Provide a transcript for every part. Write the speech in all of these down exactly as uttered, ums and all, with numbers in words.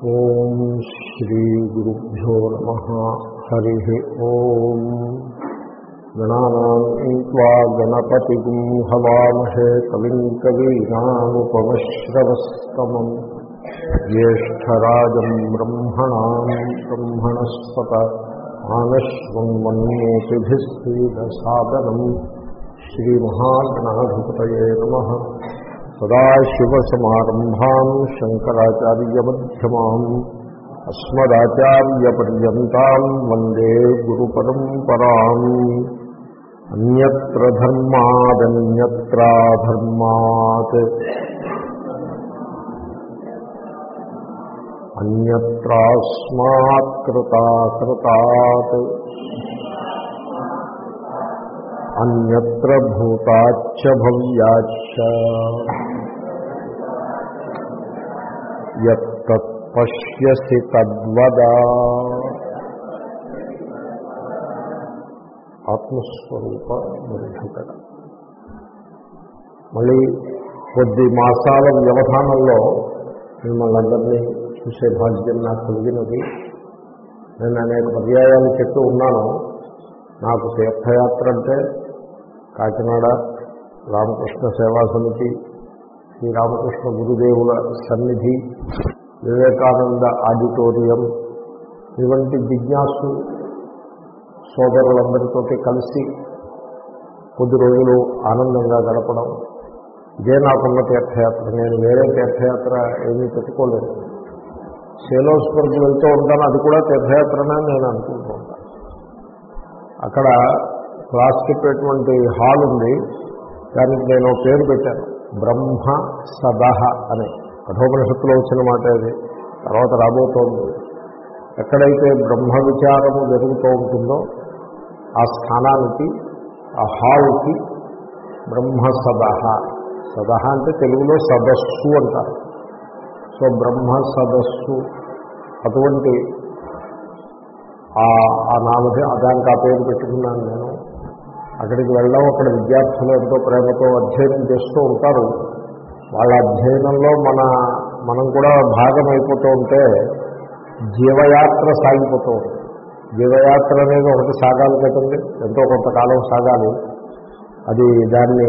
ఓం శ్రీ గురుభ్యో నమః. హరి ఓం. గణానాం త్వా గణపతిం హవామహే కవిం కవీనాముపమశ్రవస్తమం జ్యేష్ఠరాజం బ్రహ్మణాం బ్రహ్మణస్పత ఆనశ్వన్మన్యోతిభిస్సీదసాదనం శ్రీమహాగణాధిపతయే నమః. సదాశివసమారంభాం శంకరాచార్యమధ్యమాం అస్మదాచార్యపర్యంతాం వందే గురుపరంపరాం. అన్యత్ర ధర్మాదన్యత్రాధర్మాత్ అన్యత్రాస్మాత్ కృతాకృతాత్ అన్యత్ర భూతాచ్చ భవ్యాచ్చ యత్తత్ పశ్యసి తద్వద. ఆత్మస్వరూప నిర్ధుకత. మళ్ళీ కొద్ది మాసాల వ్యవధానంలో మిమ్మల్ని అందరినీ చూసే భాగ్యం నాకు కలిగినది. నేను అనేక పర్యాయాలు చెప్తూ ఉన్నాను, నాకు తీర్థయాత్ర అంటే కాకినాడ రామకృష్ణ సేవా సమితి, శ్రీ రామకృష్ణ గురుదేవుల సన్నిధి, వివేకానంద ఆడిటోరియం, ఇవంటి జిజ్ఞాసు సోదరులందరితో కలిసి కొద్ది రోజులు ఆనందంగా గడపడం, ఇదే నాకున్న తీర్థయాత్ర. నేను వేరే తీర్థయాత్ర ఏమీ పెట్టుకోలేదు. సేలోస్వర్కి వెళ్తూ ఉంటాను, అది కూడా తీర్థయాత్రనే నేను అనుకుంటూ ఉంటాను. అక్కడ క్లాస్ చెప్పేటువంటి హాల్ ఉంది, దానికి నేను పేరు పెట్టాను బ్రహ్మ సదహ అని. కఠోపనిషత్తులో వచ్చిన మాట అది, తర్వాత రాబోతోంది. ఎక్కడైతే బ్రహ్మ విచారము జరుగుతూ ఉంటుందో ఆ స్థానానికి, ఆ హాల్కి బ్రహ్మ సదహ. సదహ అంటే తెలుగులో సదస్సు అంటారు. సో బ్రహ్మ సదస్సు, అటువంటి ఆ నామధే దానికి ఆ పేరు పెట్టుకున్నాను నేను. అక్కడికి వెళ్ళడం, అక్కడ విద్యార్థులు ఎంతో ప్రేమతో అధ్యయనం చేస్తూ ఉంటారు. వాళ్ళ అధ్యయనంలో మన మనం కూడా భాగం అయిపోతూ ఉంటే జీవయాత్ర సాగిపోతూ ఉంటుంది. జీవయాత్ర అనేది ఒకటి సాగాలి కదండి, ఎంతో కొంతకాలం సాగాలి. అది దాన్ని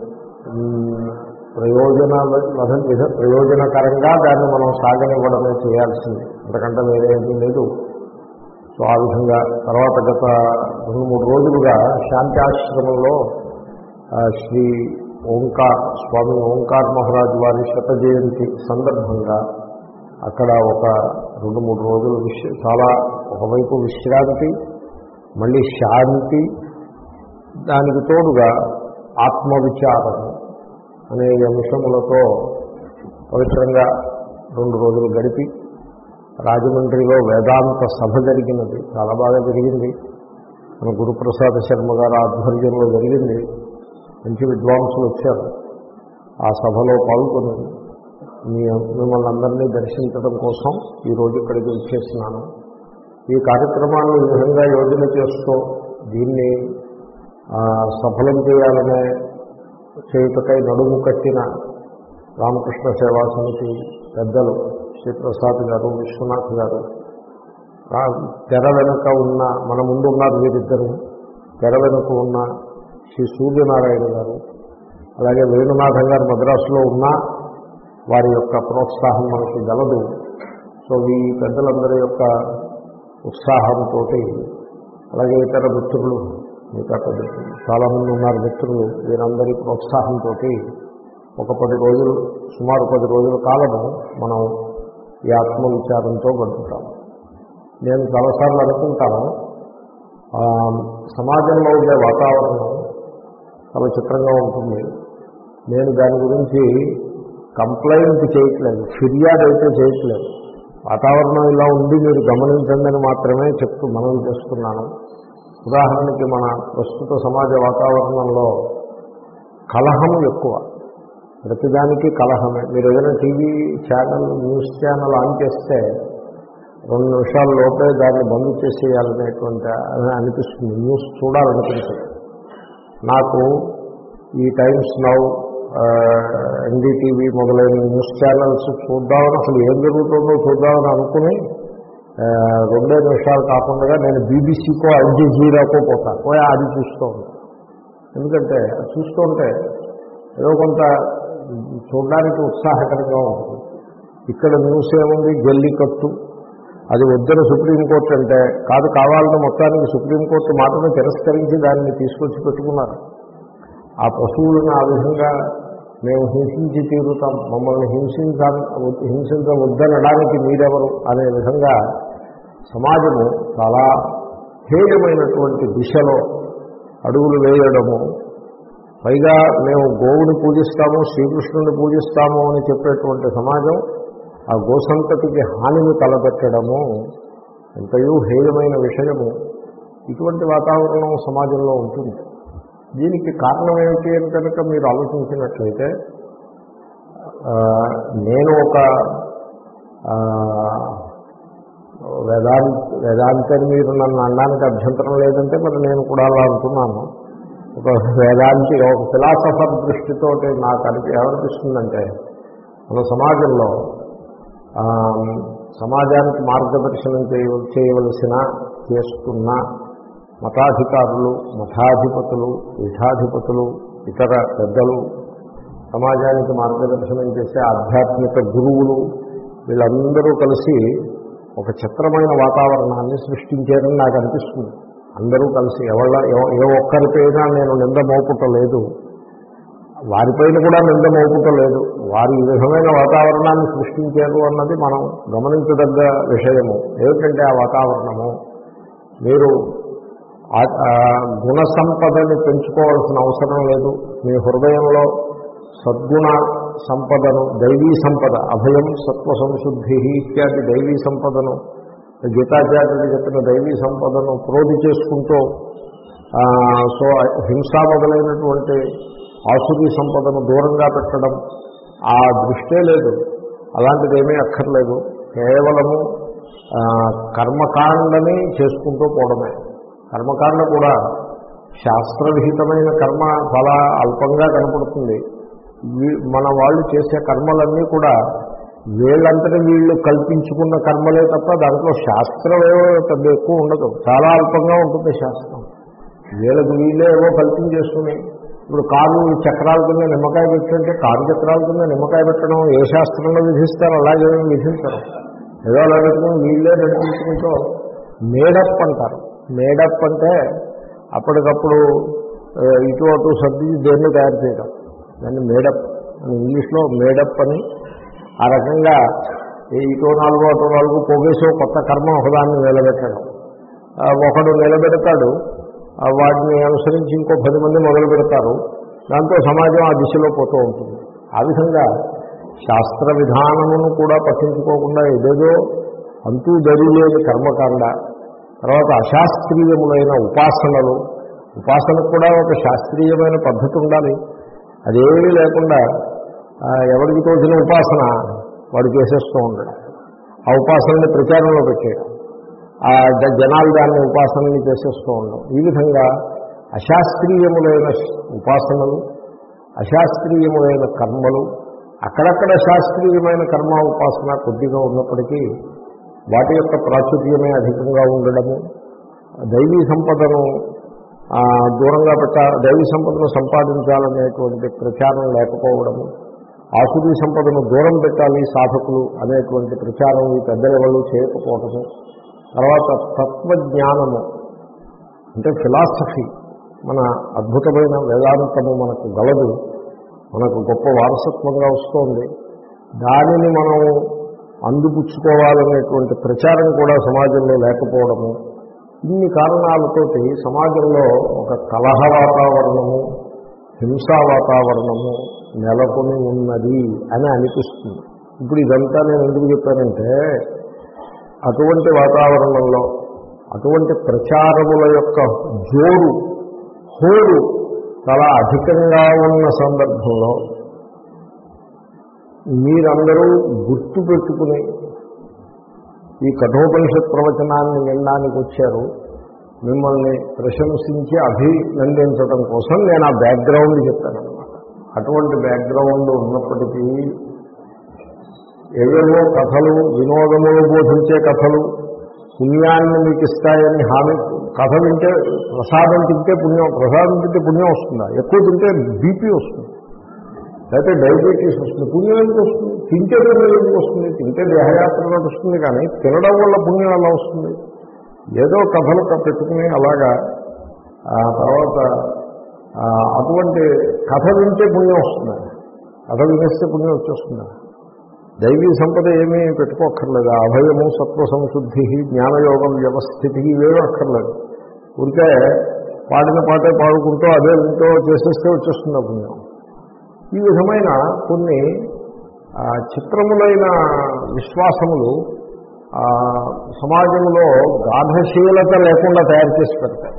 ప్రయోజన ప్రయోజనకరంగా దాన్ని మనం సాగనివ్వడమే చేయాల్సింది, అంతకంటే వేరే ఏమీ లేదు. సో ఆ విధంగా తర్వాత గత రెండు మూడు రోజులుగా శాంతి ఆశ్రమంలో శ్రీ ఓంకార్ స్వామి ఓంకార్ మహారాజు వారి శత జయంతి సందర్భంగా అక్కడ ఒక రెండు మూడు రోజులు విశ్ చాలా ఒకవైపు విశ్రాంతి, మళ్ళీ శాంతి, దానికి తోడుగా ఆత్మవిచారం అనే అంశములతో పవిత్రంగా రెండు రోజులు గడిపి రాజమండ్రిలో వేదాంత సభ జరిగినది. చాలా బాగా జరిగింది. మన గురుప్రసాద్ శర్మ గారి ఆధ్వర్యంలో జరిగింది. మంచి విద్వాంసులు వచ్చారు. ఆ సభలో పాల్గొని మీ మిమ్మల్ని అందరినీ దర్శించడం కోసం ఈరోజు ఇక్కడికి వచ్చేస్తున్నాను. ఈ కార్యక్రమాన్ని ఈ విధంగా యోజన చేస్తూ దీన్ని సఫలం చేయాలనే చేయుటకై నడుము కట్టిన రామకృష్ణ సేవా సమితి పెద్దలు శ్రీ ప్రసాద్ గారు, విశ్వనాథ్ గారు, తెర వెనుక ఉన్న మన ముందు ఉన్నారు వీరిద్దరు, తెర వెనుక ఉన్న శ్రీ సూర్యనారాయణ గారు, అలాగే వేణునాథం గారు మద్రాసులో ఉన్న వారి యొక్క ప్రోత్సాహం మనకి గలదు. సో ఈ పెద్దలందరి యొక్క ఉత్సాహంతో, అలాగే ఇతర మిత్రులు, మిగతా పెద్ద చాలామంది ఉన్నారు మిత్రులు, వీరందరి ప్రోత్సాహంతో ఒక పది రోజులు సుమారు పది రోజుల కాలము మనం ఈ ఆత్మవిచారంతో గడుపుతాం. నేను చాలాసార్లు అనుకుంటాను, సమాజంలో ఉండే వాతావరణం చాలా చిత్రంగా ఉంటుంది. నేను దాని గురించి కంప్లైంట్ చేయట్లేదు, ఫిర్యాదు అయితే చేయట్లేదు. వాతావరణం ఇలా ఉంది, మీరు గమనించండి అని మాత్రమే చెప్తూ మనవి చేస్తున్నాను. ఉదాహరణకి మన ప్రస్తుత సమాజ వాతావరణంలో కలహం ఎక్కువ, ప్రతిదానికి కలహమే. మీరు ఏదైనా TV channel, news channel on చేస్తే రెండు నిమిషాల లోపే దాన్ని బంద్ చేసేయాలనేటువంటి అనిపిస్తుంది. న్యూస్ చూడాలనిపించదు నాకు. ఈ టైమ్స్ నౌ ఎన్డీటీవీ మొదలైన న్యూస్ ఛానల్స్ చూద్దామని, అసలు ఏం జరుగుతుందో చూద్దామని అనుకుని రెండే నిమిషాలు కాకుండా నేను బీబీసీకో అల్ జజీరాకో పోతాను, పోయి అది చూస్తూ ఉంటాను. ఎందుకంటే చూస్తూ ఉంటే ఏదో కొంత చూడడానికి ఉత్సాహకరంగా ఉంటుంది. ఇక్కడ న్యూస్ ఏముంది, జల్లికట్టు, అది వద్దని సుప్రీంకోర్టు అంటే కాదు, కావాలని మొత్తానికి సుప్రీంకోర్టు మాటను తిరస్కరించి దాన్ని తీసుకొచ్చి పెట్టుకున్నారు. ఆ పశువులను ఆ విధంగా మేము హింసించి తీరుతాం, మమ్మల్ని హింసించ హింసించవద్దనడానికి మీరెవరు అనే విధంగా సమాజము చాలా హేయమైనటువంటి దిశలో అడుగులు వేయడము. పైగా మేము గోవుని పూజిస్తాము, శ్రీకృష్ణుని పూజిస్తాము అని చెప్పేటువంటి సమాజం ఆ గోసంతతికి హానిని తలపెట్టడము ఎంతయో హేయమైన విషయము. ఇటువంటి వాతావరణం సమాజంలో ఉంటుంది. దీనికి కారణం ఏమిటి అని కనుక మీరు ఆలోచించినట్లయితే, నేను ఒక వేదాంత వేదాంతని మీరు నన్ను అనడానికి అభ్యంతరం లేదంటే మరి నేను కూడా అలా అనుకున్నాను. ఒక వేదాంతి, ఒక ఫిలాసఫర్ దృష్టితో నాకు అనిపి ఏమనిపిస్తుందంటే, మన సమాజంలో సమాజానికి మార్గదర్శనం చేయ చేయవలసిన చేస్తున్న మతాధికారులు, మఠాధిపతులు, పీఠాధిపతులు, ఇతర పెద్దలు, సమాజానికి మార్గదర్శనం చేసే ఆధ్యాత్మిక గురువులు, వీళ్ళందరూ కలిసి ఒక చిత్రమైన వాతావరణాన్ని సృష్టించారని నాకు అనిపిస్తుంది. అందరూ కలిసి ఎవళ్ళ ఏ ఒక్కరిపైనా నేను నింద మోపుటలేదు, వారిపైన కూడా నింద మోపుటలేదు. వారు ఈ విధమైన వాతావరణాన్ని సృష్టించారు అన్నది మనం గమనించదగ్గ విషయము. ఏమిటంటే ఆ వాతావరణము, మీరు గుణ సంపదని పెంచుకోవాల్సిన అవసరం లేదు. మీ హృదయంలో సద్గుణ సంపదను, దైవీ సంపద, అభయం సత్వ సంశుద్ధి ఇత్యాది దైవీ సంపదను, గీతాచార్యుడు చెప్పిన దైవీ సంపదను ప్రోధి చేసుకుంటూ, సో హింసా మొదలైనటువంటి ఆసురీ సంపదను దూరంగా పెట్టడం, ఆ దృష్టే లేదు. అలాంటిదేమీ అక్కర్లేదు. కేవలము కర్మకాండని చేసుకుంటూ పోవడమే. కర్మకాండ కూడా శాస్త్రవిహితమైన కర్మ చాలా అల్పంగా కనపడుతుంది. మన వాళ్ళు చేసే కర్మలన్నీ కూడా వీళ్ళంతటి వీళ్ళు కల్పించుకున్న కర్మలే తప్ప దాంట్లో శాస్త్రం ఏవో పెద్ద ఎక్కువ ఉండదు, చాలా అల్పంగా ఉంటుంది శాస్త్రం. వీళ్ళకి వీళ్ళే ఏవో కల్పించేసుకుని, ఇప్పుడు కారు చక్రాల కింద నిమ్మకాయ పెట్టంటే కారు చక్రాల కింద నిమ్మకాయ పెట్టడం ఏ శాస్త్రంలో విధిస్తారు? అలాగే విధించరు. ఏదో అలా పెట్టుకుని వీళ్ళే నడిపించుకుంటూ మేడప్ అంటారు. మేడప్ అంటే అప్పటికప్పుడు ఇటు అటు సర్ది దేన్ని తయారు చేయడం, దాన్ని మేడప్ అని ఇంగ్లీష్లో మేడప్ అని. ఆ రకంగా ఇటో నాలుగు అటో నాలుగు పోగేసో కొత్త కర్మ ఒకదాన్ని నిలబెట్టడం. ఒకడు నిలబెడతాడు, వాటిని అనుసరించి ఇంకో పది మంది మొదలు పెడతారు. దాంతో సమాజం ఆ దిశలో పోతూ ఉంటుంది. ఆ విధంగా శాస్త్ర విధానమును కూడా పట్టించుకోకుండా ఏదేదో అంతూ దరిలేని కర్మకాండ, తర్వాత అశాస్త్రీయములైన ఉపాసనలు. ఉపాసనకు కూడా ఒక శాస్త్రీయమైన పద్ధతి ఉండాలి. అదేమీ లేకుండా ఎవరికి తోచిన ఉపాసన వాడు చేసేస్తూ ఉంటాడు. ఆ ఉపాసనని ప్రచారంలో పెట్టేయడం, ఆ జనాలు దాన్ని ఉపాసనని చేసేస్తూ ఉండడం. ఈ విధంగా అశాస్త్రీయములైన ఉపాసనలు, అశాస్త్రీయములైన కర్మలు, అక్కడక్కడ శాస్త్రీయమైన కర్మ ఉపాసన కొద్దిగా ఉన్నప్పటికీ వాటి యొక్క ప్రాచుర్యమే అధికంగా ఉండడము, దైవీ సంపదను దూరంగా పెట్ట దైవీ సంపదను సంపాదించాలనేటువంటి ప్రచారం లేకపోవడము, ఆసురీ సంపదను దూరం పెట్టాలి సాధకులు అనేటువంటి ప్రచారం ఈ పెద్దలెవళ్ళు చేయకపోవడము, తర్వాత తత్వజ్ఞానము అంటే ఫిలాసఫీ, మన అద్భుతమైన వేదాంతము మనకు గలదు, మనకు గొప్ప వారసత్వంగా వస్తోంది, దానిని మనం అందిపుచ్చుకోవాలనేటువంటి ప్రచారం కూడా సమాజంలో లేకపోవడము, ఇన్ని కారణాలతోటి సమాజంలో ఒక కలహ వాతావరణము, హింసా వాతావరణము నెలకొని ఉన్నది అని అనిపిస్తుంది. ఇప్పుడు ఇదంతా నేను ఎందుకు చెప్పానంటే, అటువంటి వాతావరణంలో అటువంటి ప్రచారముల యొక్క జోరు హోరు చాలా అధికంగా ఉన్న సందర్భంలో మీరందరూ గుర్తు పెట్టుకుని ఈ కఠోపనిషత్ ప్రవచనాన్ని వినడానికి వచ్చారు. మిమ్మల్ని ప్రశంసించి అభినందించడం కోసం నేను ఆ బ్యాక్గ్రౌండ్ చెప్తానన్నమాట. అటువంటి బ్యాక్గ్రౌండ్ ఉన్నప్పటికీ ఏవేవో కథలు, వినోదములు బోధించే కథలు పుణ్యాన్ని మీకు ఇస్తాయని హామీ, కథ వింటే ప్రసాదం తింటే పుణ్యం, ప్రసాదం తింటే పుణ్యం వస్తుందా? ఎక్కువ తింటే బీపీ వస్తుంది, లేకపోతే డయాబెటీస్ వస్తుంది. పుణ్యం ఎందుకు వస్తుంది? తింటే పుణ్యం ఎందుకు వస్తుంది? తింటే దేహయాత్రలో వస్తుంది, కానీ తినడం వల్ల పుణ్యం ఎలా వస్తుంది? ఏదో కథలు పెట్టుకుని అలాగా ఆ తర్వాత అటువంటి కథ వింటే పుణ్యం వస్తుంది, కథ వినేస్తే పుణ్యం వచ్చేస్తుంది. దైవీ సంపద ఏమీ పెట్టుకోక్కర్లేదు. అభయము, సత్వ సంశుద్ధి, జ్ఞానయోగం, వ్యవస్థితి ఇవేమీ అక్కర్లేదు. ఊరికే పాడిన పాటే పాడుకుంటూ అదే వింటూ చేసేస్తే వచ్చేస్తుంది పుణ్యం. ఈ విధమైన కొన్ని చిత్రములైన విశ్వాసములు సమాజంలో గాఢశీలత లేకుండా తయారు చేసి పెడతాయి.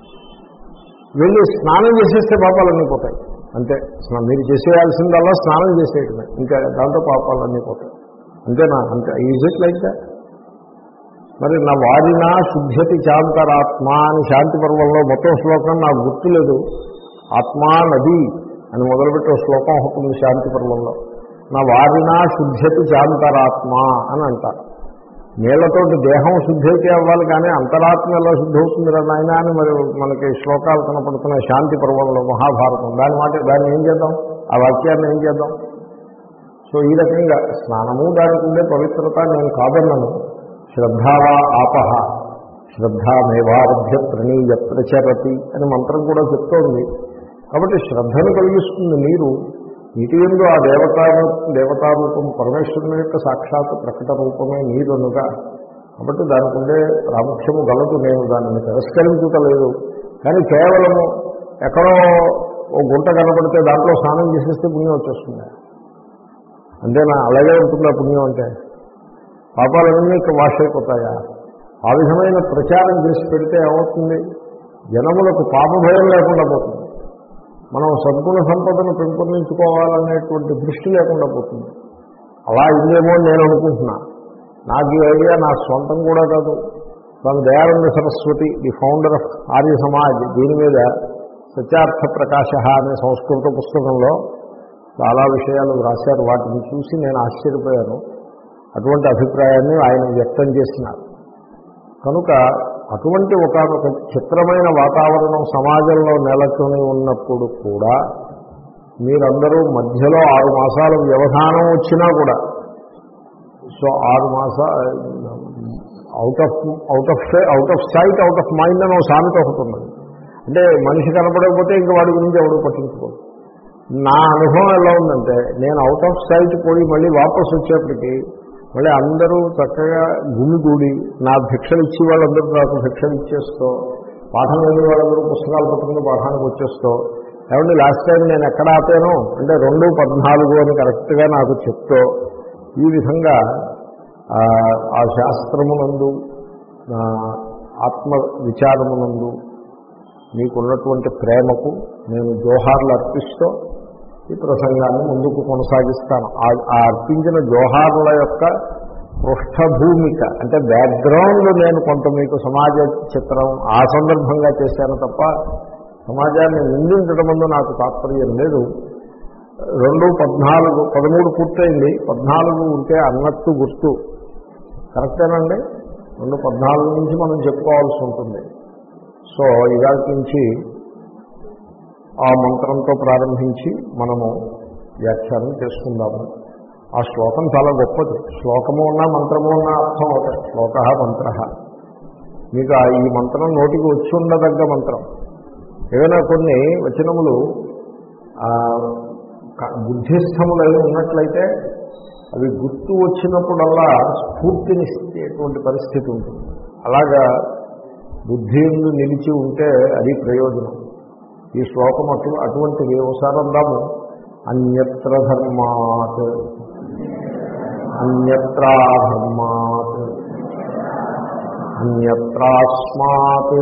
వెళ్ళి స్నానం చేసేస్తే పాపాలన్నీ పోతాయి, అంతే. మీరు చేసేయాల్సిందల్లా స్నానం చేసేయటమే, ఇంకా దాంతో పాపాలన్నీ పోతాయి, అంతేనా? అంతే. Is it like that? మరి నా వారినా శుద్ధ్యతి చాంతరాత్మ అని శాంతి పర్వంలో మొత్తం శ్లోకం నాకు గుర్తులేదు. ఆత్మా నది అని మొదలుపెట్టే శ్లోకం ఉంటుంది శాంతి పర్వంలో. నా వారినా శుద్ధ్యతి చాంతరాత్మ అని అంటారు. నీళ్లతోటి దేహం శుద్ధి అయితే అవ్వాలి, కానీ అంతరాత్మ ఎలా శుద్ధి అవుతుంది నాయన అని మరి మనకి శ్లోకాలు కనపడుతున్నాయి శాంతి పర్వంలో, మహాభారతం. దాని మాట దాన్ని ఏం చేద్దాం, ఆ వాక్యాన్ని ఏం చేద్దాం? సో ఈ రకంగా స్నానము దానికి ఉండే పవిత్రత నేను కాదన్నాను. శ్రద్ధావా ఆపహ శ్రద్ధామేవార్ధ్య ప్రణీయ ప్రచరతి అని మంత్రం కూడా చెప్తోంది. కాబట్టి శ్రద్ధను కలిగిస్తుంది నీరు. నీటి ఎందు ఆ దేవతా దేవతారూపం పరమేశ్వరుని యొక్క సాక్షాత్ ప్రకట రూపమే నీరునుగా. కాబట్టి దానికి ఉండే ప్రాముఖ్యము గలదు. నేను దానిని తిరస్కరించుటలేదు, కానీ కేవలము ఎక్కడో ఓ గుంట కనపడితే దాంట్లో స్నానం చేసేస్తే పుణ్యం వచ్చేస్తుంది, అంతేనా? అలాగే ఉంటుందా పుణ్యం అంటే? పాపాలన్నీ వాష్ అయిపోతాయా? ఆ విధమైన ప్రచారం చేసి పెడితే ఏమవుతుంది? జనములకు పాపభయం లేకుండా పోతుంది. మనం సద్గుణ సంపదను పెంపొందించుకోవాలనేటువంటి దృష్టి లేకుండా పోతుంది. అలా ఇందేమో నేను అనుకుంటున్నా. నాకు ఈ ఐడియా నా స్వంతం కూడా కాదు. Swami Dayananda Saraswati, the founder of Arya Samaj, దీని మీద సత్యార్థ ప్రకాశ అనే సంస్కృత పుస్తకంలో చాలా విషయాలు రాశారు. వాటిని చూసి నేను ఆశ్చర్యపోయాను. అటువంటి అభిప్రాయాన్ని ఆయన వ్యక్తం చేసినారు. కనుక అటువంటి ఒక చిత్రమైన వాతావరణం సమాజంలో నెలకొని ఉన్నప్పుడు కూడా మీరందరూ మధ్యలో ఆరు మాసాల వ్యవధానం వచ్చినా కూడా, సో ఆరు మాస out of out of out of sight out of mind అని ఒక సామెత ఒకటి ఉన్నది. అంటే మనిషి కనపడకపోతే ఇంక వాడి గురించి ఎవడు పట్టించుకోడు. నా అనుభవం ఎలా ఉందంటే, నేను అవుట్ ఆఫ్ సైట్ పోయి మళ్ళీ వాపసు వచ్చేప్పటికి మళ్ళీ అందరూ చక్కగా గుమిగూడి నా భిక్షలు ఇచ్చి వాళ్ళందరూ నాకు భిక్షలు ఇచ్చేస్తూ, పాఠం లేని వాళ్ళందరూ పుస్తకాలు పట్టుకుని పాఠానికి వచ్చేస్తూ, ఏమంటే లాస్ట్ టైం నేను ఎక్కడ ఆపాను అంటే రెండు పద్నాలుగు అని కరెక్ట్గా నాకు చెప్తూ, ఈ విధంగా ఆ శాస్త్రమునందు ఆత్మ విచారమునందు మీకున్నటువంటి ప్రేమకు నేను జోహార్లు అర్పిస్తూ ఈ ప్రసంగాన్ని ముందుకు కొనసాగిస్తాను. ఆ అర్పించిన జోహార్ల యొక్క పృష్ఠభూమిక అంటే బ్యాక్గ్రౌండ్ నేను కొంత మీకు సమాజ చిత్రం ఆ సందర్భంగా చేశాను తప్ప సమాజాన్ని నిందించడం ముందు నాకు తాత్పర్యం లేదు. రెండు పద్నాలుగు పదమూడు పూర్తయింది, పద్నాలుగు ఉంటే అన్నట్టు గుర్తు కరెక్టేనండి. రెండు పద్నాలుగు నుంచి మనం చెప్పుకోవాల్సి ఉంటుంది. సో ఇవాళ నుంచి ఆ మంత్రంతో ప్రారంభించి మనము వ్యాఖ్యానం చేసుకుందాము. ఆ శ్లోకం చాలా గొప్పది. శ్లోకము ఉన్నా మంత్రము ఉన్నా అర్థం అవుతాయి. శ్లోక మంత్ర మీకు ఈ మంత్రం నోటికి వచ్చి ఉండదగ్గ మంత్రం. ఏదైనా కొన్ని వచనములు బుద్ధిస్థములై ఉన్నట్లయితే అవి గుర్తు వచ్చినప్పుడల్లా స్ఫూర్తినిచ్చేటువంటి పరిస్థితి ఉంటుంది. అలాగా బుద్ధి నిలిచి ఉంటే అది ప్రయోజనం. ఈ శ్లోకం అటు అటువంటిది. ఒకసారి అందాము. అన్యత్ర ధర్మాత్ అన్యత్రా ధర్మాత్ అన్యత్రాస్మాత్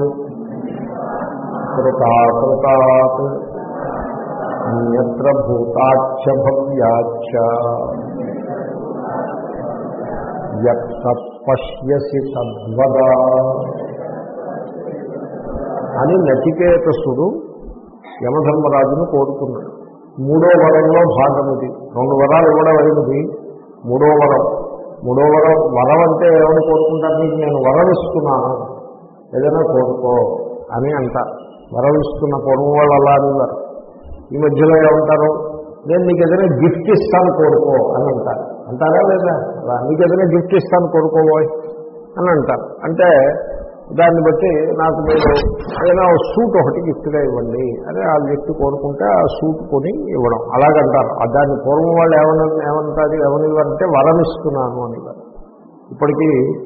కృతాకృతాత్ అన్యత్ర భూతాచ్చ భవ్యాచ్చ యత్పశ్యసి తద్వదా అని నచికేతసుడు యమధర్మరాజును కోరుకున్నాడు. మూడో వరంలో భాగం ఇది. రెండు వరాలు ఇవ్వడం అయినది మూడో వరం. మూడో వరం వరం అంటే ఏమని కోరుకుంటారు? నీకు నేను వరం ఇస్తున్నాను, ఏదైనా కోరుకో అని అంటారు. వరం ఇస్తున్న పూర్వం వాళ్ళు అలా అనేవారు. ఈ మధ్యలో ఏమంటారు? నేను నీకు ఏదైనా గిఫ్ట్ ఇస్తాను కోరుకో అని అంటారు. అంటారా లేదా? అలా నీకు ఏదైనా గిఫ్ట్ ఇస్తాను కోరుకోబోయ్ అని అంటారు. అంటే దాన్ని బట్టి నాకు మీరు ఏదైనా సూట్ ఒకటి గిఫ్ట్గా ఇవ్వండి అని ఆ వ్యక్తి కోరుకుంటే ఆ సూట్ కొని ఇవ్వడం అలాగంటారు. దాన్ని పూర్వం వాళ్ళు ఏమన్నా ఏమంటారు ఏమనివ్వారంటే వరం ఇస్తున్నాను అనేవారు. ఇప్పటికీ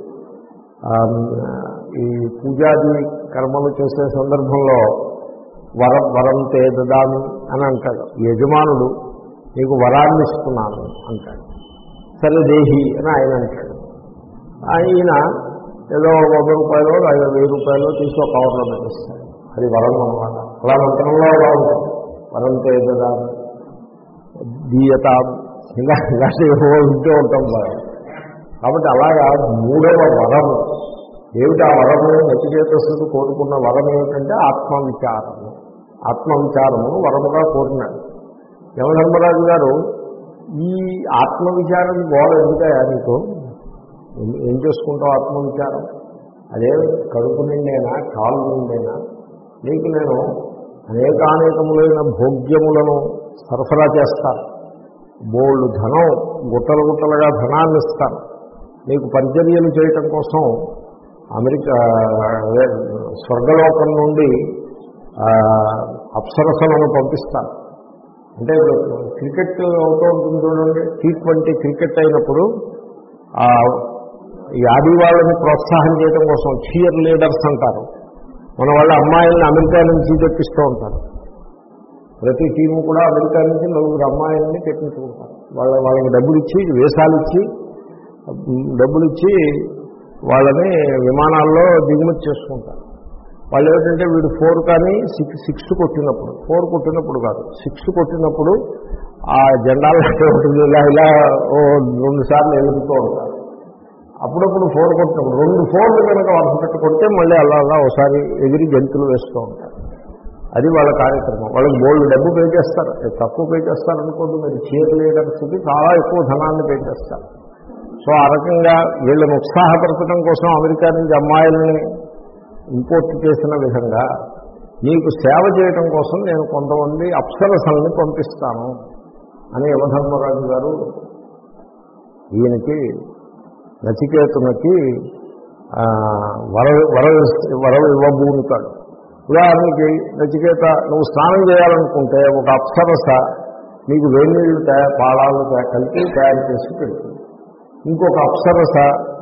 ఈ పూజాది కర్మలు చేసే సందర్భంలో వరం వరం తే దదామి అని అంటాడు. యజమానుడు నీకు వరాన్ని ఇస్తున్నాను అంటాడు. సరే దేహి అని ఆయన అంటాడు. ఆయన ఏదో వంద రూపాయలు ఐదు వెయ్యి రూపాయలు తీసి ఒక కవర్లో పెట్టిస్తాడు. అది వరం అన్నమాట. అలా మంత్రంలో అలా ఉంటుంది. వరం తే దదామి దీయత ఇలా ఇలాంటి ఉంటూ ఉంటాం బాగా. కాబట్టి అలాగా మూడవ వరము ఏమిటి? ఆ వరము నచికేతసుడు కోరుకున్న వరం ఏమిటంటే ఆత్మవిచారము. ఆత్మవిచారము వరముగా కోరినాడు. యమధర్మరాజు గారు ఈ ఆత్మవిచారం గోడ ఎందుకయా నీకు? ఏం చేసుకుంటావు ఆత్మవిచారం? అదే కడుపు నిండైనా కాలు నిండైనా నీకు నేను అనేకానేకములైన భోగ్యములను సరఫరా చేస్తాను. బోళ్ళు ధనం గుట్టలు గుట్టలుగా ధనాన్ని ఇస్తాను. నీకు పరిచర్యలు చేయటం కోసం అమెరికా స్వర్గలోకం నుండి అప్సరసలను పంపిస్తాను. అంటే ఇప్పుడు క్రికెట్ అవుతూ ఉంటుంది చూడండి. టీ ట్వంటీ క్రికెట్ అయినప్పుడు ఈ ఆది వాళ్ళని ప్రోత్సాహం చేయడం కోసం చీర్ లీడర్స్ అంటారు. మన వాళ్ళ అమ్మాయిల్ని అమెరికా నుంచి తెప్పిస్తూ ఉంటారు. ప్రతి టీము కూడా అమెరికా నుంచి నలుగురు అమ్మాయిల్ని తెప్పించుకుంటారు. వాళ్ళ వాళ్ళకి డబ్బులు ఇచ్చి వేషాలు ఇచ్చి డబ్బులు ఇచ్చి వాళ్ళని విమానాల్లో దిగుమతి చేసుకుంటారు. వాళ్ళు ఏమిటంటే వీడు ఫోర్ కానీ సిక్స్ సిక్స్ కొట్టినప్పుడు ఫోర్ కొట్టినప్పుడు కాదు సిక్స్ కొట్టినప్పుడు ఆ జెండాలు ఉంటుంది ఇలా ఇలా ఓ రెండు సార్లు ఎదుగుతూ ఉంటారు. అప్పుడప్పుడు ఫోర్ కొట్టినప్పుడు రెండు ఫోర్లు కనుక వరుస పెట్టి కొడితే మళ్ళీ అలా అలా ఒకసారి ఎగిరి గెంతులు వేస్తూ ఉంటారు. అది వాళ్ళ కార్యక్రమం. వాళ్ళకి బోల్డ్ డబ్బు పే చేస్తారు. తక్కువ పే చేస్తారనుకోండి, మీరు చీర్ లీడర్స్కి చాలా ఎక్కువ ధనాన్ని పే చేస్తారు. సో ఆ రకంగా వీళ్ళని ఉత్సాహపరచడం కోసం అమెరికా నుంచి అమ్మాయిల్ని ఇంపోర్ట్ చేసిన విధంగా నీకు సేవ చేయడం కోసం నేను కొంతమంది అప్సరసల్ని పంపిస్తాను అని యమధర్మరాజు గారు ఈయనకి నచికేతునికి వర వర వరం ఇవ్వబూనుతాడు. ఉదాహరణకి నచికేత నువ్వు స్నానం చేయాలనుకుంటే ఒక అప్సరస నీకు వేణీళ్ళు తయారు పాలాలు కలిపి తయారు చేసి పెడుతుంది. ఇంకొక అప్సరస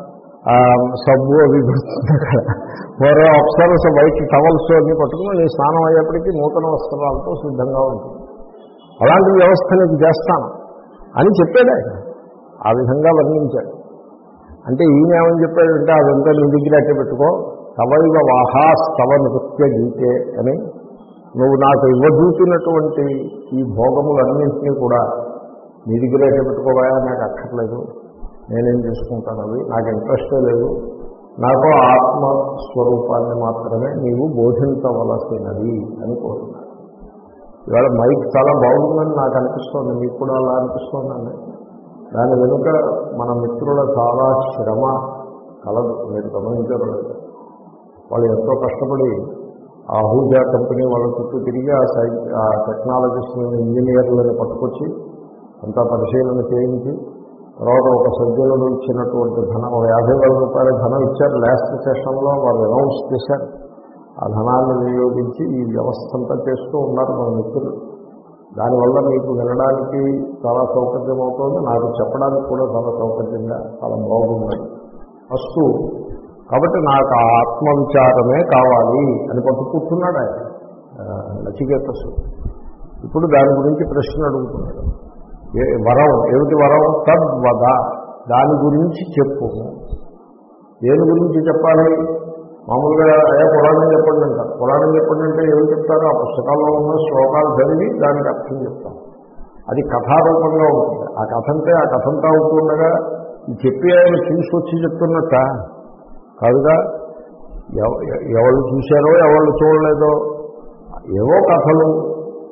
సబ్బు అవి పెడుతుంది. మరో అప్సరస వైట్ టవల్స్ అన్ని పట్టుకుని నీ స్నానం అయ్యేప్పటికీ నూతన వస్త్రాలతో సిద్ధంగా ఉంటుంది. అలాంటి వ్యవస్థ నీకు చేస్తాను అని చెప్పాడు ఆయన. ఆ విధంగా వర్ణించాడు. అంటే ఈయన ఏమని చెప్పాడంటే అదంతా నీ దగ్గర అట్టే పెట్టుకో, తవైవ వాహా స్తవ నృత్య గీతే అని నువ్వు నాకు ఇవ్వదూచినటువంటి ఈ భోగములన్నింటినీ కూడా నీ దగ్గర అట్టే పెట్టుకోవాలా, నాకు అక్కర్లేదు, నేనేం చేసుకుంటాను, అవి నాకు ఇంట్రెస్టే లేదు, నాకు ఆత్మస్వరూపాన్ని మాత్రమే నీవు బోధించవలసినది అని కోరుతున్నాను. ఇవాళ మైక్ చాలా బాగుందని నాకు అనిపిస్తోంది, మీకు కూడా అలా అనిపిస్తోందండి. దాని వెనుక మన మిత్రుల చాలా శ్రమ కలదు, మీరు గమనించలేదు. వాళ్ళు ఎంతో కష్టపడి ఆ హూజా కంపెనీ వాళ్ళ చుట్టూ తిరిగి ఆ సై ఆ టెక్నాలజిస్టులను ఇంజనీర్లను పట్టుకొచ్చి అంతా పరిశీలన చేయించి తర్వాత ఒక సభ్యులను ఇచ్చినటువంటి ధనం ఒక యాభై వేల రూపాయల ధనం ఇచ్చారు. లాస్ట్ సెషన్లో వాళ్ళు అనౌన్స్ చేశారు. ఆ ధనాన్ని వినియోగించి ఈ వ్యవస్థ అంతా చేస్తూ ఉన్నారు మన మిత్రులు. దానివల్ల మీకు వినడానికి చాలా సౌకర్యం అవుతుంది, నాకు చెప్పడానికి కూడా చాలా సౌకర్యంగా చాలా బాగున్నది వస్తూ. కాబట్టి నాకు ఆ ఆత్మవిచారమే కావాలి అని పట్టు కూర్చున్నాడు ఆయన నచికేతసు. ఇప్పుడు దాని గురించి ప్రశ్న అడుగుతున్నాడు. ఏ వరం ఏమిటి వరం? తద్వద, దాని గురించి చెప్పు. దేని గురించి చెప్పాలి? మామూలుగా అయ్యా పురాణం చెప్పండి అంటారు. పురాణం చెప్పండి అంటే ఏమి చెప్తారు? ఆ పుస్తకాల్లో ఉన్న శ్లోకాలు చదివి దానికి అర్థం చెప్తారు. అది కథారూపంగా ఉంటుంది. ఆ కథ అంటే ఆ కథ అంతా ఉంటుండగా చెప్పి ఆయన చూసొచ్చి చెప్తున్నట్ట కాదుగా. ఎవరు చూశారో ఎవరు చూడలేదో ఏవో కథలు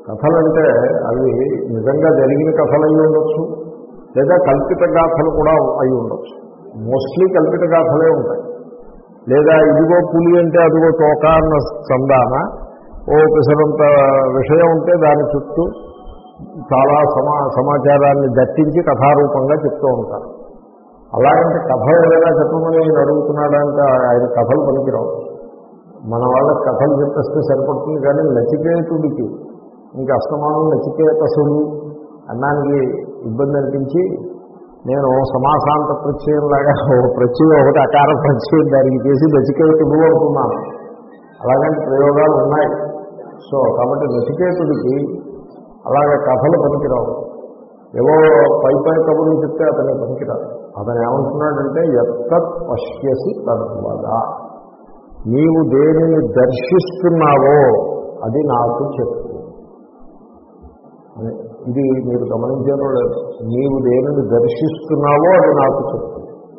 కథలంటే అవి నిజంగా జరిగిన కథలు అయి ఉండొచ్చు, లేదా కల్పిత గాథలు కూడా అయి ఉండొచ్చు. మోస్ట్లీ కల్పిత గాథలే ఉంటాయి. లేదా ఇదిగో పులి అంటే అదిగో తోక అన్న సందాన ఓ పిసరంత విషయం ఉంటే దాని చుట్టూ చాలా సమా సమాచారాన్ని దట్టించి కథారూపంగా చెప్తూ ఉంటారు. అలాగంటే కథ ఏదైనా చెప్పమని నేను అడుగుతున్నాడంటే ఆయన కథలు పనికిరావు. మన వాళ్ళకి కథలు చెప్పేస్తే సరిపడుతుంది. కానీ నచికేతుడికి ఇంకా అస్తమానం నచికేతసుడు అన్నానికి ఇబ్బంది అనిపించి నేను సమాసాంత ప్రత్యయంలాగా ఒక ప్రత్యయం ఒకటి అకార ప్రత్యయం దానికి చేసి నచికేతుడు అనుకున్నాను. అలాగంటే ప్రయోగాలు ఉన్నాయి. సో కాబట్టి నచికేతుడికి అలాగే కథలు పనికిరావు. ఏవో పై పై కబుర్లు చెప్తే అతనికి పనికిరాదు. అతను ఏమంటున్నాడంటే ఎత్తత్ పశ్యసి తద్వద, నీవు దేనిని దర్శిస్తున్నావో అది నాకు చెప్పు. ఇది మీరు గమనించారో లేదు. నీవు దేనిని దర్శిస్తున్నావో అది నాకు చెప్పు.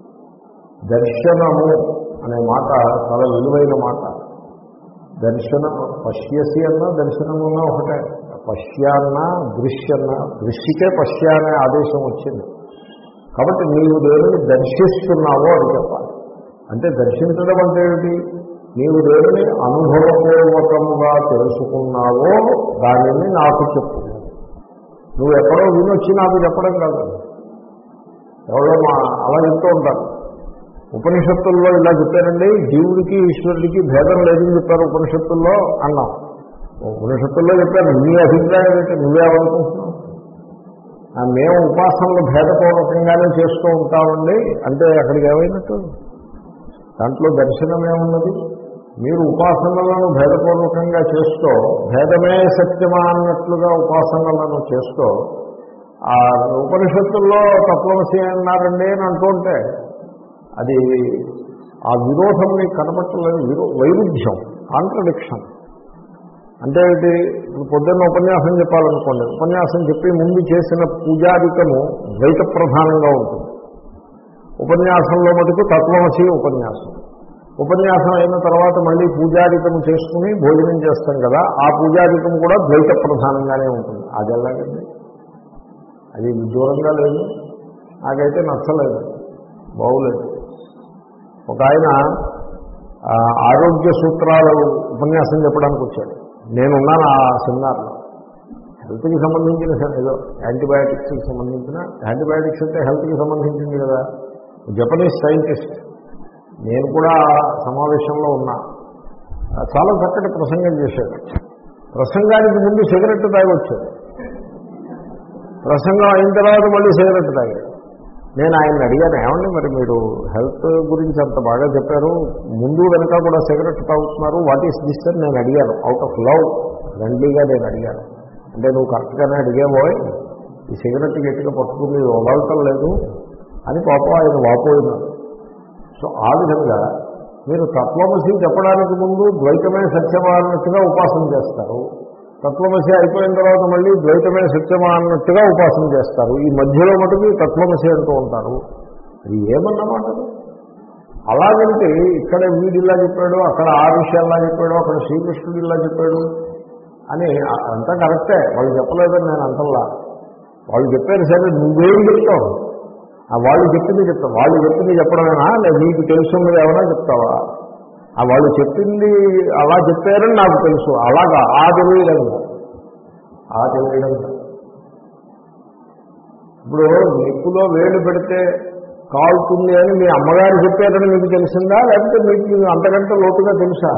దర్శనము అనే మాట చాలా విలువైన మాట. దర్శనం పశ్యసి అన్నా దర్శనమున్నా ఒకటే. పశ్యాన్న దృశ్యన్న, దృశ్యకే పశ్య అనే ఆదేశం వచ్చింది. కాబట్టి నీవు దేనిని దర్శిస్తున్నావో అది చెప్పాలి. అంటే దర్శించడం అంటే ఏమిటి? నీవు దేనిని అనుభవపూర్వకముగా తెలుసుకున్నావో దానిని నాకు చెప్పు. నువ్వు ఎక్కడో వినొచ్చి నాకు చెప్పడం కాదు. ఎవరో మా అలా చెప్తూ ఉంటారు. ఉపనిషత్తుల్లో ఇలా చెప్పారండి, జీవుడికి ఈశ్వరుడికి భేదం లేదని చెప్పారు ఉపనిషత్తుల్లో అన్నాం. ఉపనిషత్తుల్లో చెప్పారు. నీ అభిప్రాయం ఏంటి? నువ్వేమనుకుంటున్నావు? మేము ఉపాసనలు భేదపూర్వకంగానే చేస్తూ ఉంటామండి అంటే అక్కడికి ఏమైనట్టు? దాంట్లో దర్శనం ఏమున్నది? మీరు ఉపాసనలను భేదపూర్వకంగా చేస్తూ భేదమే సత్యమా అన్నట్లుగా ఉపాసనలను చేస్తూ ఆ ఉపనిషత్తుల్లో తత్వమసి అన్నారండి అని అంటుంటే అది ఆ విరోధం మీకు కనపట్టలేదు. విరో వైరుధ్యం, కాంట్రడిక్షన్. అంటే ఇది పొద్దున్న ఉపన్యాసం చెప్పాలనుకోండి, ఉపన్యాసం చెప్పి ముందు చేసిన పూజాధికము ద్వైత ప్రధానంగా ఉంటుంది. ఉపన్యాసంలో మటుకు తత్వమసి ఉపన్యాసం. ఉపన్యాసం అయిన తర్వాత మళ్ళీ పూజాధికము చేసుకుని భోజనం చేస్తాం కదా, ఆ పూజాధికం కూడా ద్వైత ప్రధానంగానే ఉంటుంది. అది ఎలాగండి? అది దూరంగా లేదు. నాకైతే నచ్చలేదు, బాగులేదు. ఒక ఆయన ఆరోగ్య సూత్రాలు ఉపన్యాసం చెప్పడానికి వచ్చాడు. నేనున్నాను ఆ సెమినార్లో. హెల్త్కి సంబంధించిన ఏదో యాంటీబయాటిక్స్కి సంబంధించిన, యాంటీబయాటిక్స్ అంటే హెల్త్కి సంబంధించింది కదా. Japanese scientist. నేను కూడా సమావేశంలో ఉన్నా. చాలా చక్కటి ప్రసంగం చేశాడు. ప్రసంగానికి ముందు సిగరెట్ తాగి వచ్చాడు. ప్రసంగం అయిన తర్వాత మళ్ళీ సిగరెట్ తాగాడు. నేను ఆయన్ని అడిగాను, ఏమండి మరి మీరు హెల్త్ గురించి అంత బాగా చెప్పారు, ముందు వెనక కూడా సిగరెట్ తాగుతున్నారు, వాట్ ఈస్ దిస్ అని నేను అడిగాను. అవుట్ ఆఫ్ లవ్ ఫ్రెండ్లీగా నేను అడిగాను. అంటే నువ్వు కరెక్ట్గానే అడిగావోయ్, ఈ సిగరెట్ గట్టిగా పట్టుకుని వదలటం లేదు అని పాపం ఆయన వాపోయినాడు. సో ఆ విధంగా మీరు తత్వమసి చెప్పడానికి ముందు ద్వైతమే సత్యమా అన్నట్టుగా ఉపాసన చేస్తారు. తత్వమసి అయిపోయిన తర్వాత మళ్ళీ ద్వైతమే సత్యమా అన్నట్టుగా ఉపాసన చేస్తారు. ఈ మధ్యలో మటుకు తత్వమసి అంటూ ఉంటారు. అది ఏమన్నమాట? అలాగంటే ఇక్కడ వీడిలా చెప్పాడు, అక్కడ ఆ విషయాల్లా చెప్పాడు, అక్కడ శ్రీకృష్ణుడు ఇలా చెప్పాడు అని అంతా కరెక్టే. వాళ్ళు చెప్పలేదని నేను అంటల్లా. వాళ్ళు చెప్పారు సరే, నువ్వేం చెప్తావు? ఆ వాళ్ళు చెప్పింది చెప్తావు. వాళ్ళు చెప్పింది చెప్పడమేనా, లేదా నీకు తెలుసున్నది ఏమైనా చెప్తావా? ఆ వాళ్ళు చెప్పింది అలా చెప్పారని నాకు తెలుసు, అలాగా ఆ తెలియడం ఆ తెలియడం ఇప్పుడు నిప్పులో వేలు పెడితే కాలుతుంది అని మీ అమ్మగారు చెప్పారని మీకు తెలిసిందా, లేకపోతే మీకు అంతకంటే లోతుగా తెలుసా?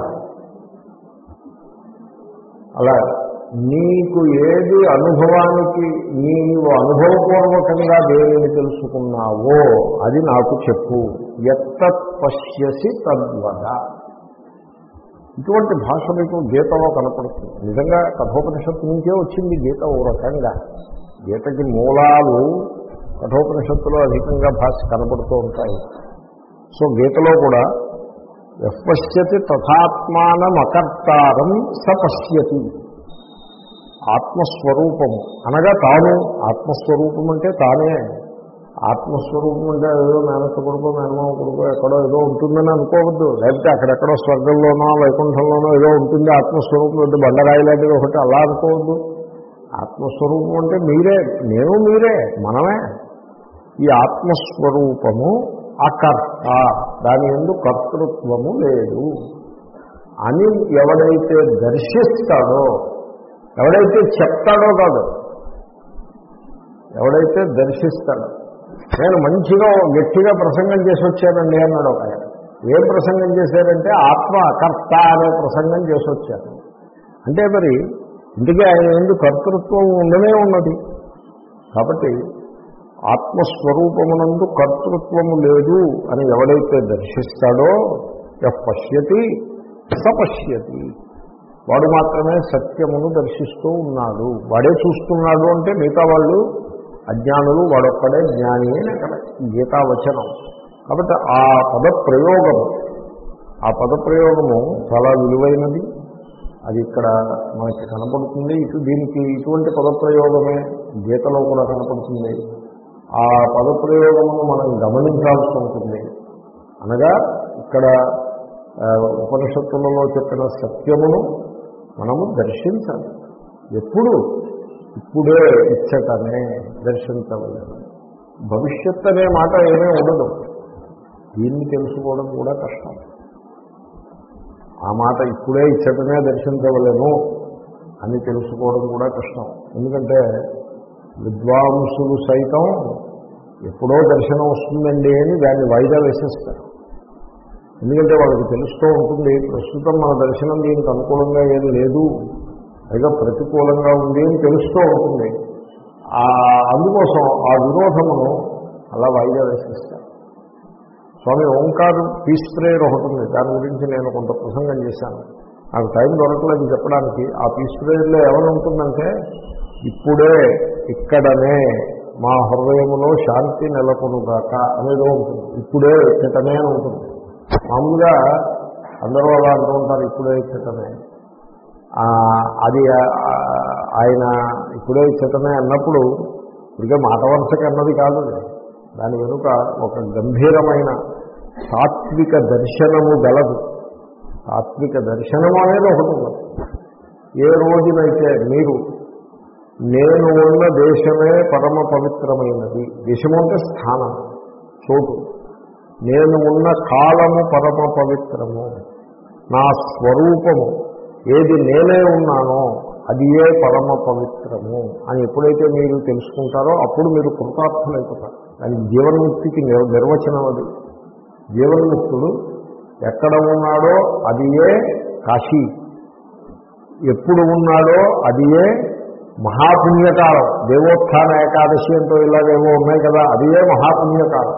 అలా నీకు ఏది అనుభవానికి నీవు అనుభవపూర్వకంగా దేనిని తెలుసుకున్నావో అది నాకు చెప్పు. ఎత్తత్ పశ్యసి తద్వద. ఇటువంటి భాష మీకు గీతలో కనపడుతుంది. నిజంగా కఠోపనిషత్తు నుంచే వచ్చింది గీత. ఓ రకంగా గీతకి మూలాలు కఠోపనిషత్తులో అధికంగా భాష కనపడుతూ ఉంటాయి. సో గీతలో కూడా యఃపశ్యతి తథాత్మానమకర్తారం సపశ్యతి. ఆత్మస్వరూపము అనగా తాను. ఆత్మస్వరూపం అంటే తానే. ఆత్మస్వరూపం అంటే ఏదో మేనత్త కొడుకో మేనమామ కొడుకో ఎక్కడో ఏదో ఉంటుందని అనుకోవద్దు. లేకపోతే అక్కడెక్కడో స్వర్గంలోనో వైకుంఠంలోనో ఏదో ఉంటుంది ఆత్మస్వరూపం. అంటే బండరాయి లాంటిది ఒకటి అలా అనుకోవద్దు. ఆత్మస్వరూపం అంటే మీరే, నేను మీరే, మనమే. ఈ ఆత్మస్వరూపము అకర్త, దాని యందు కర్తృత్వము లేదు అని ఎవడైతే దర్శిస్తాడో, ఎవడైతే చెప్తాడో కాదు, ఎవడైతే దర్శిస్తాడో. నేను మంచిగా గట్టిగా ప్రసంగం చేసి వచ్చానండి అన్నాడు ఒక ఆయన. ఏం ప్రసంగం చేశారంటే ఆత్మ అకర్త అనే ప్రసంగం చేసి వచ్చాను అంటే మరి ఇందుకే ఆయన ఎందుకు కర్తృత్వం ఉండనే ఉన్నది. కాబట్టి ఆత్మస్వరూపమునందు కర్తృత్వము లేదు అని ఎవడైతే దర్శిస్తాడో యః పశ్యతి సపశ్యతి, వాడు మాత్రమే సత్యమును దర్శిస్తూ ఉన్నాడు. వాడే చూస్తున్నాడు అంటే మిగతా వాళ్ళు అజ్ఞానులు, వాడొక్కడే జ్ఞాని అని అక్కడ గీతావచనం. కాబట్టి ఆ పదప్రయోగము ఆ పదప్రయోగము చాలా విలువైనది. అది ఇక్కడ మనకి కనపడుతుంది. ఇటు దీనికి ఇటువంటి పదప్రయోగమే గీతలో కూడా కనపడుతుంది. ఆ పదప్రయోగమును మనం గమనించాల్సి ఉంటుంది. అనగా ఇక్కడ ఉపనిషత్తులలో చెప్పిన సత్యమును మనము దర్శించాలి. ఎప్పుడు? ఇప్పుడే ఇచ్చటనే దర్శించవలేదు. భవిష్యత్ అనే మాట ఏమీ ఉండదు. దీన్ని తెలుసుకోవడం కూడా కష్టం. ఆ మాట ఇప్పుడే ఇచ్చటనే దర్శించవలేము అని తెలుసుకోవడం కూడా కష్టం. ఎందుకంటే విద్వాంసులు సైతం ఎప్పుడో దర్శనం వస్తుందండి అని దాన్ని వాయిదా వేసేస్తారు. ఎందుకంటే వాళ్ళకి తెలుస్తూ ఉంటుంది ప్రస్తుతం మన దర్శనం దీనికి అనుకూలంగా ఏం లేదు, పైగా ప్రతికూలంగా ఉంది అని తెలుస్తూ ఉంటుంది. అందుకోసం ఆ విరోధమును అలా వాయిదా వేసేస్తారు. స్వామి ఓంకార్ పీస్ ప్రేయర్ ఒకటి ఉంది, దాని గురించి నేను కొంత ప్రసంగం చేశాను. నాకు టైం దొరకలేదు చెప్పడానికి. ఆ పీస్ ప్రేయర్లో ఎవరు ఉంటుందంటే ఇప్పుడే ఇక్కడనే మా హృదయములో శాంతి నెలకొనుగాక అనేదో ఉంటుంది. ఇప్పుడే ఇచ్చటనే అని ఉంటుంది. మామూలుగా అందరూ అలా అంటూ ఉంటారు ఇప్పుడే ఇచ్చటమే. అది ఆయన ఇప్పుడే ఇచ్చటమే అన్నప్పుడు ఇదిగే మాట వరుసకి అన్నది కాదు. దాని వెనుక ఒక గంభీరమైన తాత్విక దర్శనము గలదు. తాత్విక దర్శనము అనేది ఒకటి ఉన్నది. ఏ రోజునైతే మీరు నేను ఉన్న దేశమే పరమ పవిత్రమైనది, దేశము అంటే స్థానం, చోటు, నేను ఉన్న కాలము పరమ పవిత్రము, నా స్వరూపము ఏది నేనే ఉన్నానో అది ఏ పరమ పవిత్రము అని ఎప్పుడైతే మీరు తెలుసుకుంటారో అప్పుడు మీరు కృతార్థులైపోతారు. అది జీవన్ముక్తికి నిర్వచనం. అది జీవన్ముక్తుడు ఎక్కడ ఉన్నాడో అది ఏ కాశీ, ఎప్పుడు ఉన్నాడో అది ఏ మహాపుణ్యకాలం. దేవోత్థాన ఏకాదశి అంటూ ఇలాగేవో ఉన్నాయి కదా, అది ఏ మహాపుణ్యకాలం.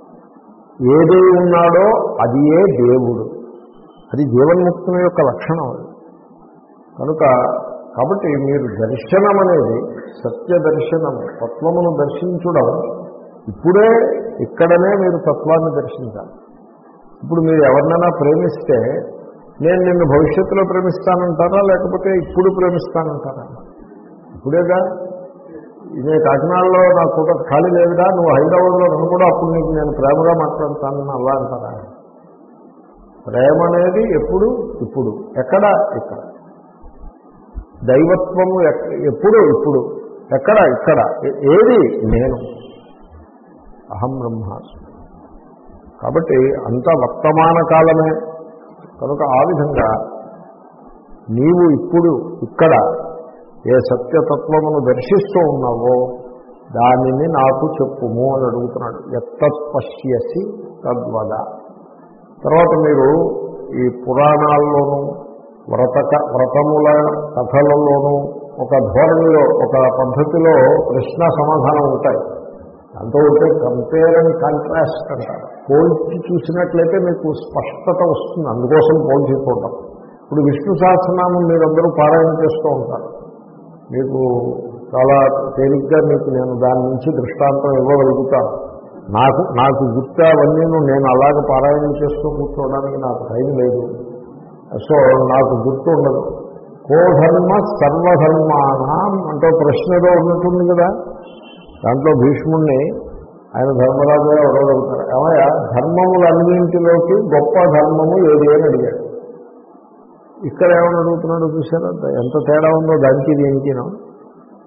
ఏది ఉన్నాడో అది ఏ దేవుడు. అది జీవన్ముక్తుని యొక్క లక్షణం. అది కనుక కాబట్టి మీరు దర్శనం అనేది సత్య దర్శనం, తత్వమును దర్శించడం ఇప్పుడే ఇక్కడనే మీరు తత్వాన్ని దర్శించాలి. ఇప్పుడు మీరు ఎవరినైనా ప్రేమిస్తే నేను నిన్ను భవిష్యత్తులో ప్రేమిస్తానంటారా లేకపోతే ఇప్పుడు ప్రేమిస్తానంటారా? ఇప్పుడేగా. ఇదే కాకినాడలో నా కూడా ఖాళీ లేదుగా, నువ్వు హైదరాబాద్లో నన్ను కూడా అప్పుడు నీకు నేను ప్రేమగా మాట్లాడతానని అలా అంటారా? ప్రేమ అనేది ఎప్పుడు? ఇప్పుడు. ఎక్కడ? ఇక్కడ. దైవత్వము ఎప్పుడు? ఇప్పుడు. ఎక్కడ? ఇక్కడ. ఏది? నేను అహం బ్రహ్మాస్మి. కాబట్టి అంతా వర్తమాన కాలమే. కనుక ఆ విధంగా నీవు ఇప్పుడు ఇక్కడ ఏ సత్యతత్వమును దర్శిస్తూ ఉన్నావో దానిని నాకు చెప్పుము అని అడుగుతున్నాడు. ఎత్తత్ పశ్యసి తద్వద. తర్వాత మీరు ఈ పురాణాల్లోనూ వ్రతక వ్రతముల కథలలోనూ ఒక ధోరణిలో ఒక పద్ధతిలో ప్రశ్న సమాధానం ఉంటాయి. దాంతో ఉంటే కంపేర్ అండ్ కాంట్రాస్ట్ అంటారు. పోల్చి చూసినట్లయితే మీకు స్పష్టత వస్తుంది. అందుకోసం పోల్చి చూడటం. ఇప్పుడు విష్ణు సహస్రనామం మీరందరూ పారాయణ చేస్తూ ఉంటారు. మీకు చాలా తేలిగ్గా మీకు నేను దాని నుంచి దృష్టాంతం ఇవ్వగలుగుతాను. నాకు నాకు గుర్తు అవన్నీ నేను అలాగ పారాయణం చేస్తూ కూర్చోవడానికి నాకు టైం లేదు. సో నాకు గుర్తు ఉండదు. కోధర్మ సర్వధర్మానం అంటూ ప్రశ్నలో ఉన్నట్టుంది కదా. దాంట్లో భీష్ముడిని ఆయన ధర్మరాజుగా అడగలుగుతారు. ఏమయ్యా ధర్మములన్నింటిలోకి గొప్ప ధర్మము ఏది అని అడిగాడు. ఇక్కడ ఏమని అడుగుతున్నాడో చూసారా? ఎంత తేడా ఉందో దానికి దీనికినో.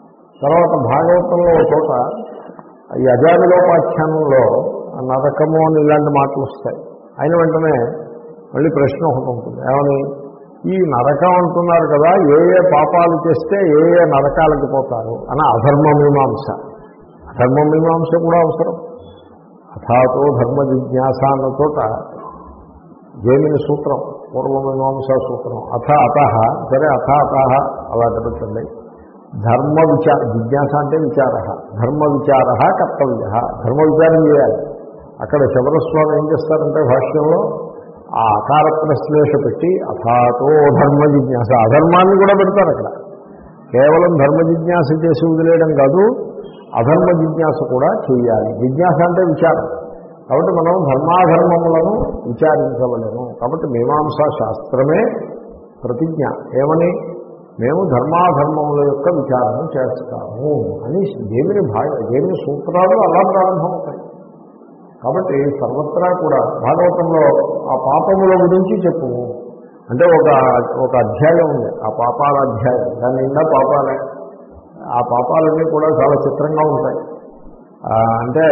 తర్వాత భాగవతంలో ఒక చోట ఈ అజామిలోపాఖ్యానంలో నరకము అని ఇలాంటి మాటలు వస్తాయి. అయిన వెంటనే మళ్ళీ ప్రశ్న ఒకటి ఉంటుంది, ఏమని ఈ నరకం అంటున్నారు కదా, ఏ ఏ పాపాలు చేస్తే ఏ ఏ నరకాలకి పోతారు అని అధర్మ మీమాంస. అధర్మ మీమాంస కూడా అవసరం. అథాతో ధర్మ జిజ్ఞాస అన్న చోట జైమిని సూత్రం, పూర్వమీమాంసా సూత్రం, అథ అత సరే అథ అత అలాంటి పెట్టండి. ధర్మ విచార, జిజ్ఞాస అంటే విచార, ధర్మ విచార కర్తవ్య, ధర్మ విచారం చేయాలి. అక్కడ శబరస్వామి ఏం చేస్తారంటే భాష్యంలో ఆ ఆకార ప్రశ్లేష పెట్టి అథాతో ధర్మ జిజ్ఞాస, అధర్మాన్ని కూడా పెడతారు అక్కడ. కేవలం ధర్మ జిజ్ఞాస చేసి వదిలేయడం కాదు, అధర్మ జిజ్ఞాస కూడా చేయాలి. జిజ్ఞాస అంటే విచారం. కాబట్టి మనం ధర్మాధర్మములను విచారించవలేము. కాబట్టి మీమాంసా శాస్త్రమే ప్రతిజ్ఞ ఏమని, మేము ధర్మాధర్మముల యొక్క విచారణ చేస్తాము అని దేవిని భా దేవిని సూత్రాలు అలా ప్రారంభమవుతాయి. కాబట్టి సర్వత్రా కూడా భాగవతంలో ఆ పాపముల గురించి చెప్పు అంటే ఒక ఒక అధ్యాయం ఉంది, ఆ పాపాల అధ్యాయం, దాని నిండా పాపాలే. ఆ పాపాలన్నీ కూడా చాలా చిత్రంగా ఉంటాయి. అంటే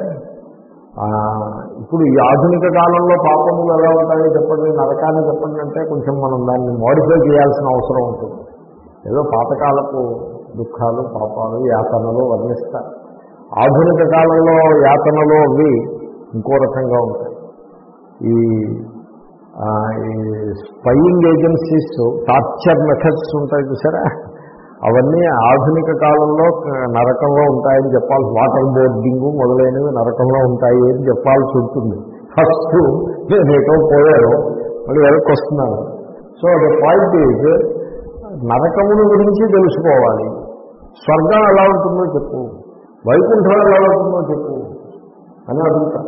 ఇప్పుడు ఈ ఆధునిక కాలంలో పాపములు ఎలా ఉంటాయో చెప్పండి, నరకాన్ని చెప్పండి అంటే కొంచెం మనం దాన్ని మోడిఫై చేయాల్సిన అవసరం ఉంటుంది. ఏదో పాతకాలపు దుఃఖాలు, పాపాలు, యాతనలు వర్ణిస్తారు. ఆధునిక కాలంలో యాతనలు అవి ఇంకో రకంగా ఉంటాయి. ఈ స్పైయింగ్ ఏజెన్సీస్, టార్చర్ మెథడ్స్ ఉంటాయి చూసారా, అవన్నీ ఆధునిక కాలంలో నరకంలో ఉంటాయని చెప్పాల్సి, వాటర్ బోర్డింగ్ మొదలైనవి నరకంలో ఉంటాయి అని చెప్పాల్సి ఉంటుంది. ఫస్ట్ నేను ఎటో పోయాను, మళ్ళీ వెనక్కి వస్తున్నాను. సో ద పాయింట్ ఈజ్ నరకముల గురించి తెలుసుకోవాలి. స్వర్గం ఎలా ఉంటుందో చెప్పు, వైకుంఠం ఎలా ఉంటుందో చెప్పు అని అడుగుతా.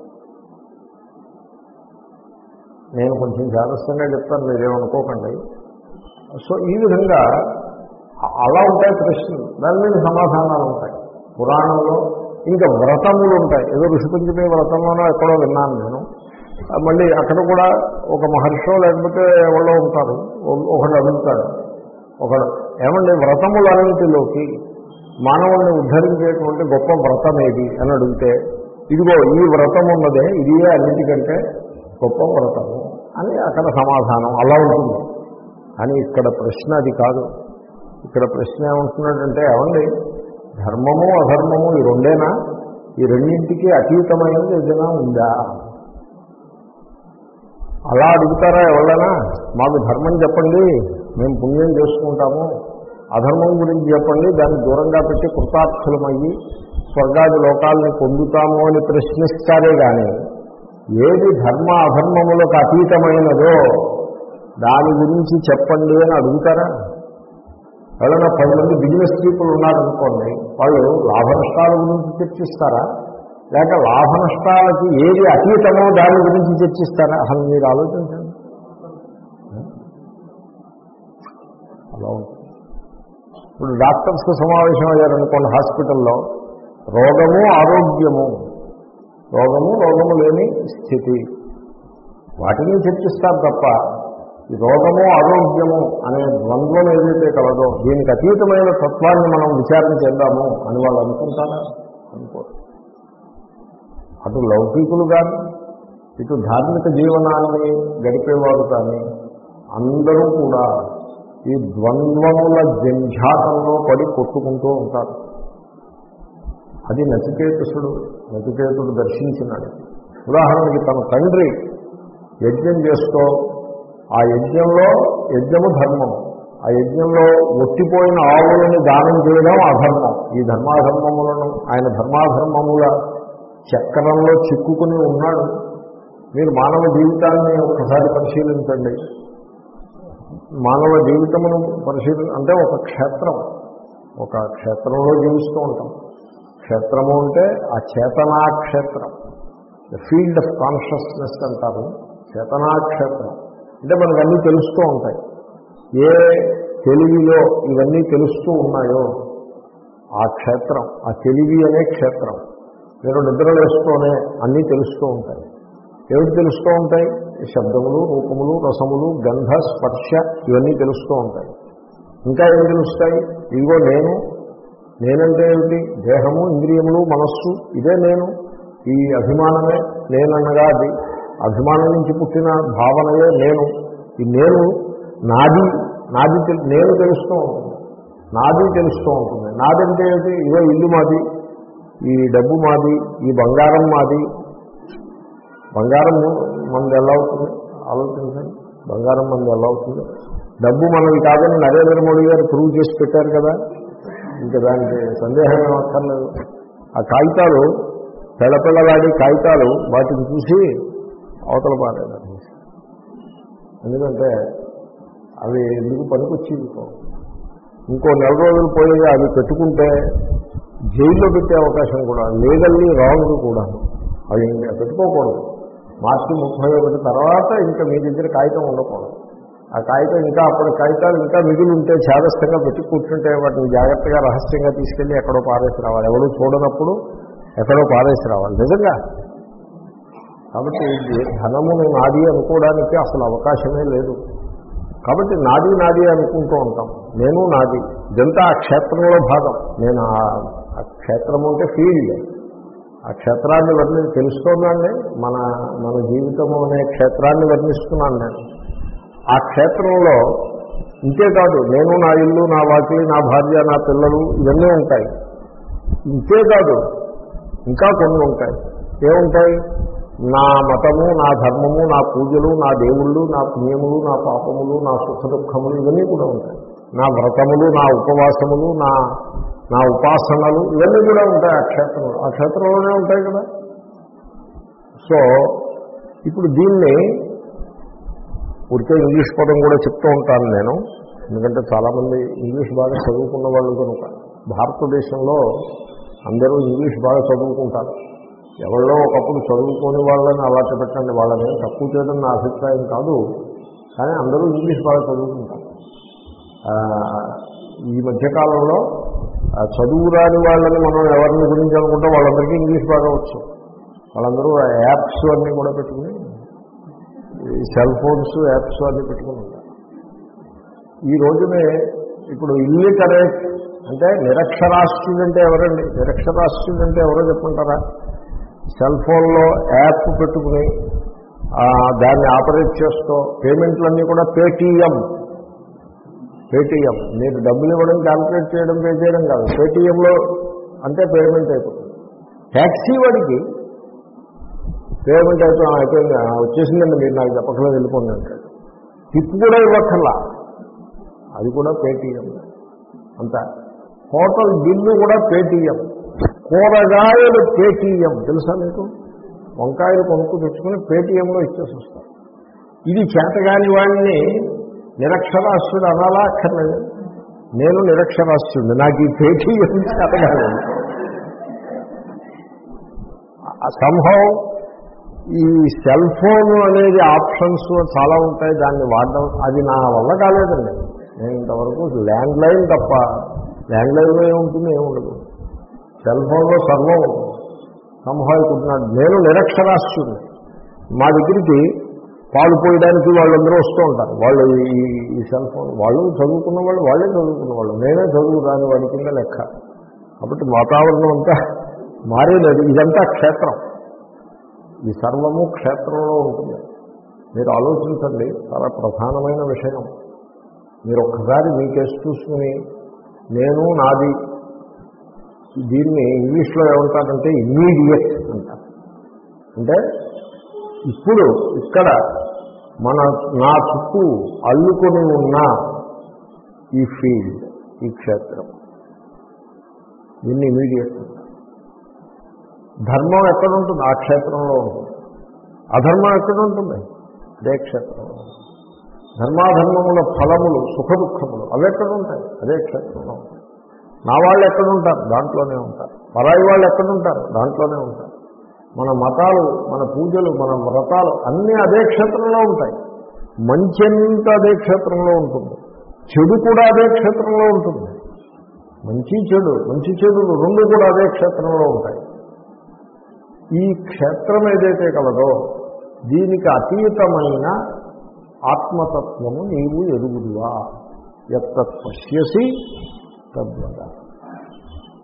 నేను కొంచెం జాగ్రత్తగా చెప్తాను, మీరేమనుకోకండి. సో ఈ విధంగా అలా ఉంటాయి ప్రశ్నలు, దాని మీద సమాధానాలు ఉంటాయి. పురాణంలో ఇంకా వ్రతములు ఉంటాయి. ఏదో ఋషిపంచమి వ్రతంలోనో ఎక్కడో విన్నాను నేను. మళ్ళీ అక్కడ కూడా ఒక మహర్షో లేకపోతే ఎవరో ఉంటారు, ఒకడు అడుగుతాడు, ఒకడు ఏమంటే వ్రతములన్నిటిలోకి మానవుల్ని ఉద్ధరించేటువంటి గొప్ప వ్రతం ఏది అని అడిగితే, ఇదిగో ఈ వ్రతం ఉన్నదే, ఇదే అన్నిటికంటే గొప్ప వ్రతము అని అక్కడ సమాధానం అలా ఉంటుంది. కానీ ఇక్కడ ప్రశ్న అది కాదు. ఇక్కడ ప్రశ్న ఏమంటున్నాడంటే, ఏమండి ధర్మము అధర్మము ఈ రెండేనా, ఈ రెండింటికి అతీతమైనది ఏదైనా ఉందా? అలా అడుగుతారా ఎవరైనా? మాకు ధర్మం చెప్పండి, మేము పుణ్యం చేసుకుంటాము, అధర్మం గురించి చెప్పండి, దాన్ని దూరంగా పెట్టి కృతార్థులమయ్యి స్వర్గాది లోకాలని పొందుతాము అని ప్రశ్నిస్తారే కానీ ఏది ధర్మ అధర్మములకు అతీతమైనదో దాని గురించి చెప్పండి అని అడుగుతారా? ఎవరైనా పది మంది బిజినెస్ పీపుల్ ఉన్నారనుకోండి, వాళ్ళు లాభ నష్టాల గురించి చర్చిస్తారా, లేక లాభ నష్టాలకి ఏది అతీతమో దాని గురించి చర్చిస్తారా? అసలు మీరు ఆలోచించండి. అలా ఉంటుంది. ఇప్పుడు డాక్టర్స్ సమావేశం అయ్యారనుకోండి హాస్పిటల్లో, రోగము ఆరోగ్యము, రోగము రోగము లేని స్థితి, వాటిని చర్చిస్తారు తప్ప ఈ రోగము ఆరోగ్యము అనే ద్వంద్వం ఏదైతే కలదో దీనికి అతీతమైన తత్వాన్ని మనం విచారణ చేద్దాము అని వాళ్ళు అనుకుంటారా? అనుకోరు. అటు లౌకికులు కానీ ఇటు ధార్మిక జీవనాన్ని గడిపేవారు కానీ అందరూ కూడా ఈ ద్వంద్వముల జంఝాటంలో పడి కొట్టుకుంటూ ఉంటారు. అది నచికేతుడు నచికేతుడు దర్శించినాడు. ఉదాహరణకి తన తండ్రి యజ్ఞం చేస్తూ, ఆ యజ్ఞంలో యజ్ఞము ధర్మము, ఆ యజ్ఞంలో ఒట్టిపోయిన ఆవులను దానం చేయడం అధర్మం. ఈ ధర్మాధర్మములను ఆయన ధర్మాధర్మముల చక్రంలో చిక్కుకుని ఉన్నాడు. మీరు మానవ జీవితాన్ని ఒకసారి పరిశీలించండి. మానవ జీవితమును పరిశీలి అంటే ఒక క్షేత్రం, ఒక క్షేత్రంలో జీవిస్తూ ఉంటాం. క్షేత్రము అంటే ఆ చేతనా క్షేత్రం, ద ఫీల్డ్ ఆఫ్ కాన్షియస్నెస్ అంటారు. చేతనా క్షేత్రం అంటే మనకు అన్నీ తెలుస్తూ ఉంటాయి. ఏ తెలివిలో ఇవన్నీ తెలుస్తూ ఉన్నాయో ఆ క్షేత్రం, ఆ తెలివి అనే క్షేత్రం. మీరు నిద్ర వేస్తూనే అన్నీ తెలుస్తూ ఉంటాయి. ఏమిటి తెలుస్తూ ఉంటాయి? శబ్దములు, రూపములు, రసములు, గంధ, స్పర్శ ఇవన్నీ తెలుస్తూ ఉంటాయి. ఇంకా ఏం తెలుస్తాయి? ఇదిగో నేను, నేనంటే ఏమిటి? దేహము, ఇంద్రియములు, మనస్సు, ఇదే నేను. ఈ అభిమానమే నేనన్నగా అది. అభిమానం నుంచి పుట్టిన భావనయే నేను. ఈ నేను నాది నాది నేను తెలుస్తూ ఉంటుంది, నాది తెలుస్తూ ఉంటుంది. నాదంటే ఏమిటి? ఇదో ఇల్లు మాది, ఈ డబ్బు మాది, ఈ బంగారం మాది. బంగారం మనది ఎలా అవుతుంది ఆలోచించండి. బంగారం మనది ఎలా అవుతుంది? డబ్బు మనది కాదని నరేంద్ర మోడీ గారు ప్రూవ్ చేసి పెట్టారు కదా, ఇంకా దానికి సందేహం ఏమక్కర్లేదు. ఆ కాగితాలు పిల్లపిల్లలాడి కాగితాలు వాటిని చూసి అవతల పారేది. ఎందుకంటే అవి ఎందుకు పనికొచ్చేది? ఇంకో నెల రోజులు పోయేగా అవి పెట్టుకుంటే జైల్లో పెట్టే అవకాశం కూడా, లీగల్లీ రాంగ్ కూడా. అవి ఇంకా పెట్టుకోకూడదు. మార్చి ముప్పై ఒకటి తర్వాత ఇంకా మీ దగ్గర కాగితం ఉండకూడదు. ఆ కాగితం ఇంకా అప్పటి కాగితాలు ఇంకా మిగిలి ఉంటే చేదస్తంగా పెట్టి కూర్చుంటే వాటిని జాగ్రత్తగా రహస్యంగా తీసుకెళ్ళి ఎక్కడో పారేసి రావాలి. ఎవడో చూడనప్పుడు ఎక్కడో పారేసి రావాలి నిజంగా. కాబట్టి ధనమును నాది అనుకోవడానికి అసలు అవకాశమే లేదు. కాబట్టి నాది నాది అనుకుంటూ ఉంటాం. నేను నాది, ఇదంతా ఆ క్షేత్రంలో భాగం. నేను ఆ క్షేత్రము అంటే ఫీల్డ్, ఆ క్షేత్రాన్ని వర్ణి తెలుస్తోందండి. మన మన జీవితము అనే క్షేత్రాన్ని వర్ణిస్తున్నాను నేను. ఆ క్షేత్రంలో ఇంతేకాదు, నేను, నా ఇల్లు, నా వాకిలి, నా భార్య, నా పిల్లలు, ఇవన్నీ ఉంటాయి. ఇంతేకాదు ఇంకా కొన్ని ఉంటాయి. ఏముంటాయి? నా మతము, నా ధర్మము, నా పూజలు, నా దేవుళ్ళు, నా పుణ్యములు, నా పాపములు, నా సుఖ దుఃఖములు, ఇవన్నీ కూడా ఉంటాయి. నా వ్రతములు, నా ఉపవాసములు, నా నా ఉపాసనలు, ఇవన్నీ కూడా ఉంటాయి ఆ క్షేత్రంలో. ఆ క్షేత్రంలోనే ఉంటాయి కదా. సో ఇప్పుడు దీన్ని ఊరికే ఇంగ్లీష్ పదం కూడా చెప్తూ ఉంటాను నేను, ఎందుకంటే చాలామంది ఇంగ్లీష్ బాగా చదువుకున్న వాళ్ళు కనుక. భారతదేశంలో అందరూ ఇంగ్లీష్ బాగా చదువుకుంటారు. ఎవరిలో ఒకప్పుడు చదువుకోని వాళ్ళని అలాంటి పెట్టండి, వాళ్ళని తక్కువ చేయడం నా అభిప్రాయం కాదు, కానీ అందరూ ఇంగ్లీష్ బాగా చదువుకుంటారు. ఈ మధ్యకాలంలో చదువు రాని వాళ్ళని మనం ఎవరిని గురించి అనుకుంటే వాళ్ళందరికీ ఇంగ్లీష్ బాగా వచ్చు. వాళ్ళందరూ యాప్స్ అన్నీ కూడా పెట్టుకుని, సెల్ ఫోన్స్ యాప్స్ అన్నీ పెట్టుకుని ఉంటారు. ఈ రోజునే ఇప్పుడు ఇల్లిటరేట్ అంటే నిరక్షరాస్యులు అంటే ఎవరండి? నిరక్షరాస్యులు అంటే ఎవరో చెప్పుకుంటారా? సెల్ ఫోన్లో యాప్ పెట్టుకుని దాన్ని ఆపరేట్ చేస్తూ పేమెంట్లన్నీ కూడా పేటీఎం పేటీఎం మీరు డబ్బులు ఇవ్వడం, క్యాల్కులేట్ చేయడం, పే చేయడం కాదు, పేటీఎంలో అంటే పేమెంట్ అయిపోతుంది. ట్యాక్సీ వాడికి పేమెంట్ అయిపోయి అయిపోయింది, వచ్చేసిందండి, మీరు నాకు చెప్పకలేదు, వెళ్ళిపోండి అంటాడు. టిప్ కూడా ఇవ్వక్కర్లా, అది కూడా పేటీఎం అంతా. హోటల్ బిల్లు కూడా పేటీఎం, కూరగాయలు పేటీఎం, తెలుసా మీకు? వంకాయలు కొనుక్కు తెచ్చుకుని పేటీఎంలో ఇచ్చేసి వస్తారు. ఇది చేతగాని వాడిని నిరక్షరాస్యుడు అనాలా అక్కర్లేదు. నేను నిరక్షరాస్యుడు, నాకు ఈ పేటీఎం చేతగానే. సంభవం ఈ సెల్ ఫోన్ అనేది ఆప్షన్స్ చాలా ఉంటాయి, దాన్ని వాడడం అది నా వల్ల కాలేదండి. నేను ఇంతవరకు ల్యాండ్ లైన్ తప్ప, ల్యాండ్ లైన్లో ఏముంటుంది? ఏముండదు. సెల్ ఫోన్లో సర్వం సంభావికుంటున్నాడు. నేను నిరక్షరాస్యుడు. మా దగ్గరికి పాలు పోయడానికి వాళ్ళందరూ వస్తూ ఉంటారు. వాళ్ళు ఈ సెల్ ఫోన్, వాళ్ళు చదువుకున్న వాళ్ళు, వాళ్ళే చదువుకున్న వాళ్ళు, నేనే చదువు రాని వాడి కింద లెక్క. కాబట్టి వాతావరణం అంతా మారేలేదు. ఇదంతా క్షేత్రం, ఈ సర్వము క్షేత్రంలో ఉంటుంది. మీరు ఆలోచించండి, చాలా ప్రధానమైన విషయం. మీరు ఒక్కసారి మీ కేసు చూసుకుని నేను నాది, దీన్ని ఇంగ్లీష్లో ఏమంటారంటే ఇమ్మీడియట్ అంటారు. అంటే ఇప్పుడు ఇక్కడ మన నా చుట్టూ అల్లుకొని ఉన్న ఈ ఫీల్డ్, ఈ క్షేత్రం, దీన్ని ఇమ్మీడియట్ అంటారు. ధర్మం ఎక్కడ ఉంటుంది? ఆ క్షేత్రంలో ఉంటుంది. అధర్మం ఎక్కడ ఉంటుంది? అదే క్షేత్రంలో. ధర్మాధర్మముల ఫలములు, సుఖ దుఃఖములు అవి ఎక్కడ ఉంటాయి? అదే క్షేత్రంలో ఉంటాయి. నా వాళ్ళు ఎక్కడుంటారు? దాంట్లోనే ఉంటారు. పరాయి వాళ్ళు ఎక్కడుంటారు? దాంట్లోనే ఉంటారు. మన మతాలు, మన పూజలు, మన వ్రతాలు అన్నీ అదే క్షేత్రంలో ఉంటాయి. మంచెంత అదే క్షేత్రంలో ఉంటుంది, చెడు కూడా అదే క్షేత్రంలో ఉంటుంది. మంచి చెడు, మంచి చెడులు రెండు కూడా అదే క్షేత్రంలో ఉంటాయి. ఈ క్షేత్రం ఏదైతే కలదో దీనికి అతీతమైన ఆత్మతత్వము నీవు ఎరుగుదువా? యత్తత్ పశ్యసి తద్వద.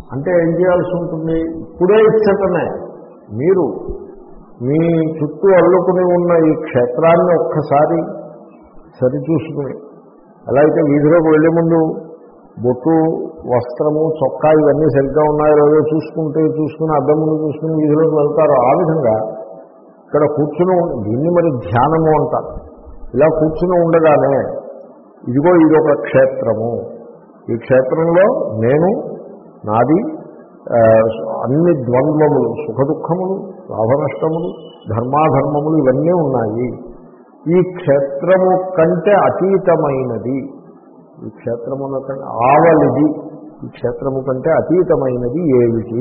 అంటే ఏం చేయాల్సి ఉంటుంది? ఇప్పుడే ఇచ్చటనే మీరు మీ చుట్టూ అల్లుకుని ఉన్న ఈ క్షేత్రాన్ని ఒక్కసారి సరిచూసుకుని, ఎలా అయితే వీధిలోకి వెళ్ళే ముందు బొట్టు, వస్త్రము, చొక్కా ఇవన్నీ సరిగ్గా ఉన్నాయో లేదో చూసుకుంటే చూసుకుని అద్దం ముందు చూసుకుని వీధిలోకి వెళ్తారో ఆ విధంగా ఇక్కడ కూర్చుని, దీన్ని మరి ధ్యానము అంటారు. ఇలా కూర్చుని ఉండగానే ఇదిగో ఇదొక క్షేత్రము, ఈ క్షేత్రంలో నేను, నాది, అన్ని ద్వంద్వములు, సుఖ దుఃఖములు, లాభనష్టములు, ధర్మాధర్మములు ఇవన్నీ ఉన్నాయి. ఈ క్షేత్రము కంటే అతీతమైనది, ఈ క్షేత్రముల కంటే ఆవలిది, ఈ క్షేత్రము కంటే అతీతమైనది ఏమిటి?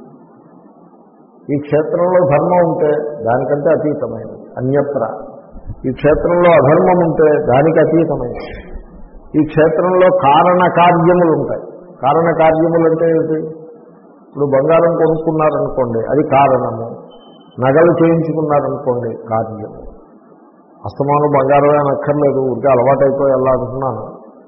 ఈ క్షేత్రంలో ధర్మం ఉంటే దానికంటే అతీతమైనది అన్యత్ర. ఈ క్షేత్రంలో అధర్మం ఉంటే దానికి అతీతమైనది. ఈ క్షేత్రంలో కారణ కార్యములు ఉంటాయి. కారణ కార్యములు అంటే ఏంటి? ఇప్పుడు బంగారం కొనుక్కున్నారనుకోండి, అది కారణము. నగలు చేయించుకున్నారనుకోండి, కార్యము. అస్తమానం బంగారమే అనక్కర్లేదు, ఉంటే అలవాటైపోయి ఎలా అనుకున్నాను.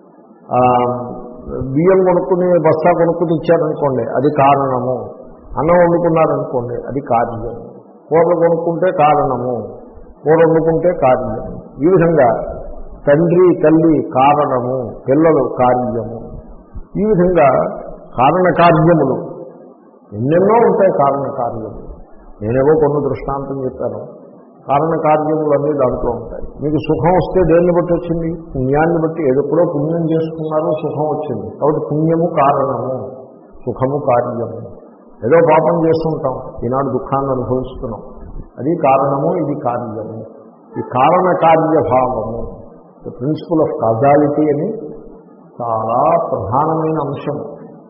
బియ్యం కొనుక్కుని బస్తా కొనుక్కుని ఇచ్చారనుకోండి, అది కారణము. అన్నం వండుకున్నారనుకోండి, అది కార్యము. కూరలు కొనుక్కుంటే కారణము, కూర వండుకుంటే కార్యము. ఈ విధంగా తండ్రి తల్లి కారణము, పిల్లలు కార్యము. ఈ విధంగా కారణ కార్యములు ఎన్నెన్నో ఉంటాయి. కారణ కార్యములు నేనేవో కొన్ని దృష్టాంతం చెప్పాను. కారణ కార్యములన్నీ దాంట్లో ఉంటాయి. మీకు సుఖం వస్తే దేన్ని బట్టి వచ్చింది? పుణ్యాన్ని బట్టి. ఏదెప్పుడో పుణ్యం చేసుకున్నారో సుఖం వచ్చింది. కాబట్టి పుణ్యము కారణము, సుఖము కార్యము. ఏదో పాపం చేస్తుంటాం, ఈనాడు దుఃఖాన్ని అనుభవిస్తున్నాం, అది కారణము, ఇది కార్యము. ఈ కారణ కార్యభావము, ద ప్రిన్సిపల్ ఆఫ్ కాజాలిటీ అని చాలా ప్రధానమైన అంశం.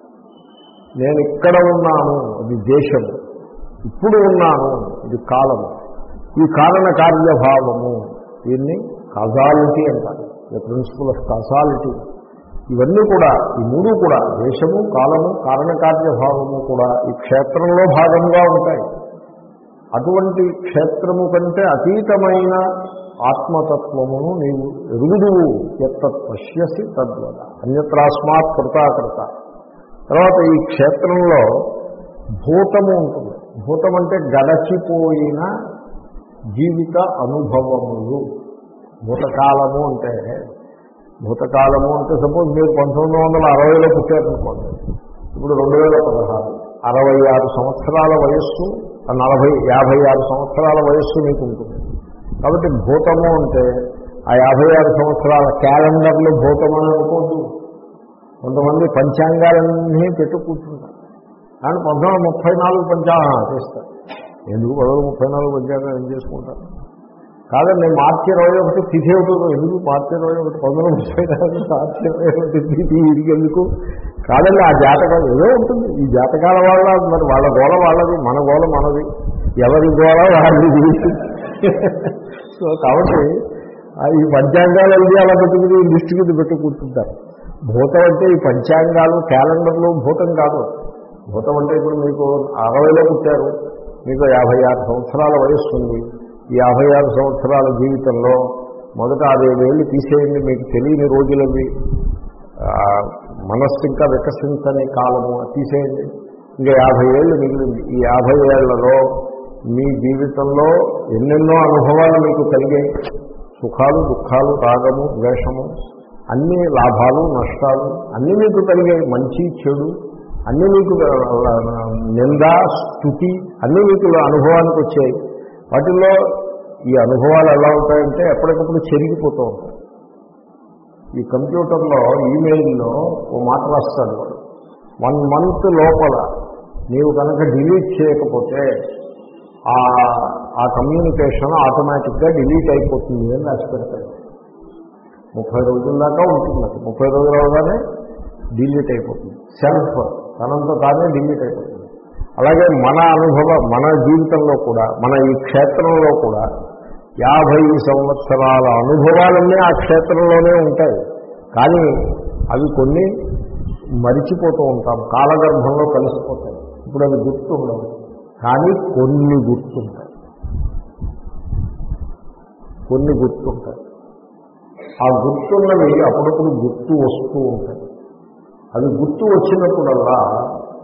నేను ఇక్కడ ఉన్నాను, ఇది దేశము. ఇప్పుడు ఉన్నాను, ఇది కాలము. ఈ కారణ కార్యభావము, దీన్ని కాజాలిటీ అంటారు, ద ప్రిన్సిపల్ ఆఫ్ కాజాలిటీ. ఇవన్నీ కూడా, ఈ మూడు కూడా, దేశము, కాలము, కారణ కార్యభావము కూడా ఈ క్షేత్రంలో భాగంగా ఉంటాయి. అటువంటి క్షేత్రము కంటే అతీతమైన ఆత్మతత్వమును నీవు ఎరుగుదువు. ఎత్తత్ పశ్యసి తద్వద అన్యత్రాస్మాత్ కృతాకృత. తర్వాత ఈ క్షేత్రంలో భూతము ఉంటుంది. భూతం అంటే గడచిపోయిన జీవిత అనుభవములు. భూతకాలము అంటే భూతకాలము అంటే సపోజ్ మీరు పంతొమ్మిది వందల అరవైలో పుట్టారనుకోండి, ఇప్పుడు రెండు వేల పదహారు అరవై ఆరు సంవత్సరాల వయస్సు, నలభై యాభై ఆరు సంవత్సరాల వయస్సు మీకు ఉంటుంది. కాబట్టి భూతము అంటే ఆ యాభై ఆరు సంవత్సరాల క్యాలెండర్లో భూతమని అనుకోవద్దు. కొంతమంది పంచాంగాలన్నీ పెట్టు కూర్చుంటారు. కానీ పంతొమ్మిది వందల ముప్పై నాలుగు పంచాంగం చేస్తారు. ఎందుకు పదవి ముప్పై నాలుగు పంచాంగం ఏం చేసుకుంటారు? కాదండి, మార్చి ఇరవై ఒకటి తిథి అవుతుందో ఎందుకు? మార్చి ఇరవై ఒకటి పంతొమ్మిది వందల ముప్పై నాలుగు మార్చి ఇరవై ఒకటి తిథి ఇది ఎందుకు? కాదండి, ఆ జాతకం ఏదో ఉంటుంది. ఈ జాతకాల వల్ల మరి వాళ్ళ గోల వాళ్ళది, మన గోల మనది, ఎవరి గోల వాళ్ళది. సో కాబట్టి ఈ పంచాంగాలు అలా పెట్టుకుని లిస్టు కింద పెట్టు కూర్చుంటారు. భూతం అంటే ఈ పంచాంగాలు క్యాలెండర్లు భూతం కాదు. భూతం అంటే ఇప్పుడు మీకు అరవైలో పుట్టారు, మీకు యాభై ఆరు సంవత్సరాల వయస్సు ఉంది. ఈ యాభై ఆరు సంవత్సరాల జీవితంలో మొదట అరవైవేళ్ళు తీసేయండి, మీకు తెలియని రోజులవి, మనస్సు ఇంకా వికసించని కాలము తీసేయండి. ఇంకా యాభై ఏళ్ళు మిగిలింది. ఈ యాభై ఏళ్లలో మీ జీవితంలో ఎన్నెన్నో అనుభవాలు మీకు కలిగాయి. సుఖాలు, దుఃఖాలు, రాగము, ద్వేషము, అన్ని లాభాలు, నష్టాలు అన్నీ మీకు కలిగాయి. మంచి చెడు అన్నీ మీకు, నింద, స్తుతి అన్నీ మీకు అనుభవానికి వచ్చాయి. వాటిల్లో ఈ అనుభవాలు ఎలా ఉంటాయంటే ఎప్పటికప్పుడు చెరిగిపోతూ ఉంటాయి. ఈ కంప్యూటర్లో ఈమెయిల్లో ఓ మాట రాస్తాడు వాడు, వన్ మంత్ లోపల నీవు కనుక డిలీట్ చేయకపోతే ఆ కమ్యూనికేషన్ ఆటోమేటిక్గా డిలీట్ అయిపోతుంది అని రాసి పెడతాడు. ముప్పై రోజుల దాకా ఉంటుంది. అది ముప్పై రోజులు అవగానే డిలీట్ అయిపోతుంది. సెల్ఫ్ తనంతో తానే డిలీట్ అయిపోతుంది. అలాగే మన అనుభవం, మన జీవితంలో కూడా, మన ఈ క్షేత్రంలో కూడా యాభై సంవత్సరాల అనుభవాలన్నీ ఆ క్షేత్రంలోనే ఉంటాయి. కానీ అవి కొన్ని మరిచిపోతూ ఉంటాం, కాలగర్భంలో కలిసిపోతాయి. ఇప్పుడు అవి గుర్తుండవు, కానీ కొన్ని గుర్తుంటాయి. కొన్ని గుర్తుంటాయి. ఆ గుర్తున్నవి అప్పుడప్పుడు గుర్తు వస్తూ ఉంటాయి. అవి గుర్తు వచ్చినప్పుడల్లా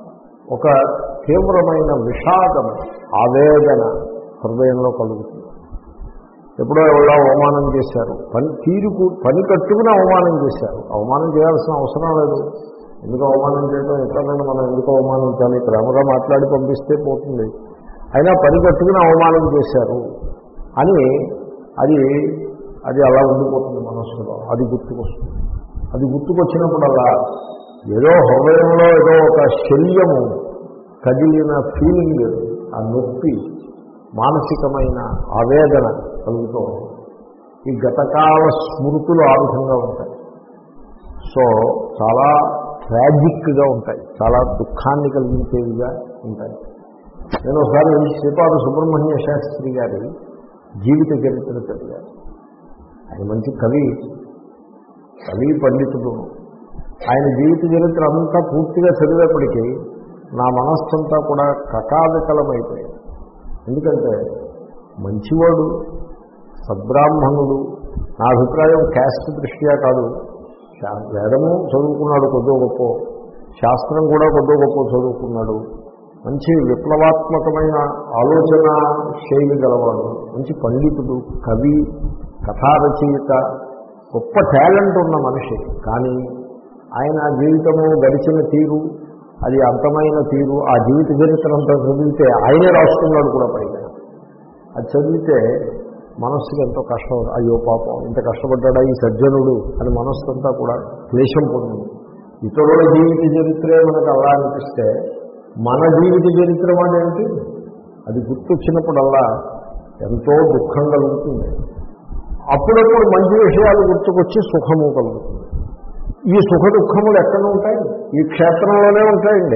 ఒక తీవ్రమైన విషాదం, ఆవేదన హృదయంలో కలుగుతుంది. ఎప్పుడో ఎవరో అవమానం చేశారు, పని తీరుకు పని కట్టుకుని అవమానం చేశారు. అవమానం చేయాల్సిన అవసరం లేదు. ఎందుకు అవమానం చేయడం, ఎక్కడైనా మనం ఎందుకు అవమానించాలి? ప్రేమగా మాట్లాడి పంపిస్తే పోతుంది. అయినా పని కట్టుకుని అవమానం చేశారు అని అది అది అలా ఉండిపోతుంది మనస్సులో. అది గుర్తుకొస్తుంది. అది గుర్తుకొచ్చినప్పుడల్లా ఏదో హృదయంలో ఏదో ఒక శల్యము కదిలిన ఫీలింగ్, ఆ నొప్పి, మానసికమైన ఆవేదన కలుగుతూ ఉంటుంది. ఈ గతకాల స్మృతులు ఆ విధంగా ఉంటాయి. సో చాలా ట్రాజిక్గా ఉంటాయి, చాలా దుఃఖాన్ని కలిగించేవిగా ఉంటాయి. నేను ఒకసారి శ్రీపాద సుబ్రహ్మణ్య శాస్త్రి గారి జీవిత చరిత్ర చదివాను. ఆయన మంచి కవి, కవి పండితుడు. ఆయన జీవిత చరిత్ర అంతా పూర్తిగా చదివేప్పటికీ నా మనస్సంతా కూడా కకావికలమైపోయింది. ఎందుకంటే మంచివాడు, సద్బ్రాహ్మణుడు. నా అభిప్రాయం క్యాస్ట్ దృష్ట్యా కాదు, వేదము చదువుకున్నాడు కొద్దో గొప్ప, శాస్త్రం కూడా కొద్దో గొప్ప చదువుకున్నాడు, మంచి విప్లవాత్మకమైన ఆలోచన శైలి గలవాడు, మంచి పండితుడు, కవి, కథారచయిత, గొప్ప టాలెంట్ ఉన్న మనిషి. కానీ ఆయన జీవితము గడిచిన తీరు, అది అంతమైన తీరు, ఆ జీవిత చరిత్ర అంతా చదివితే ఆయనే రాసుకున్నాడు కూడా పైగా. అది చదివితే మనస్సుకి ఎంతో కష్టం. అయ్యో పాపం ఇంత కష్టపడ్డా ఈ సజ్జనుడు అని మనస్సు అంతా కూడా క్లేశం పొందింది. ఇతరుల జీవిత చరిత్రే మనకు అలా అనిపిస్తే మన జీవిత చరిత్ర ఏమిటి? అది గుర్తొచ్చినప్పుడల్లా ఎంతో దుఃఖం కలుగుతుంది. అప్పుడప్పుడు మంచి విషయాలు గుర్తుకొచ్చి సుఖము కలుగుతుంది. ఈ సుఖ దుఃఖములు ఎక్కడ ఉంటాయి? ఈ క్షేత్రంలోనే ఉంటాయండి.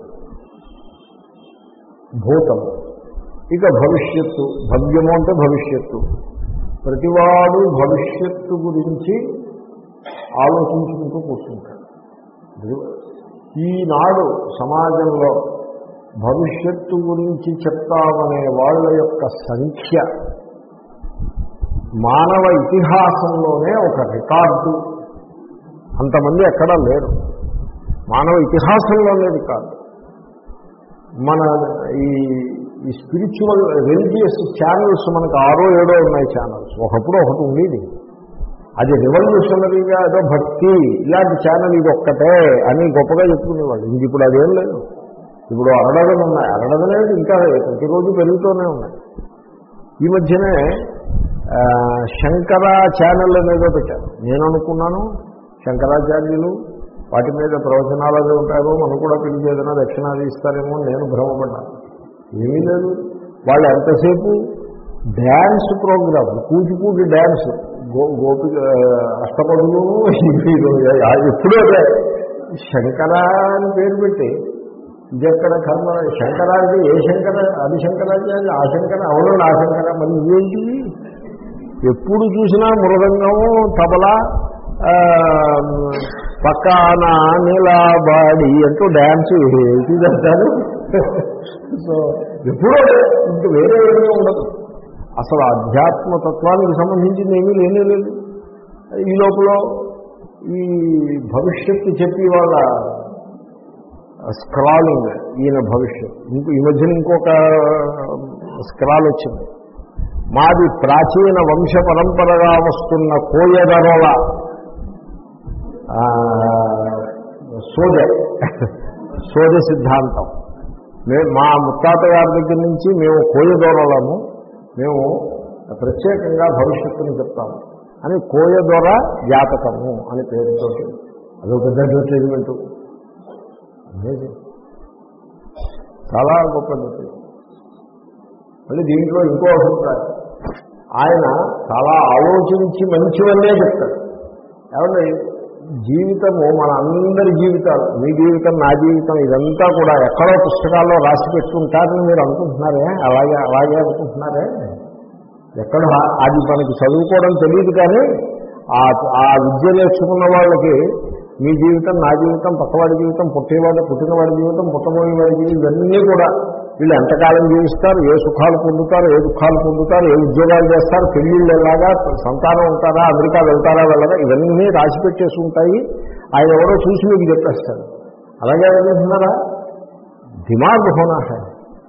భూతము, ఇక భవిష్యత్తు. భవ్యము అంటే భవిష్యత్తు. ప్రతివాడు భవిష్యత్తు గురించి ఆలోచించుకుంటూ కూర్చుంటాడు. ఈనాడు సమాజంలో భవిష్యత్తు గురించి చెప్తామనే వాళ్ళ యొక్క సంఖ్య మానవ ఇతిహాసంలోనే ఒక రికార్డు. అంతమంది ఎక్కడా లేరు. మానవ ఇతిహాసంలోనే రికార్డు. మన ఈ ఈ స్పిరిచువల్ రిలీజియస్ ఛానల్స్ మనకు ఆరో ఏడో ఉన్నాయి ఛానల్స్. ఒకప్పుడు ఒకటి ఉండేది, అది రివల్యూషనరీగా ఏదో భక్తి ఇలాంటి ఛానల్ ఇది ఒక్కటే అని గొప్పగా చెప్పుకునేవాళ్ళు. ఇంక ఇప్పుడు అదేం లేదు. ఇప్పుడు అరడదలు ఉన్నాయి. అరడదలేదు, ఇంకా ప్రతిరోజు పెరుగుతూనే ఉన్నాయి. ఈ మధ్యనే శంకర ఛానల్ అనేదో పెట్టారు. నేను అనుకున్నాను శంకరాచార్యులు వాటి మీద ప్రవచనాలు అవి ఉంటాయో మనం కూడా పిలిచి ఏదైనా దక్షిణాది ఇస్తారేమో నేను భ్రమపడ్డాను. ఏమీ లేదు. వాళ్ళు ఎంతసేపు డ్యాన్స్ ప్రోగ్రామ్, కూచిపూడి డ్యాన్స్, గో గోపి అష్టపదులు ఎప్పుడూ అదే శంకర అని పేరు పెట్టి ఇదెక్కడ కర్మ. శంకర అంటే ఏ శంకర? అది శంకరాచార్య, ఆ శంకర, అవునండి ఆ శంకర. మరి ఇవేంటివి? ఎప్పుడు చూసినా మృదంగము, తబలా, పక్కన నిలబడి అంటూ డ్యాన్స్ ఏంటి చేస్తారు. సో ఎప్పుడో ఇంక వేరే ఏమీ ఉండదు. అసలు ఆధ్యాత్మతత్వానికి సంబంధించింది ఏమీ లేనే లేదు. ఈ లోపల ఈ భవిష్యత్తు చెప్పి వాళ్ళ స్క్రాలింగ్, ఈయన భవిష్యత్. ఇంకో ఈ మధ్యన ఇంకొక స్క్రాల్ వచ్చింది. మాది ప్రాచీన వంశ పరంపరగా వస్తున్న కోయదరొల సోదె సోదె సిద్ధాంతం. మేము మా ముత్తాత గారి దగ్గర నుంచి మేము కోయదొరలము, మేము ప్రత్యేకంగా భవిష్యత్తుని చెప్తాము అని కోయదొర జాతకము అని పేరుతో అదొక పెద్ద అడ్వర్టైజ్మెంటు. చాలా గొప్ప అడ్వర్టైజ్మెంట్. మళ్ళీ దీంట్లో ఇంకో అభిప్రాయం, ఆయన చాలా ఆలోచించి మంచివన్నే చెప్తాడు. ఏమంటే జీవితము మన అందరి జీవితాలు, మీ జీవితం, నా జీవితం, ఇదంతా కూడా ఎక్కడో పుస్తకాల్లో రాసి పెట్టుకుంటారని మీరు అనుకుంటున్నారే, అలాగే అలాగే అనుకుంటున్నారే. ఎక్కడో అది మనకి చదువుకోవడం తెలియదు. కానీ ఆ విద్య నేర్చుకున్న వాళ్ళకి మీ జీవితం, నా జీవితం, పక్కవాడి జీవితం, పుట్టేవాడి పుట్టినవాడి జీవితం, పుట్టబోయేవాడి జీవితం, ఇవన్నీ కూడా వీళ్ళు ఎంతకాలం జీవిస్తారు, ఏ సుఖాలు పొందుతారు, ఏ దుఃఖాలు పొందుతారు, ఏ ఉద్యోగాలు చేస్తారు, పెళ్ళిళ్ళు ఎలాగా, సంతానం ఉంటారా, అమెరికా వెళ్తారా వెళ్ళగా, ఇవన్నీ రాసి పెట్టేసి ఉంటాయి. ఆయన ఎవరో చూసి మీకు చెప్పేస్తాడు. అలాగే అనుకుంటున్నారా? దిమాగ్ హోనా హై.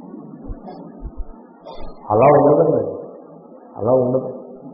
అలా ఉండదండి, అలా ఉండదు.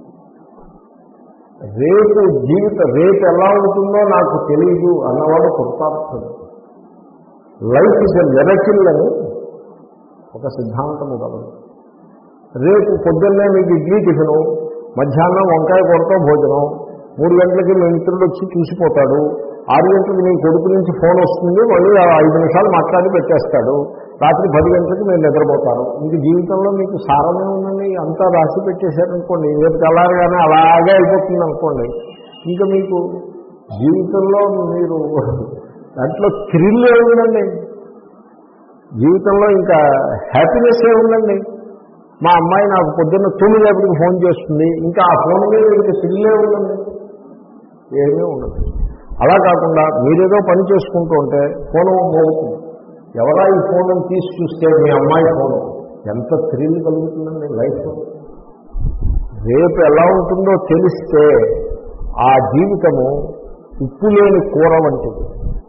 రేపు జీవిత రేపు ఎలా ఉంటుందో నాకు తెలియదు అన్నవాడు కృతార్థుడు. లైఫ్ ఇస్ ఎ మిరకిల్ అని ఒక సిద్ధాంతము కలదు. రేపు పొద్దున్నే మీకు ఇడ్లీ టిఫిను, మధ్యాహ్నం వంకాయ కూరతో భోజనం, మూడు గంటలకి మీ మిత్రుడు వచ్చి చూసిపోతాడు, ఆరు గంటలకు మీ కొడుకు నుంచి ఫోన్ వస్తుంది, మళ్ళీ ఐదు నిమిషాలు మాట్లాడి పెట్టేస్తాడు, రాత్రి పది గంటలకు మీరు నిద్రపోతారు. ఇంక జీవితంలో మీకు సారమే ఉందండి, అంతా రాసి పెట్టేశారనుకోండి, రేపు తెల్లారగానే అలాగే అయిపోతుంది అనుకోండి. ఇంకా మీకు జీవితంలో మీరు దాంట్లో థ్రిల్ ఏముందండి, జీవితంలో ఇంకా హ్యాపీనెస్ ఏముందండి. మా అమ్మాయి నాకు పొద్దున్న తొమ్మిదేపటికి ఫోన్ చేస్తుంది, ఇంకా ఆ ఫోన్ మీద ఇంకా థ్రిల్లే ఉందండి, ఏమీ ఉండదు. అలా కాకుండా మీరేదో పని చేసుకుంటూ ఉంటే ఫోన్ మోగుతుంది, ఎవరా ఈ ఫోన్ తీసి చూస్తే మీ అమ్మాయి ఫోను, ఎంత థ్రిల్ కలుగుతుందండి లైఫ్లో. రేపు ఎలా ఉంటుందో తెలిస్తే ఆ జీవితము ఉప్పు లేని కూర వంటిది.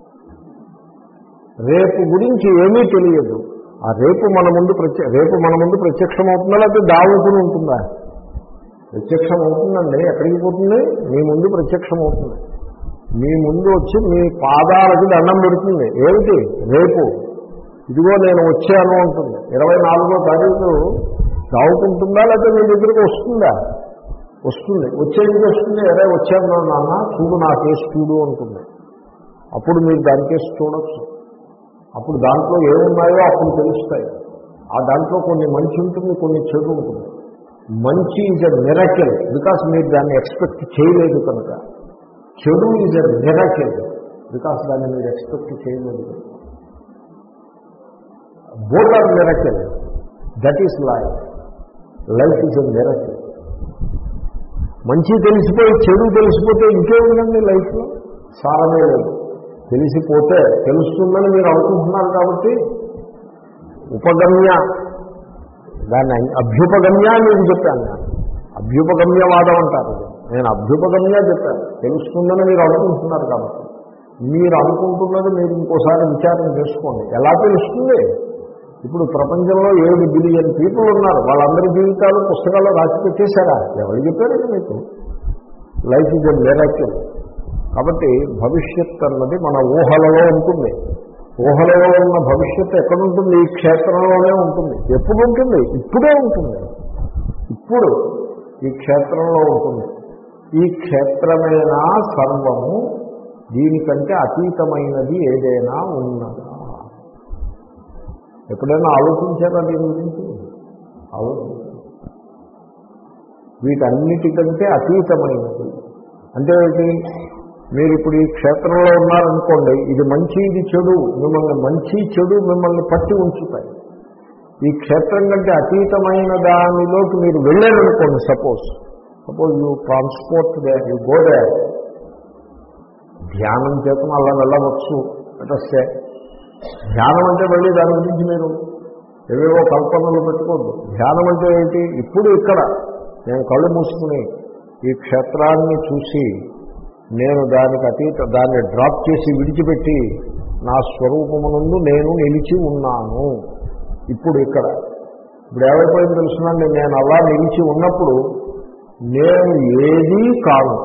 రేపు గురించి ఏమీ తెలియదు. ఆ రేపు మన ముందు ప్రత్య రేపు మన ముందు ప్రత్యక్షం అవుతుందా లేకపోతే దావుకుని ఉంటుందా? ప్రత్యక్షం అవుతుందండి. ఎక్కడికి పోతుంది? మీ ముందు ప్రత్యక్షం అవుతుంది. మీ ముందు వచ్చి మీ పాదాలకి దండం పెడుతుంది. ఏమిటి? రేపు ఇదిగో నేను వచ్చాను అంటుంది. ఇరవై నాలుగో తారీఖు దావుకుంటుందా లేకపోతే మీ దగ్గరికి వస్తుందా? వస్తుంది. వచ్చేది వస్తుంది. అరే వచ్చాను నాన్న చూడు నా కేసు చూడు అంటుంది. అప్పుడు మీరు దాని కేసు చూడొచ్చు. అప్పుడు దాంట్లో ఏమున్నాయో అప్పుడు తెలుస్తాయి. ఆ దాంట్లో కొన్ని మంచి ఉంటుంది, కొన్ని చెడు ఉంటుంది. మంచి ఈజ్ ఎ మిరకిల్ బికాస్ మీరు దాన్ని ఎక్స్పెక్ట్ చేయలేదు కనుక. చెడు ఈజ్ ఎ మిరకిల్ బికాస్ దాన్ని మీరు ఎక్స్పెక్ట్ చేయలేదు. Both are miracle. That is life. Life is a miracle. మంచి తెలిసిపోయి చెడు తెలిసిపోతే ఇంకేముందండి లైఫ్లో? సారమే లేదు. తెలిసిపోతే తెలుస్తుందని మీరు అనుకుంటున్నారు కాబట్టి ఉపగమ్య, దాన్ని అభ్యుపగమ్య నేను చెప్పాను. అభ్యుపగమ్యవాదం అంటారు. నేను అభ్యుపగమ్య చెప్పాను. తెలుస్తుందని మీరు అనుకుంటున్నారు కాబట్టి మీరు అనుకుంటున్నది మీరు ఇంకోసారి విచారణ చేసుకోండి. ఎలా తెలుస్తుంది? ఇప్పుడు ప్రపంచంలో ఏడు బిలియన్ పీపుల్ ఉన్నారు. వాళ్ళందరి జీవితాలు పుస్తకాల్లో రాసి పెట్టేశారా? ఎవరు చెప్పారండి మీకు? Life is a miracle. కాబట్టి భవిష్యత్ అన్నది మన ఊహలలో ఉంటుంది. ఊహలలో ఉన్న భవిష్యత్తు ఎక్కడుంటుంది? ఈ క్షేత్రంలోనే ఉంటుంది. ఎప్పుడు ఉంటుంది? ఇప్పుడే ఉంటుంది. ఇప్పుడు ఈ క్షేత్రంలో ఉంటుంది. ఈ క్షేత్రమేనా సర్వము? దీనికంటే అతీతమైనది ఏదైనా ఉన్నదా? ఎప్పుడైనా ఆలోచించారా దీని గురించి? ఆలోచించారు. వీటన్నిటికంటే అతీతమైనది అంటే ఏంటి? మీరు ఇప్పుడు ఈ క్షేత్రంలో ఉన్నారనుకోండి, ఇది మంచి ఇది చెడు, మిమ్మల్ని మంచి చెడు మిమ్మల్ని పట్టి ఉంచుతాయి. ఈ క్షేత్రం కంటే అతీతమైన దానిలోకి మీరు వెళ్ళారనుకోండి, suppose suppose you transport there, you go there. ధ్యానం చేత అలా వెళ్ళవచ్చు. అంటే ధ్యానం అంటే వెళ్ళి దాని గురించి మీరు ఏవేవో కల్పనలు పెట్టుకోవద్దు. ధ్యానం అంటే ఏంటి? ఇప్పుడు ఇక్కడ నేను కళ్ళు మూసుకుని ఈ క్షేత్రాన్ని చూసి నేను దానికి అతీత దాన్ని డ్రాప్ చేసి విడిచిపెట్టి నా స్వరూపమునందు నేను నిలిచి ఉన్నాను. ఇప్పుడు ఇక్కడ ఇప్పుడు ఏమైపోయింది తెలుసునండి? నేను అలా నిలిచి ఉన్నప్పుడు నేను ఏదీ కాను.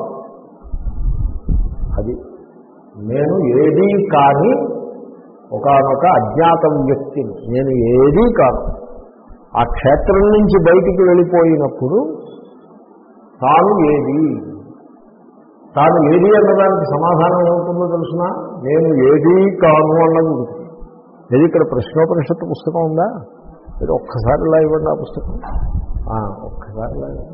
అది నేను ఏదీ కాని ఒకానొక అజ్ఞాత వ్యక్తిని. నేను ఏదీ కాను. ఆ క్షేత్రం నుంచి బయటికి వెళ్ళిపోయినప్పుడు తాను ఏది తాను ఏది అన్నదానికి సమాధానం ఏమవుతుందో తెలుసునా? నేను ఏదీ కాను అన్నది ఉంటుంది. ఏది ఇక్కడ ప్రశ్నోపనిషత్తు పుస్తకం ఉందా? మీరు ఒక్కసారి ఇలా ఇవ్వండి ఆ పుస్తకం. ఒక్కసారి ఇలా ఇవ్వండి.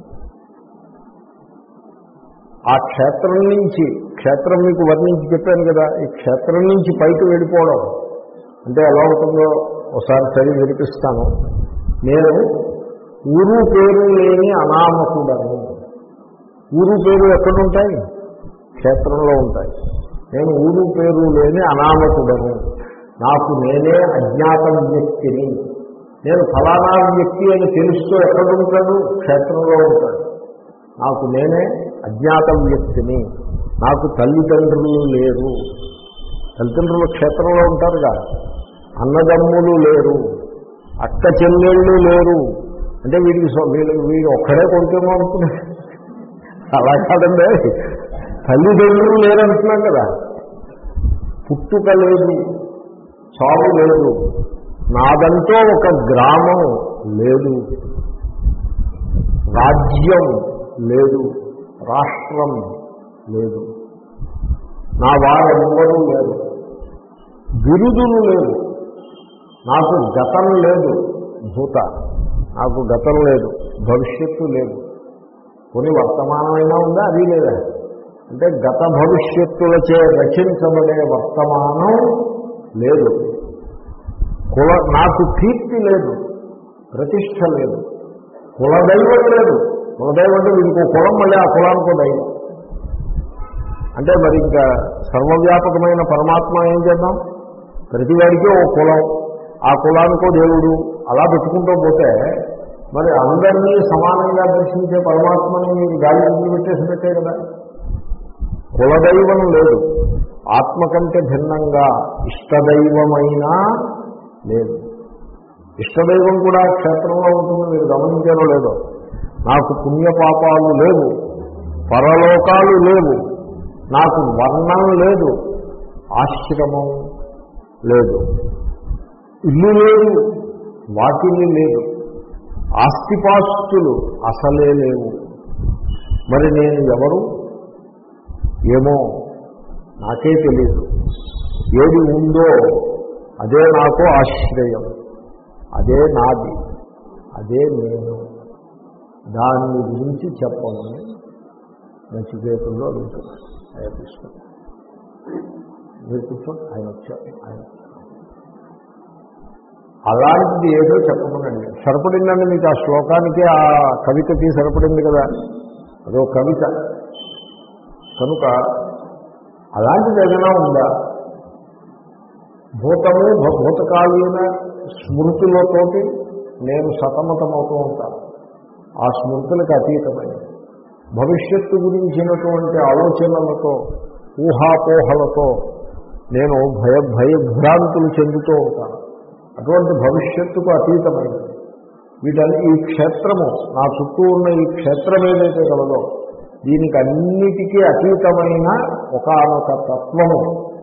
ఆ క్షేత్రం నుంచి, క్షేత్రం మీకు వర్ణించి చెప్పాను కదా, ఈ క్షేత్రం నుంచి పైకి వెళ్ళిపోవడం అంటే ఎలా ఉంటుందో ఒకసారి చదివి వినిపిస్తాను. నేను ఊరు పేరు లేని అనామకుడను. ఊరు పేరు ఎక్కడుంటాయి? క్షేత్రంలో ఉంటాయి. నేను ఊరు పేరు లేని అనామకుడను. నాకు నేనే అజ్ఞాత వ్యక్తిని. నేను ఫలానా వ్యక్తి అని తెలుస్తూ ఎక్కడుంటాడు? క్షేత్రంలో ఉంటాడు. నాకు నేనే అజ్ఞాత వ్యక్తిని. నాకు తల్లిదండ్రులు లేరు. తల్లిదండ్రులు క్షేత్రంలో ఉంటారుగా. అన్నదమ్ములు లేరు, అక్క చెల్లెళ్ళు లేరు. అంటే వీడికి వీడు వీడు ఒక్కడే కొడుకేమో అనుకున్నాడు. అలా కాదండి, తల్లిదండ్రులు లేరంటున్నాం కదా. పుట్టుక లేదు, చావు లేదు, నాదంటూ ఒక గ్రామం లేదు, రాజ్యం లేదు, రాష్ట్రం లేదు, నా వారెవ్వరూ లేరు, బిరుదులు లేవు, నాకు గతం లేదు, భూత నాకు గతం లేదు, భవిష్యత్తు లేదు. కొన్ని వర్తమానమైనా ఉందా? అది లేదా? అంటే గత భవిష్యత్తులచే రచించబడే వర్తమానం లేదు. కుల నాకు కీర్తి లేదు, ప్రతిష్ట లేదు, కులదైవం లేదు. కులదైవం అంటే ఇంకో కులం, మళ్ళీ ఆ కులానికో దైవం. అంటే మరి ఇంకా సర్వవ్యాపకమైన పరమాత్మ ఏం చేద్దాం? ప్రతివాడికి ఓ కులం, ఆ కులానికో దేవుడు, అలా పెట్టుకుంటూ పోతే మరి అందరినీ సమానంగా దర్శించే పరమాత్మని మీరు గాలి ముందు పెట్టేసినట్టే కదా. కులదైవం లేదు, ఆత్మ కంటే భిన్నంగా ఇష్టదైవమైనా లేదు. ఇష్టదైవం కూడా క్షేత్రంలో ఉంటుంది, మీరు గమనించారో లేదో. నాకు పుణ్యపాపాలు లేవు, పరలోకాలు లేవు, నాకు వర్ణం లేదు, ఆశ్రమం లేదు, ఇల్లు లేదు, వాకిలి లేదు, ఆస్తిపాస్తులు అసలే లేవు. మరి నేను ఎవరు? ఏమో నాకే తెలియదు. ఏది ఉందో అదే నాకు ఆశ్రయం, అదే నాది, అదే నేను. దాని గురించి చెప్పమని నచికేతుల్లో అడుగుతున్నాను. ఆయన తీసుకుని మీరు కూర్చోండి, ఆయన వచ్చారు. ఆయన అలాంటిది ఏదో చెప్పమని అడిగారు. సరిపడిందండి మీకు ఆ శ్లోకానికి, ఆ కవితకి సరిపడింది కదా, అదో కవిత కనుక అలాంటిది ఏదైనా ఉందా? భూతము భూతకాలీన స్మృతులతోటి నేను సతమతమవుతూ ఉంటాను. ఆ స్మృతులకు అతీతమైన భవిష్యత్తు గురించినటువంటి ఆలోచనలతో, ఊహాపోహలతో నేను భయ భయభ్రాంతులు చెందుతూ ఉంటాను. అటువంటి భవిష్యత్తుకు అతీతమైనది వీటన్ని ఈ క్షేత్రము, నా చుట్టూ ఉన్న ఈ క్షేత్రం ఏదైతే కలదో దీనికి అన్నిటికీ అతీతమైన ఒకానొక తత్వము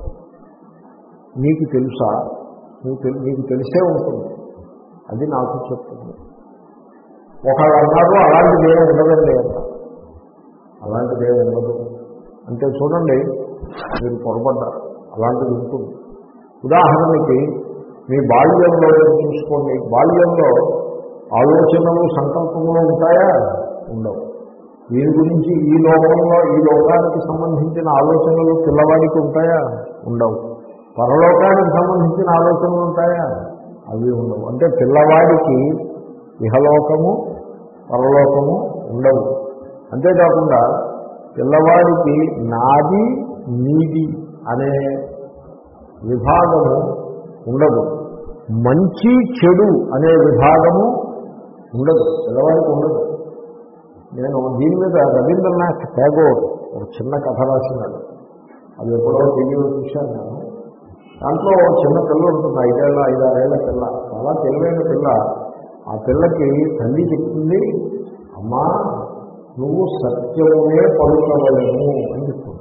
నీకు తెలుసా? నీకు నీకు తెలిసే ఉంటుంది, అది నాకు చెప్తుంది. ఒకళ్ళు అన్నారు అలాంటిదే ఉండదండి అన్న. అలాంటిదే ఉండదు అంటే చూడండి, మీరు పొరపడ్డారు. అలాంటిది ఉంటుంది. ఉదాహరణకి మీ బాల్యంలో చూసుకోండి. బాల్యంలో ఆలోచనలు, సంకల్పములు ఉంటాయా? ఉండవు. దీని గురించి ఈ లోకంలో, ఈ లోకానికి సంబంధించిన ఆలోచనలు పిల్లవాడికి ఉంటాయా? ఉండవు. పరలోకానికి సంబంధించిన ఆలోచనలు ఉంటాయా? అవి ఉండవు. అంటే పిల్లవాడికి ఇహలోకము, పరలోకము ఉండవు. అంతేకాకుండా పిల్లవాడికి నాది, నీది అనే విభాగము ఉండదు. మంచి చెడు అనే విభాగము ఉండదు, పిల్లవాడికి ఉండదు. నేను దీని మీద రవీంద్రనాథ్ ఠాగూర్ ఒక చిన్న కథ రాసినాడు. అది ఎప్పుడో టీవీలో చూశాను నేను. దాంట్లో చిన్న పిల్ల ఉంటుంది, ఐదేళ్ళ ఐదారేళ్ల పిల్ల, చాలా తెలివైన పిల్ల. ఆ పిల్లకి తల్లి చెప్తుంది, అమ్మా నువ్వు సత్యమునే పలుకవలేము అని చెప్తుంది,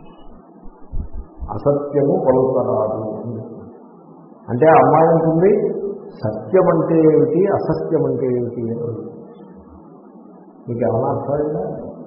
అసత్యము పలుకరాదు అని చెప్తుంది. అంటే ఆ అమ్మాయి ఉంటుంది, సత్యం అంటే ఏమిటి, అసత్యం అంటే ఏమిటి అని. మీకు ఏమన్నా అర్థమైందా?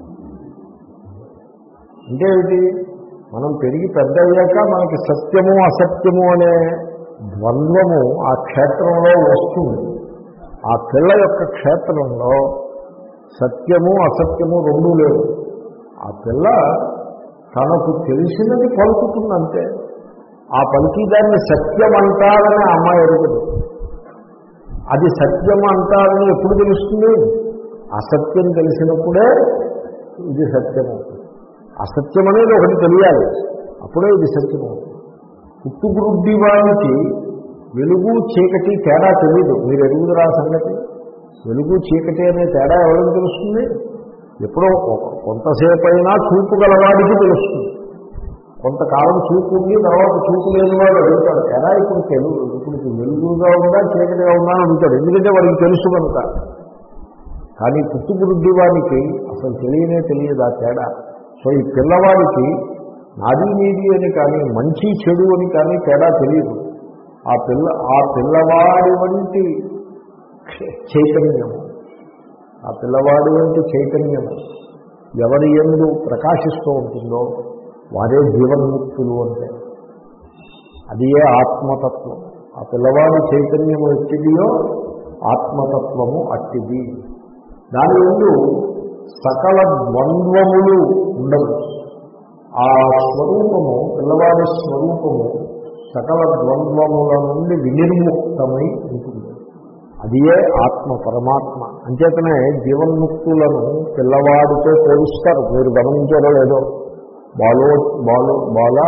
అంటే ఏమిటి, మనం పెరిగి పెద్ద అయ్యాక మనకి సత్యము అసత్యము అనే ద్వంద్వము ఆ క్షేత్రంలో వస్తుంది. ఆ పిల్ల యొక్క క్షేత్రంలో సత్యము అసత్యము రెండూ లేవు. ఆ పిల్ల తనకు తెలిసినది పలుకుతుందంటే ఆ పలికిదాన్ని సత్యం అంటారని ఆ అమ్మాయి అడుగుతుంది. అది సత్యం అంటారని ఎప్పుడు తెలుస్తుంది? అసత్యం తెలిసినప్పుడే ఇది సత్యము. అసత్యం అనేది ఒకటి తెలియాలి, అప్పుడే ఇది సత్యము. పుట్టుగురుడ్డి వానికి వెలుగు చీకటి తేడా తెలియదు. మీరు ఎరుగుదరా సంగతి? వెలుగు చీకటి అనే తేడా ఎవరికి తెలుస్తుంది? ఎప్పుడో కొంతసేపు అయినా చూపు గలవాడికి తెలుస్తుంది. కొంతకాలం చూపు ఉంది, తర్వాత చూపు లేని వాడు అడుగుతాడు, ఎలా ఇప్పుడు తెలుగు ఇప్పుడు వెలుగుగా ఉందా చీకటిగా ఉందా అని అడుగుతాడు. ఎందుకంటే వాడికి తెలుసు కనుక. కానీ పుట్టుబుద్ధి వాడికి అసలు తెలియనే తెలియదు ఆ తేడా. సో ఈ పిల్లవాడికి నాది నీది అని కానీ మంచి చెడు అని కానీ తేడా తెలియదు. ఆ పిల్ల ఆ పిల్లవాడి వంటి చైతన్యము ఆ పిల్లవాడి వంటి చైతన్యము ఎవరి యందు ప్రకాశిస్తూ ఉంటుందో వారే జీవన్ముక్తులు అంటే. అది ఏ ఆత్మతత్వం. ఆ పిల్లవాడి చైతన్యము ఎట్టిదియో ఆత్మతత్వము అట్టిది. దాని ముందు సకల ద్వంద్వములు ఉండవు. ఆ స్వరూపము పిల్లవాడి స్వరూపము సకల ద్వంద్వముల నుండి వినిర్ముక్తమై ఉంటుంది. అది ఏ ఆత్మ పరమాత్మ. అంచేతనే జీవన్ముక్తులను పిల్లవాడితో పోలుస్తారు. మీరు గమనించారో లేదో, బాలో బాలు బాల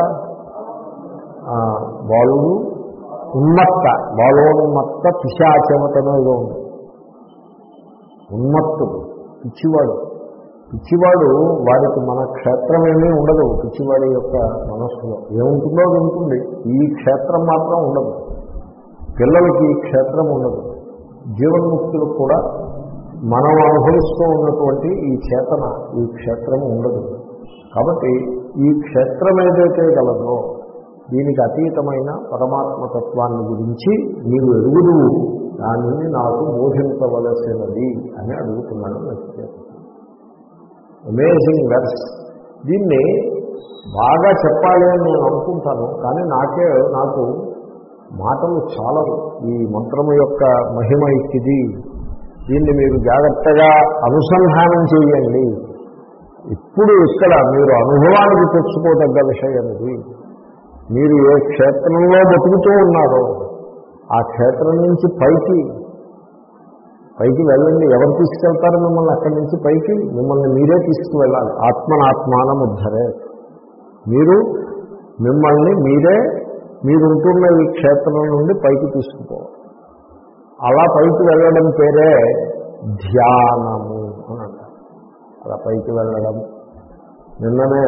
బాలుడు ఉన్మత్త బాలోన్మత్త పిశాచమతనో ఏదో ఉంది. ఉన్మత్తుడు పిచ్చివాడు. పిచ్చివాడు వాడికి మన క్షేత్రమేమీ ఉండదు. పిచ్చివాడి యొక్క మనస్సులో ఏముంటుందో అది ఉంటుంది. ఈ క్షేత్రం మాత్రం ఉండదు. పిల్లలకి ఈ క్షేత్రం ఉండదు. జీవన్ముక్తులకు కూడా మనం అనుభవిస్తూ ఉన్నటువంటి ఈ చేతన ఈ క్షేత్రం ఉండదు. కాబట్టి ఈ క్షేత్రం ఏదైతే గలదో దీనికి అతీతమైన పరమాత్మతత్వాన్ని గురించి నీవు ఎరుగుదువు, దానిని నాకు బోధించవలసినది అని అడుగుతున్నాడు నచికేత. Amazing verse. దీన్ని బాగా చెప్పాలి అని నేను అనుకుంటాను, కానీ నాకే నాకు మాటలు చాలవు. ఈ మంత్రము యొక్క మహిమ ఇచ్చిది. దీన్ని మీరు జాగ్రత్తగా అనుసంధానం చేయండి. ఇప్పుడు ఇక్కడ మీరు అనుభవానికి తెచ్చుకోదగ్గ విషయం ఇది. మీరు ఏ క్షేత్రంలో బతుకుతూ ఉన్నారో ఆ క్షేత్రం నుంచి పైకి పైకి వెళ్ళండి. ఎవరు తీసుకెళ్తారో మిమ్మల్ని అక్కడి నుంచి పైకి? మిమ్మల్ని మీరే తీసుకువెళ్ళాలి. ఆత్మనాత్మానం ఉద్ధరే. మీరు మిమ్మల్ని మీరే మీరుంటున్న ఈ క్షేత్రం నుండి పైకి తీసుకుపోవాలి. అలా పైకి వెళ్ళడం పేరే ధ్యానము అని అంటారు. అలా పైకి వెళ్ళడం. నిన్ననే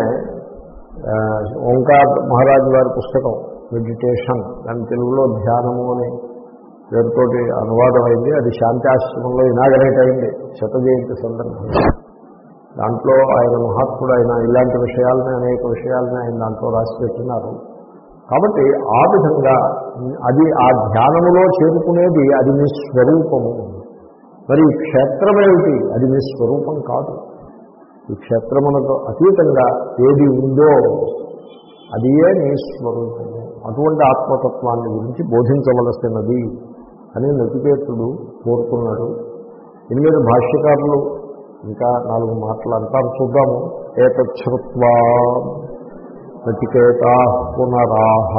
ఓంకార్ మహారాజు గారి పుస్తకం మెడిటేషన్, దాని తెలుగులో ధ్యానము అని పేరుతోటి అనువాదం అయింది. అది శాంతాశ్రమంలో ఇనాగరేట్ అయింది శత జయంతి సందర్భంగా. దాంట్లో ఆయన మహాత్ముడు, ఆయన ఇలాంటి విషయాలని అనేక విషయాలని ఆయన దాంట్లో రాసి పెట్టినారు. కాబట్టి ఆ విధంగా అది ఆ ధ్యానములో చేరుకునేది అది మీ స్వరూపము. మరి ఈ క్షేత్రం ఏమిటి? అది మీ స్వరూపం కాదు. ఈ క్షేత్రమునకు అతీతంగా ఏది ఉందో అది ఏ మీ స్వరూపము. అటువంటి ఆత్మతత్వాన్ని గురించి బోధించవలసినది అని నచికేతుడు కోరుకున్నాడు. దీని మీద భాష్యకారులు ఇంకా నాలుగు మాటలు అంటారు, చూద్దాము. ఏతచ్ఛృత్వా నచికేతా పునరాహ.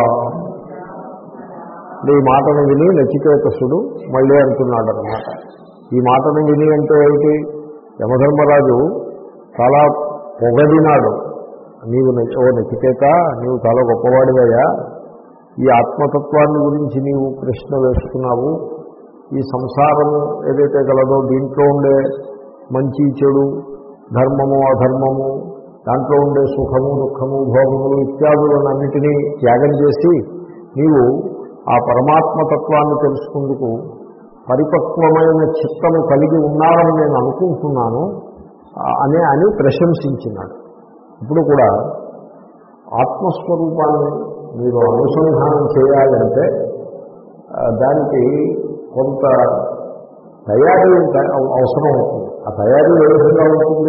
ఈ మాటను విని నచికేతసుడు మళ్ళీ అంటున్నాడు అన్నమాట. ఈ మాటను విని అంటే ఏమిటి? యమధర్మరాజు చాలా పొగడినాడు. నీవు ఓ నచికేత, నీవు చాలా గొప్పవాడివయ్యా, ఈ ఆత్మతత్వాన్ని గురించి నీవు ప్రశ్న వేస్తున్నావు. ఈ సంసారము ఏదైతే గలదో దీంట్లో ఉండే మంచి చెడు, ధర్మము అధర్మము, దాంట్లో ఉండే సుఖము దుఃఖము భోగములు ఇత్యాదులన్నిటినీ త్యాగం చేసి నీవు ఆ పరమాత్మతత్వాన్ని తెలుసుకుందుకు పరిపక్వమైన చిత్తము కలిగి ఉన్నారని నేను అనుకుంటున్నాను అనే అని ప్రశంసించినాడు. ఇప్పుడు కూడా ఆత్మస్వరూపాన్ని మీరు అనుసంధానం చేయాలంటే దానికి కొంత తయారీ అవసరం అవుతుంది. ఆ తయారీ ఏ విధంగా ఉంటుంది?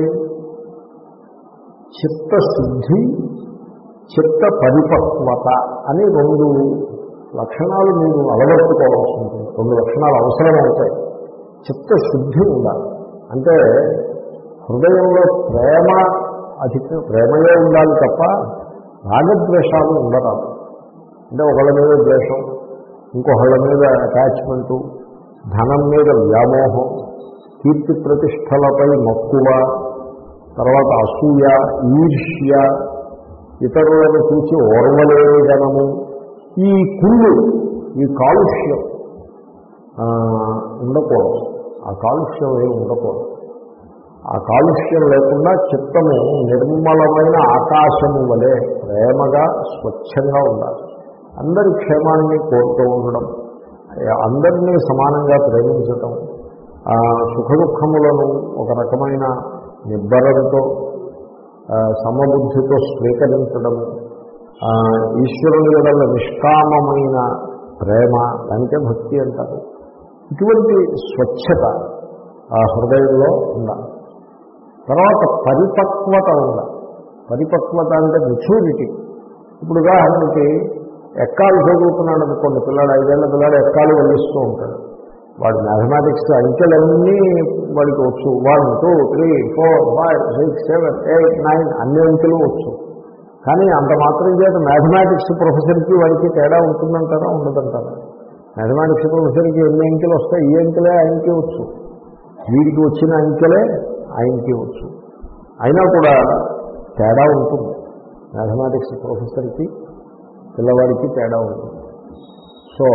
చిత్తశుద్ధి, చిత్త పరిపక్వత అని రెండు లక్షణాలు మీరు అలవర్చుకోవాల్సి ఉంటుంది. రెండు లక్షణాలు అవసరం అవుతాయి. చిత్తశుద్ధి ఉండాలి. అంటే హృదయంలో ప్రేమ అధిక ప్రేమయే ఉండాలి తప్ప రాగద్వేషాలు ఉండరాదు. అంటే ఒకళ్ళ మీద ద్వేషం, ఇంకొకళ్ళ మీద అటాచ్మెంటు, ధనం మీద వ్యామోహం, కీర్తి ప్రతిష్టలపై మక్కువ, తర్వాత అసూయ, ఈర్ష్య, ఇతరులను చూసి ఓర్వలేని జనము, ఈ కుళ్ళు, ఈ కాలుష్యం ఉండకూడదు. ఆ కాలుష్యం ఏమి ఉండకూడదు. ఆ కాలుష్యం లేకుండా చిత్తము నిర్మలమైన ఆకాశము వలె ప్రేమగా స్వచ్ఛంగా ఉండాలి. అందరి క్షేమాన్ని కోరుతూ ఉండడం, అందరినీ సమానంగా ప్రేమించటం, సుఖ దుఃఖములను ఒక రకమైన నిబ్బరంతో సమబుద్ధితో స్వీకరించడము, ఈశ్వరుని వల్ల నిష్కామమైన ప్రేమ, దానికే భక్తి అంటారు. ఇటువంటి స్వచ్ఛత ఆ హృదయంలో ఉండాలి. తర్వాత పరిపక్వత ఉండాలి. పరిపక్వత అంటే మెచ్యూరిటీ. ఇప్పుడు ఉదాహరణకి ఎక్కాలు చదువుతున్నాడు అనుకోండి, పిల్లాడు ఐదేళ్ల పిల్లాడు ఎక్కాలు వెళ్ళిస్తూ ఉంటాడు. వాడు మ్యాథమెటిక్స్ అంకెలన్నీ వాడికి వచ్చు. One two three four five six seven eight nine అన్ని అంకెలు వచ్చు. కానీ అంత మాత్రం చేత మ్యాథమెటిక్స్ ప్రొఫెసర్కి వాడికి తేడా ఉంటుందంటారా? ఉండదంటారా? మ్యాథమెటిక్స్ ప్రొఫెసర్కి ఎన్ని అంకెలు వస్తాయి? ఈ అంకెలే ఆయనకి వచ్చు, వీడికి వచ్చిన అంకెలే ఆయనకి వచ్చు. అయినా కూడా తేడా ఉంటుంది. మ్యాథమెటిక్స్ ప్రొఫెసర్కి పిల్లవాడికి తేడా ఉంటుంది. సో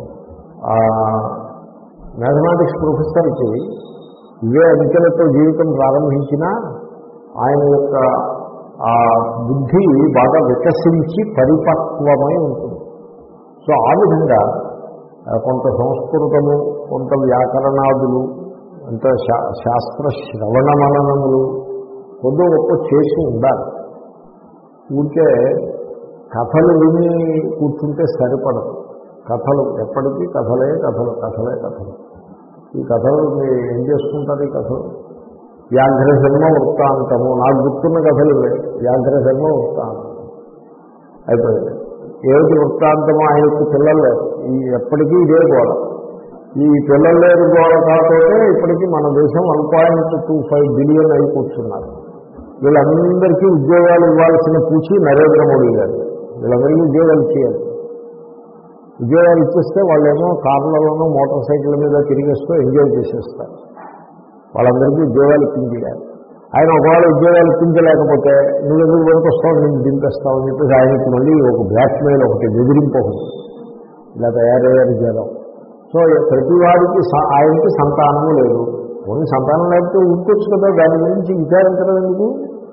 మ్యాథమెటిక్స్ ప్రొఫెసర్కి ఇవే అంకెలతో జీవితం ప్రారంభించినా ఆయన యొక్క ఆ బుద్ధి బాగా వికసించి పరిపక్వమై ఉంటుంది. సో ఆ విధంగా కొంత సంస్కృతము, కొంత వ్యాకరణాదులు, కొంత శాస్త్ర శ్రవణ మననములు కొద్ది గొప్ప చేసి ఉండాలి. ఊరికే కథలు విని కూర్చుంటే సరిపడదు. కథలు ఎప్పటికీ కథలే కథలు కథలే కథలు. ఈ కథలు మీరు ఏం చేసుకుంటారు? ఈ కథలు వ్యాఘ్రశర్మ వృత్తాంతము, నాకు గుర్తున్న కథలు ఇవే. వ్యాఘ్రశర్మ వృత్తాంతం అయిపోయింది. ఏమిటి వృత్తాంతము? ఆయనకు పిల్లలు లేరు. ఈ ఎప్పటికీ ఇదే గోడ. ఈ పిల్లలు లేని గోడ కాకపోతే ఇప్పటికీ మన దేశం one point two five billion అయి కూర్చున్నారు. వీళ్ళందరికీ ఉద్యోగాలు ఇవ్వాల్సిన పూచి నరేంద్ర మోడీ గారు. వీళ్ళందరికీ ఉద్యోగాలు ఇచ్చేయాలి. ఉద్యోగాలు ఇచ్చేస్తే వాళ్ళేమో కార్లలోనూ మోటార్ సైకిల్ మీద తిరిగేస్తూ ఎంజాయ్ చేసేస్తారు. వాళ్ళందరికీ ఉద్యోగాలు ఇప్పించేయాలి. ఆయన ఒకవేళ ఉద్యోగాలు ఇప్పించలేకపోతే నువ్వు ఎందుకు పనికొస్తావు, నేను దింపేస్తావు అని చెప్పేసి ఆయనకి మళ్ళీ ఒక బ్లాక్మెయిల్ ఒకటి, బెదిరింపు ఒకటి ఇలా తయారయ్యారు జనం. సో ప్రతి వాడికి ఆయనకి సంతానము లేదు. ఓన్లీ సంతానం లేకపోతే ఇంకొచ్చు కదా, దాని గురించి విచారించడం ఎందుకు?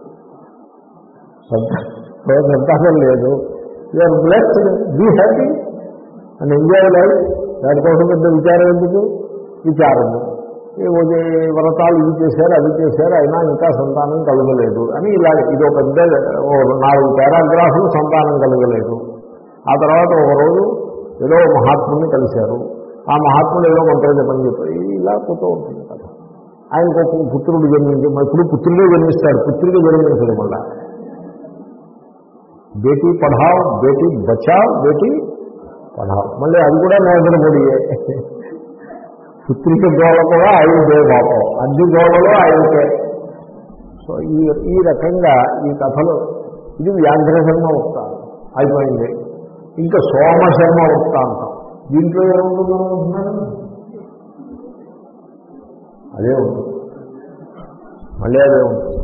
సంతానం లేదు, you are blessed, be happy and enjoy life. దానికోసం పెద్ద విచారం ఎందుకు? విచారము వ్రతాలు ఇవి చేశారు, అవి చేశారు, అయినా ఇంకా సంతానం కలగలేదు అని ఇలా ఇది ఒక పెద్ద నాలుగు పారాగ్రాఫ్లు సంతానం కలగలేదు. ఆ తర్వాత ఒకరోజు ఏదో మహాత్ముని కలిశారు. ఆ మహాత్ముడు ఏదో మంత్రజపం చెప్పారు. ఇలా పోతూ ఉంటుంది కదా. ఆయనకు ఒక పుత్రుడు జన్మించి, ఇప్పుడు పుత్రుడే జన్మిస్తాడు, పుత్రుడికి జన్మించదు. మళ్ళా బేటీ పఢావ్, బేటీ బచావ్, బేటీ పఢావ్, మళ్ళీ అది కూడా నరేంద్ర మోడీయే. పుత్రిక గోళ కూడా ఆయనదే పాపం, అన్ని గోళలో ఆయనకే. సో ఈ ఈ రకంగా ఈ కథలు, ఇది వ్యాఘ్రశర్మ వృత్తాంతం అయిపోయింది. ఇంకా సోమశర్మ వృత్తాంతం, దీంట్లో ఏముంటుందని అనుకుంటున్నాను? అదే ఉంటుంది, మళ్ళీ అదే ఉంటుంది.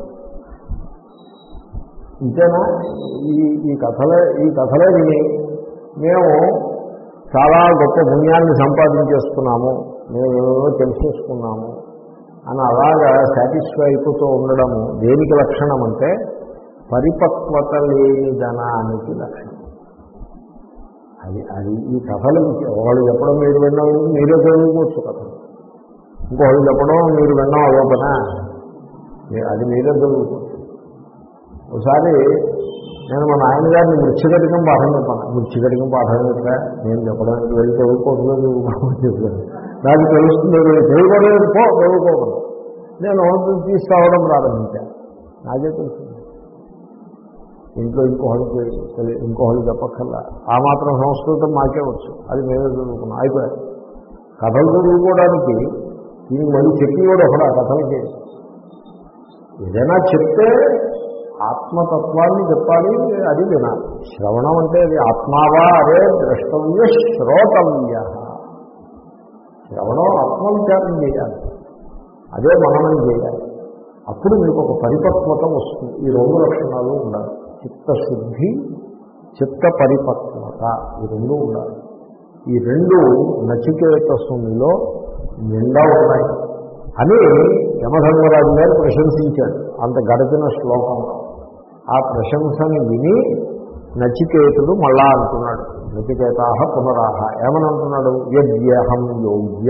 ఇంతేనా? ఈ ఈ కథలే ఈ కథలే విని మేము చాలా గొప్ప పుణ్యాన్ని సంపాదించేస్తున్నాము, మేము తెలిసేసుకున్నాము అని అలాగా సాటిస్ఫై అయిపోతూ ఉండడము దేనికి లక్షణం అంటే పరిపక్వత లేని ధనానికి లక్షణం. అది అది ఈ కథలు వాళ్ళు చెప్పడం మీరు విన్నాం, మీరే చదువుకోవచ్చు కథలు. ఇంకోళ్ళు చెప్పడం మీరు విన్నాం అదోపన, అది మీరే చదువుకోవచ్చు. ఒకసారి నేను మా నాయన గారిని మృత్యుఘటికం పాఠం చెప్పాను. మృత్యుఘటికం పాఠం చెప్పా, నేను చెప్పడానికి వెళ్ళి చదువుకోవట్లేదు చెప్పాను. నాకు తెలుస్తుంది, చదువుకోలేదు పో చదువుకోకూడదు. నేను తీసుకురావడం ప్రారంభించాను, నాకే తెలుస్తుంది. ఇంట్లో ఇంకోహళ్ళకి ఇంకోహళ్ళు చెప్పక్కర్లా, ఆ మాత్రం సంస్కృతం మాకే వచ్చు, అది మేమే చదువుకున్నాం, అయిపోయాయి. కథలు చదువుకోవడానికి దీనికి మళ్ళీ చెప్పి కూడా ఒకడు ఆ కథలకి ఏదైనా చెప్తే ఆత్మతత్వాన్ని చెప్పాలి, అది వినాలి. శ్రవణం అంటే అది ఆత్మావా అదే ద్రష్టవ్య శ్రోతవ్య. శ్రవణం ఆత్మవిచారం చేయాలి, అదే మననం చేయాలి. అప్పుడు మీకు ఒక పరిపక్వత వస్తుంది. ఈ రెండు లక్షణాలు ఉండాలి, చిత్తశుద్ధి, చిత్త పరిపక్వత, ఈ రెండు ఉండాలి. ఈ రెండు నచికేతసునిలో నిండా ఉన్నాయి. అని యమధర్మరాజు గారు ప్రశంసించాడు అంత గడిచిన శ్లోకంలో. ఆ ప్రశంసని విని నచికేతుడు మళ్ళా అంటున్నాడు, నచికేతాహ పునరాహ, ఏమని అంటున్నాడు? యద్యహం యోగ్య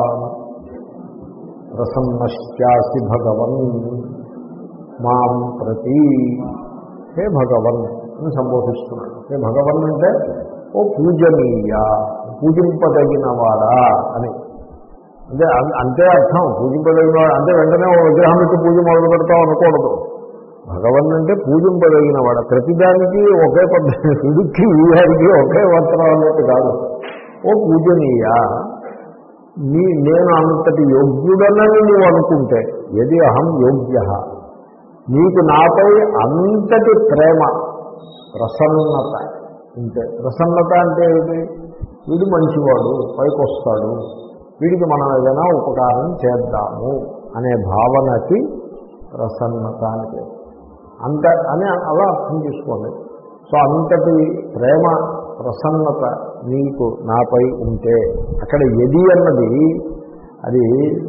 ప్రసన్నశ్చాసి భగవన్ మాం ప్రతి. హే భగవన్ అని సంబోధిస్తున్నాడు. హే భగవన్ అంటే ఓ పూజనీయ, పూజింపదగినవాడా అని. అంటే అంతే అర్థం, పూజింపదగినవాడు అంటే వెంటనే ఓ విగ్రహం పెట్టి పూజ మొదలు పెడతాం అనకూడదు. భగవన్ అంటే పూజింపదగినవాడు. ప్రతిదానికి ఒకే పద్ధతి, ఇడుక్కి వీహారికి ఒకే మంత్రం అన్నట్టు కాదు. ఓ పూజనీయ, నీ నేను అంతటి యోగ్యుడనని నువ్వు అనుకుంటే, ఏది అహం యోగ్య, నీకు నాపై అంతటి ప్రేమ ప్రసన్నత ఉంటే. ప్రసన్నత అంటే ఏమిటి? వీడు మంచివాడు, పైకి వస్తాడు, వీడికి మనం ఏదైనా ఉపకారం చేద్దాము అనే భావనకి ప్రసన్నత అంటే అంత అని అలా అర్థం చేసుకోండి. సో అంతటి ప్రేమ ప్రసన్నత నీకు నాపై ఉంటే, అక్కడ ఎది అన్నది అది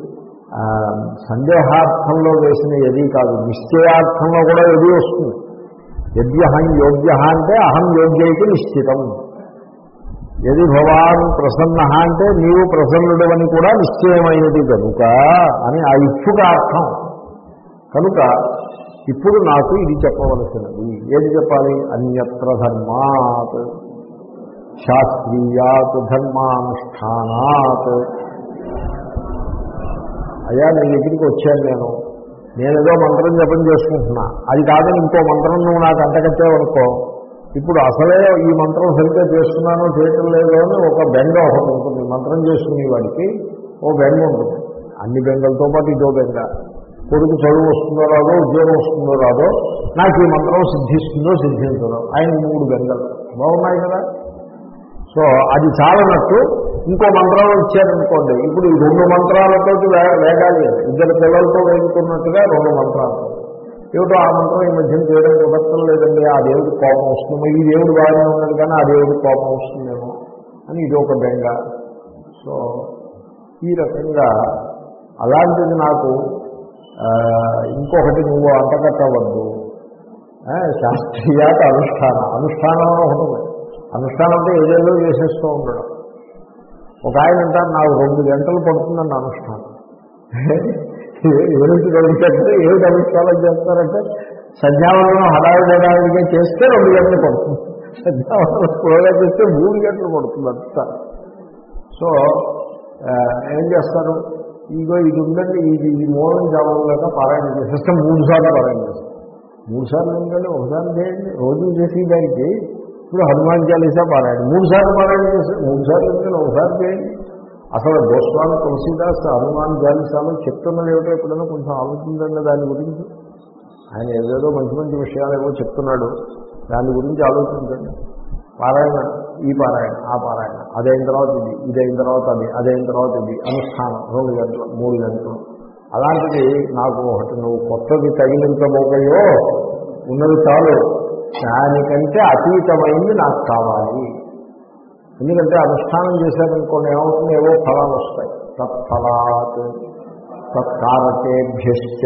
సందేహార్థంలో వేసిన ఎది కాదు, నిశ్చయార్థంలో కూడా ఎది వస్తుంది. యద్యహం యోగ్య అంటే అహం యోగ్యైతే నిశ్చితం. యది భవాన్ ప్రసన్న అంటే నీవు ప్రసన్నుడవని కూడా నిశ్చయమైనది కనుక అని ఆ ఇప్పుగా అర్థం. కనుక ఇప్పుడు నాకు ఇది చెప్పవలసినది. ఏది చెప్పాలి? అన్యత్ర ధర్మాత్ శాస్త్రీయాత్ ధర్మానుష్ఠానాత్. అయ్యా నీ దగ్గరికి వచ్చాను నేను, నేనేదో మంత్రం జపం చేసుకుంటున్నా, అది కాదని ఇంకో మంత్రం నువ్వు నాకు అంటకచ్చావనుకో, ఇప్పుడు అసలే ఈ మంత్రం సరిగ్గా చేస్తున్నానో చేయటం లేదో అని ఒక బెంగ ఒకటి ఉంటుంది. మంత్రం చేసుకునే వాడికి ఓ బెంగ ఉంటుంది. అన్ని బెంగలతో పాటు ఇదో బెంగ. కొడుకు చదువు వస్తుందో రాదో, ఉద్యోగం వస్తుందో రాదో, నాకు ఈ మంత్రం సిద్ధిస్తుందో సిద్ధించదో, ఆయన మూడు బెంగలు బాగున్నాయి కదా. సో అది చాలనట్టు ఇంకో మంత్రం ఇచ్చారనుకోండి, ఇప్పుడు ఈ రెండు మంత్రాలతో వేగాలి, ఇద్దరు పిల్లలతో వేగుతున్నట్టుగా రెండు మంత్రాలు. ఏమిటో ఆ మంత్రం ఈ మధ్యన చేయడం కుదరటం లేదండి, ఆ దేవుడికి కోపం వస్తుందేమో, ఈ దేవుడు బాగానే ఉన్నాడు కానీ ఆ దేవుడికి కోపం వస్తుందేమో అని ఇది ఒక బెంగ. సో ఈ రకంగా అలాంటిది నాకు ఇంకొకటి నువ్వు అంటకట్టవద్దు. శాస్త్రీయాత అనుష్ఠానం, అనుష్ఠానం ఉంటుంది. అనుష్ఠానం అంటే ఏదేదో చేసేస్తూ ఉండడం. ఒక ఆయన అంటారు నాకు రెండు గంటలు పడుతుందండి అనుష్ఠానం. ఏమిటి రెండు గంటలు ఏమిటి అనుష్ఠానం చేస్తారంటే సంధ్యావనం హడావిడి హడావిడిగా చేస్తే రెండు గంటలు పడుతుంది, సంధ్యావనం స్లోగా చేస్తే మూడు గంటలు పడుతుంది అంతా. సో ఏం చేస్తారు? ఇగో ఇది ఉందండి, ఇది ఈ మూలం జామంలాగా పారాయణ చేసేస్తే మూడు సార్లు పారాయణ చేస్తాం. మూడు సార్లు ఎందుకంటే ఒకసారి చేయండి, రోజు చేసి దానికి ఇప్పుడు హనుమాన్ చాలీసా పారాయణ మూడు సార్లు పారాయణ చేస్తే మూడు సార్లు ఎందుకంటే ఒకసారి చేయండి. అసలు గోస్వామి తులసీదాస్ హనుమాన్ చాలీసాలో చెప్తున్నది ఏమిటో ఎప్పుడైనా కొంచెం ఆలోచించండి దాని గురించి. ఆయన ఏదేదో మంచి మంచి విషయాలు ఏవో చెప్తున్నాడు, దాని గురించి ఆలోచించండి. పారాయణ, ఈ పారాయణ, ఆ పారాయణ, అదైన తర్వాత ఇది, ఇదైన తర్వాత అది, అదైన తర్వాత ఇది, అనుష్ఠానం రెండు గంటలు మూడు గంటలు. అలాంటిది నాకు ఒకటి నువ్వు కొత్తది తగిలించబోకయో, ఉన్నది చాలు, దానికంటే అతీతమైంది నాకు కావాలి. ఎందుకంటే అనుష్ఠానం చేశారనుకోండి ఏమవుతుంది, ఏవో ఫలాలు వస్తాయి. తత్ఫలాత్ తత్కారకేభ్యశ్చ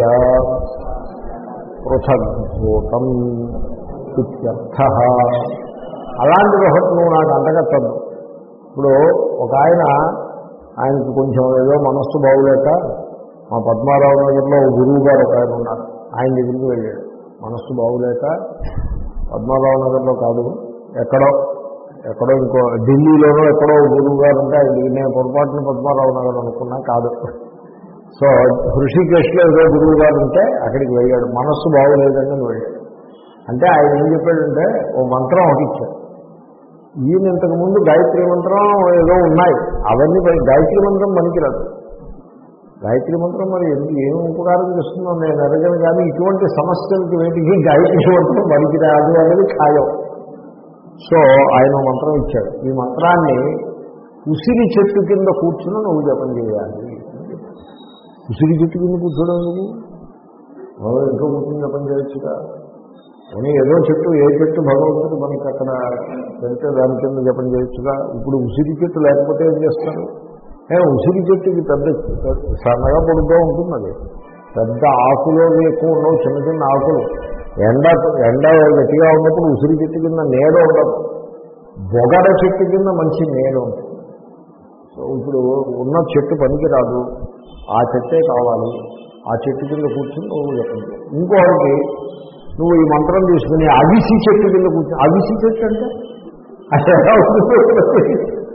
పృథగ్భూతం ఇత్యర్థ. అలాంటిది ఒకటి నువ్వు నాకు అంటగట్టద్దు. ఇప్పుడు ఒక ఆయన, ఆయనకి కొంచెం ఏదో మనస్సు బాగులేక మా పద్మారావు నగర్లో గురువు గారు ఒక ఆయన ఉన్నారు, ఆయన దగ్గరికి వెళ్ళాడు. మనస్సు బాగులేక పద్మారావు నగర్లో కాదు, ఎక్కడో ఎక్కడో ఇంకో ఢిల్లీలోనో ఎక్కడో గురువు గారు ఉంటే ఆయన దగ్గర, నేను పొరపాటున పద్మారావు నగర్ అనుకున్నా కాదు. సో హృషికేశ్లో ఏదో గురువు గారు ఉంటే అక్కడికి వెళ్ళాడు. మనస్సు బాగులేదని వెళ్ళాడు. అంటే ఆయన ఏం చెప్పాడంటే ఓ మంత్రం ఒకటి ఇచ్చాడు. ఈయన ఇంతకుముందు గాయత్రి మంత్రం ఏదో ఉన్నాయి, అవన్నీ గాయత్రి మంత్రం పనికిరాదు. గాయత్రి మంత్రం మరి ఎందుకు ఏం ఉపకారం చేస్తుందో నేను అడగను, కానీ ఇటువంటి సమస్యలకి వేటికి గాయత్రి మంత్రం పనికిరాదు అనేది ఖాయం. సో ఆయన మంత్రం ఇచ్చాడు. ఈ మంత్రాన్ని ఉసిరి చెట్టు కింద కూర్చుని నువ్వు జపం చేయాలి. ఉసిరి చెట్టు కింద కూర్చోడం నువ్వు ఇంట్లో కూర్చుని జపం చేయొచ్చుగా. అని ఏదో చెట్టు, ఏ చెట్టు భగవంతుడు మనకి అక్కడ పెడితే దాని కింద జపం చేయొచ్చుగా. ఇప్పుడు ఉసిరి చెట్టు లేకపోతే ఏం చేస్తారు? ఏ ఉసిరి చెట్టుకి పెద్ద సన్నగా పొడుగ్గా ఉంటుంది, అది పెద్ద ఆకులు ఎక్కువ ఉండవు, చిన్న చిన్న ఆకులు. ఎండ ఎండ గట్టిగా ఉన్నప్పుడు ఉసిరి చెట్టు కింద నీడ ఉండదు, బొగడ చెట్టు కింద మంచి నీడ ఉంటుంది. సో ఇప్పుడు ఉన్న చెట్టు పనికిరాదు, ఆ చెట్టే కావాలి, ఆ చెట్టు కింద కూర్చుని నువ్వు చెప్పండి. ఇంకోటి, నువ్వు ఈ మంత్రం తీసుకుని అవిసి చెట్టు కింద కూర్చుని, అవిసి చెట్టు అంటే అది ఎలా ఉంటుంది?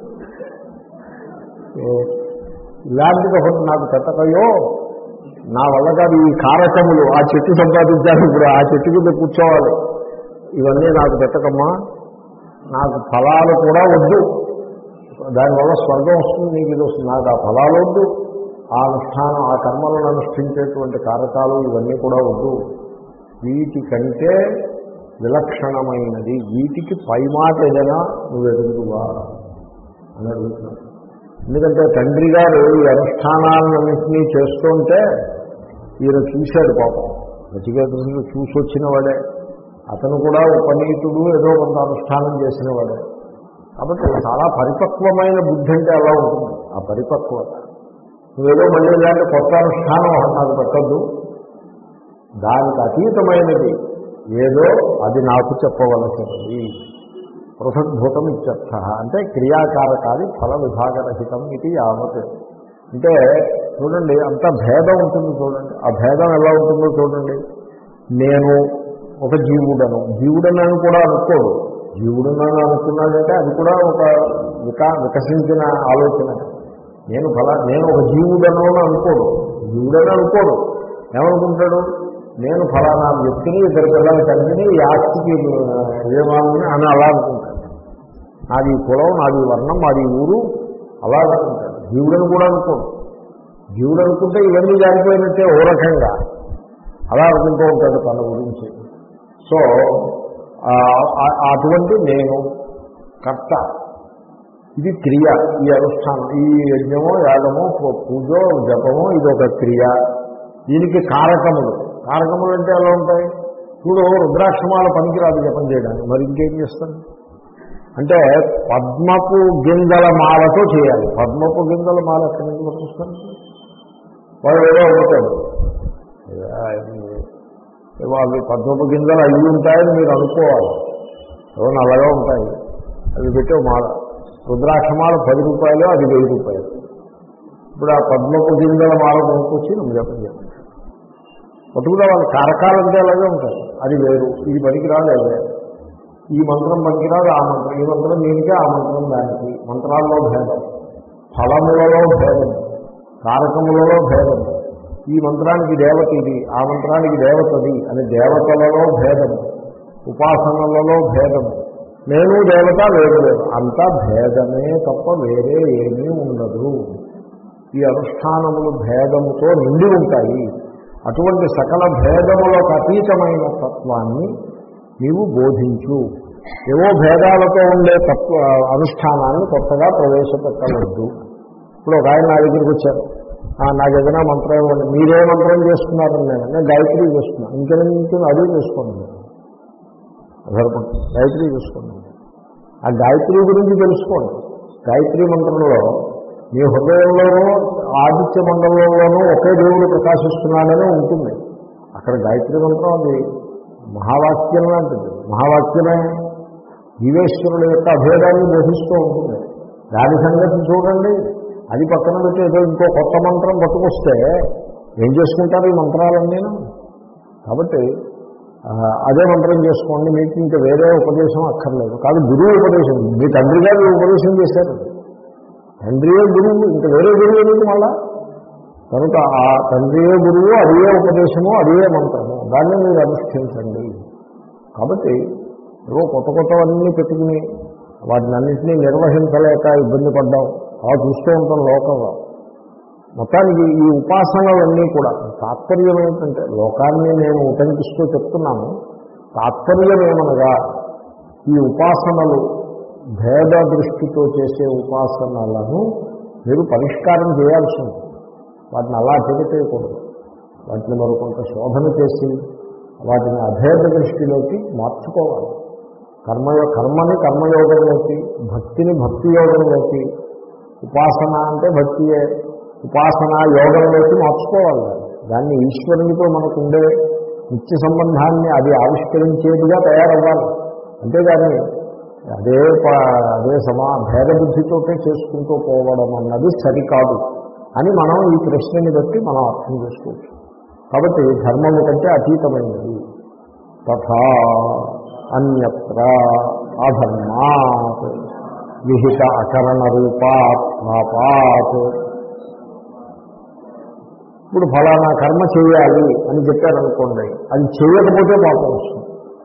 ఇలాంటిది ఒకటి నాకు పెట్టకయో, నా వల్ల కాదు, ఈ కారకములు ఆ చెట్టు సంపాదించాలి, ఇప్పుడు ఆ చెట్టు కింద కూర్చోవాలి, ఇవన్నీ నాకు పెట్టకమ్మా, నాకు ఫలాలు కూడా వద్దు, దానివల్ల స్వర్గం వస్తుంది, నీకు ఇది వస్తుంది, నాకు ఆ ఫలాలు వద్దు, ఆ అనుష్ఠానం ఆ కర్మలను అనుష్ఠించేటువంటి కారకాలు ఇవన్నీ కూడా వద్దు, వీటికంటే విలక్షణమైనది, వీటికి పై మాట ఏదైనా నువ్వు ఎదుగుదువా అని అడుగుతున్నాను. ఎందుకంటే తండ్రి గారు ఈ అనుష్ఠానాలన్నింటినీ చేస్తుంటే ఈయన చూశాడు పాపం, నచికేతుడు చూసి వచ్చిన వాడే, అతను కూడా ఉపనీతుడు, ఏదో కొంత అనుష్ఠానం చేసిన వాడే. కాబట్టి చాలా పరిపక్వమైన బుద్ధి అంటే అలా ఉంటుంది, ఆ పరిపక్వత. నువ్వేదో మళ్ళీ ఇలాంటి కొత్త అనుష్ఠానం నాకు పెట్టద్దు, దానికి అతీతమైనది ఏదో అది నాకు చెప్పవలసినది. పృథగ్భూతం ఇత్యర్థ అంటే క్రియాకారకాది ఫల విభాగరహితం ఇది యావత్. అంటే చూడండి, అంత భేదం ఉంటుంది చూడండి, ఆ భేదం ఎలా ఉంటుందో చూడండి. నేను ఒక జీవుడను, జీవుడనని కూడా అనుకోడు, జీవుడనని అనుకున్నాడంటే అది కూడా ఒక వికా వికసించిన ఆలోచన. నేను ఫలా నేను ఒక జీవుడను అని అనుకోడు, జీవుడని అనుకోడు, ఏమనుకుంటాడు, నేను ఫలానా వ్యక్తిని, ఇద్దరు పిల్లల తండ్రిని, ఈ ఆస్తికి యజమాని అని అలా అనుకుంటాడు. నాది కులం, నాది వర్ణం, నాది ఊరు, అలా అనుకుంటాడు. జీవుడని కూడా అనుకోడు. జీవుడు అనుకుంటే ఇవన్నీ జారిపోయినట్టే ఓ రకంగా అలా అనుకుంటూ ఉంటాడు తన గురించి. సో అటువంటి నేను కర్త, ఇది క్రియ, ఈ అనుష్ఠానం, ఈ యజ్ఞమో యాగమో పూజో జపమో ఇది ఒక క్రియ. దీనికి కారకములు, కారకములు అంటే ఎలా ఉంటాయి? చూడు, రుద్రాక్షమాల పనికిరాదు జపం చేయడానికి, మరి ఇంకేం చేస్తాను అంటే పద్మపు గింజల మాలతో చేయాలి. పద్మపు గింజల మాల ఎక్కడి నుంచి పట్టుకొస్తాను? వాడు ఏదో అడుగుతాడు, అవి పద్మపు గింజలు అవి ఉంటాయని మీరు అనుకోవాలి, ఏవో నల్లగా ఉంటాయి, అవి పెట్టే మాల. రుద్రాక్షమాల పది రూపాయలు, అది వెయ్యి రూపాయలు. ఇప్పుడు ఆ పద్మపు గింజల మాల కొనుక్కొచ్చి నువ్వు జపం చేయాలి. పట్టుకుడా వాళ్ళ కారకాలంటే అలాగే ఉంటాయి, అది వేరు, ఇది పనికిరాదు, అదే ఈ మంత్రం పనికిరాదు, ఆ మంత్రం, ఈ మంత్రం దీనికి, ఆ మంత్రం దానికి. మంత్రాల్లో భేదం, ఫలములలో భేదం, కారకములలో భేదం. ఈ మంత్రానికి దేవత ఇది, ఆ మంత్రానికి దేవతది అని దేవతలలో భేదం, ఉపాసనలలో భేదం. నేను దేవత వేరు లేదు, అంతా భేదమే తప్ప వేరే ఏమీ ఉండదు. ఈ అనుష్ఠానములు భేదముతో నిండి ఉంటాయి. అటువంటి సకల భేదములకు అతీతమైన తత్వాన్ని నీవు బోధించు. ఏవో భేదాలతో ఉండే తత్వ అనుష్ఠానాన్ని కొత్తగా ప్రవేశపెట్టవద్దు. ఇప్పుడు ఒక ఆయన నా దగ్గరికి వచ్చారు, నాకు ఏదైనా మంత్రం ఇవ్వండి. మీరే మంత్రం చేస్తున్నారని నేను నేను గాయత్రి చేస్తున్నాను. ఇంకెందుకు అదే చేసుకోండి, సరిపడుతుంది, గాయత్రి చేసుకోండి. ఆ గాయత్రి గురించి తెలుసుకోండి. గాయత్రి మంత్రంలో మీ హృదయంలోనూ ఆదిత్య మండలంలోనూ ఒకే దేవుడు ప్రకాశిస్తున్నాడనే ఉంటుంది. అక్కడ గాయత్రి మంత్రం అది మహావాక్యం లాంటిది, మహావాక్యమే జీవేశ్వరుల యొక్క అభేదాన్ని బోధిస్తూ ఉంటుంది. దాని సంగతి చూడండి, అది పక్కన పెట్టి ఏదో ఇంకో కొత్త మంత్రం పట్టుకొస్తే ఏం చేసుకుంటారు ఈ మంత్రాలన్నీ? కాబట్టి అదే మంత్రం చేసుకోండి, మీకు ఇంకా వేరే ఉపదేశం అక్కర్లేదు. కాదు, గురువు ఉపదేశం, మీ తండ్రి గారు ఉపదేశం చేశారు, తండ్రియే గురువు, ఇంకా వేరే గురువు ఎందుకు మళ్ళా? కనుక ఆ తండ్రియే గురువు, అదే ఉపదేశము, అదే మంత్రము, దాన్ని మీరు అనుష్ఠించండి. కాబట్టి ఏవో కొత్త కొత్తవన్నీ పెట్టుకుని వాటిని అన్నింటినీ నిర్వహించలేక ఇబ్బంది పడ్డాం, అలా చూస్తూ ఉంటాం లోకంలో. మొత్తానికి ఈ ఉపాసనలన్నీ కూడా తాత్పర్యం ఏంటంటే, లోకాన్ని నేను ఉటంకిస్తూ చెప్తున్నాను, తాత్పర్యం ఏమనగా ఈ ఉపాసనలు భేద దృష్టితో చేసే ఉపాసనలను మీరు పరిష్కారం చేయాల్సి ఉంది. వాటిని అలా చెబితేయకూడదు, వాటిని మరికొంత శోధన చేసి వాటిని అభేద దృష్టిలోకి మార్చుకోవాలి. కర్మ కర్మని కర్మయోగంలోకి, భక్తిని భక్తి యోగంలోకి, ఉపాసన అంటే భక్తియే. ఉపాసన యోగంలోకి మార్చుకోవాలి. దాన్ని ఈశ్వరునితో మనకుండే నిత్య సంబంధాన్ని అది ఆవిష్కరించేదిగా తయారవ్వాలి. అంతేగాని అదే అదే సమా భేదబుద్ధితోటే చేసుకుంటూ పోవడం అన్నది సరికాదు అని మనం ఈ ప్రశ్నని బట్టి మనం అర్థం చేసుకోవచ్చు. కాబట్టి ధర్మము కంటే అతీతమైనది. తథా అన్యత్ర అధర్మాత్ విహిత అకరణ రూపాత్ పాపాత్. ఇప్పుడు ఫలానా కర్మ చేయాలి అని చెప్పారనుకోండి, అది చేయకపోతే పాపం వస్తుంది.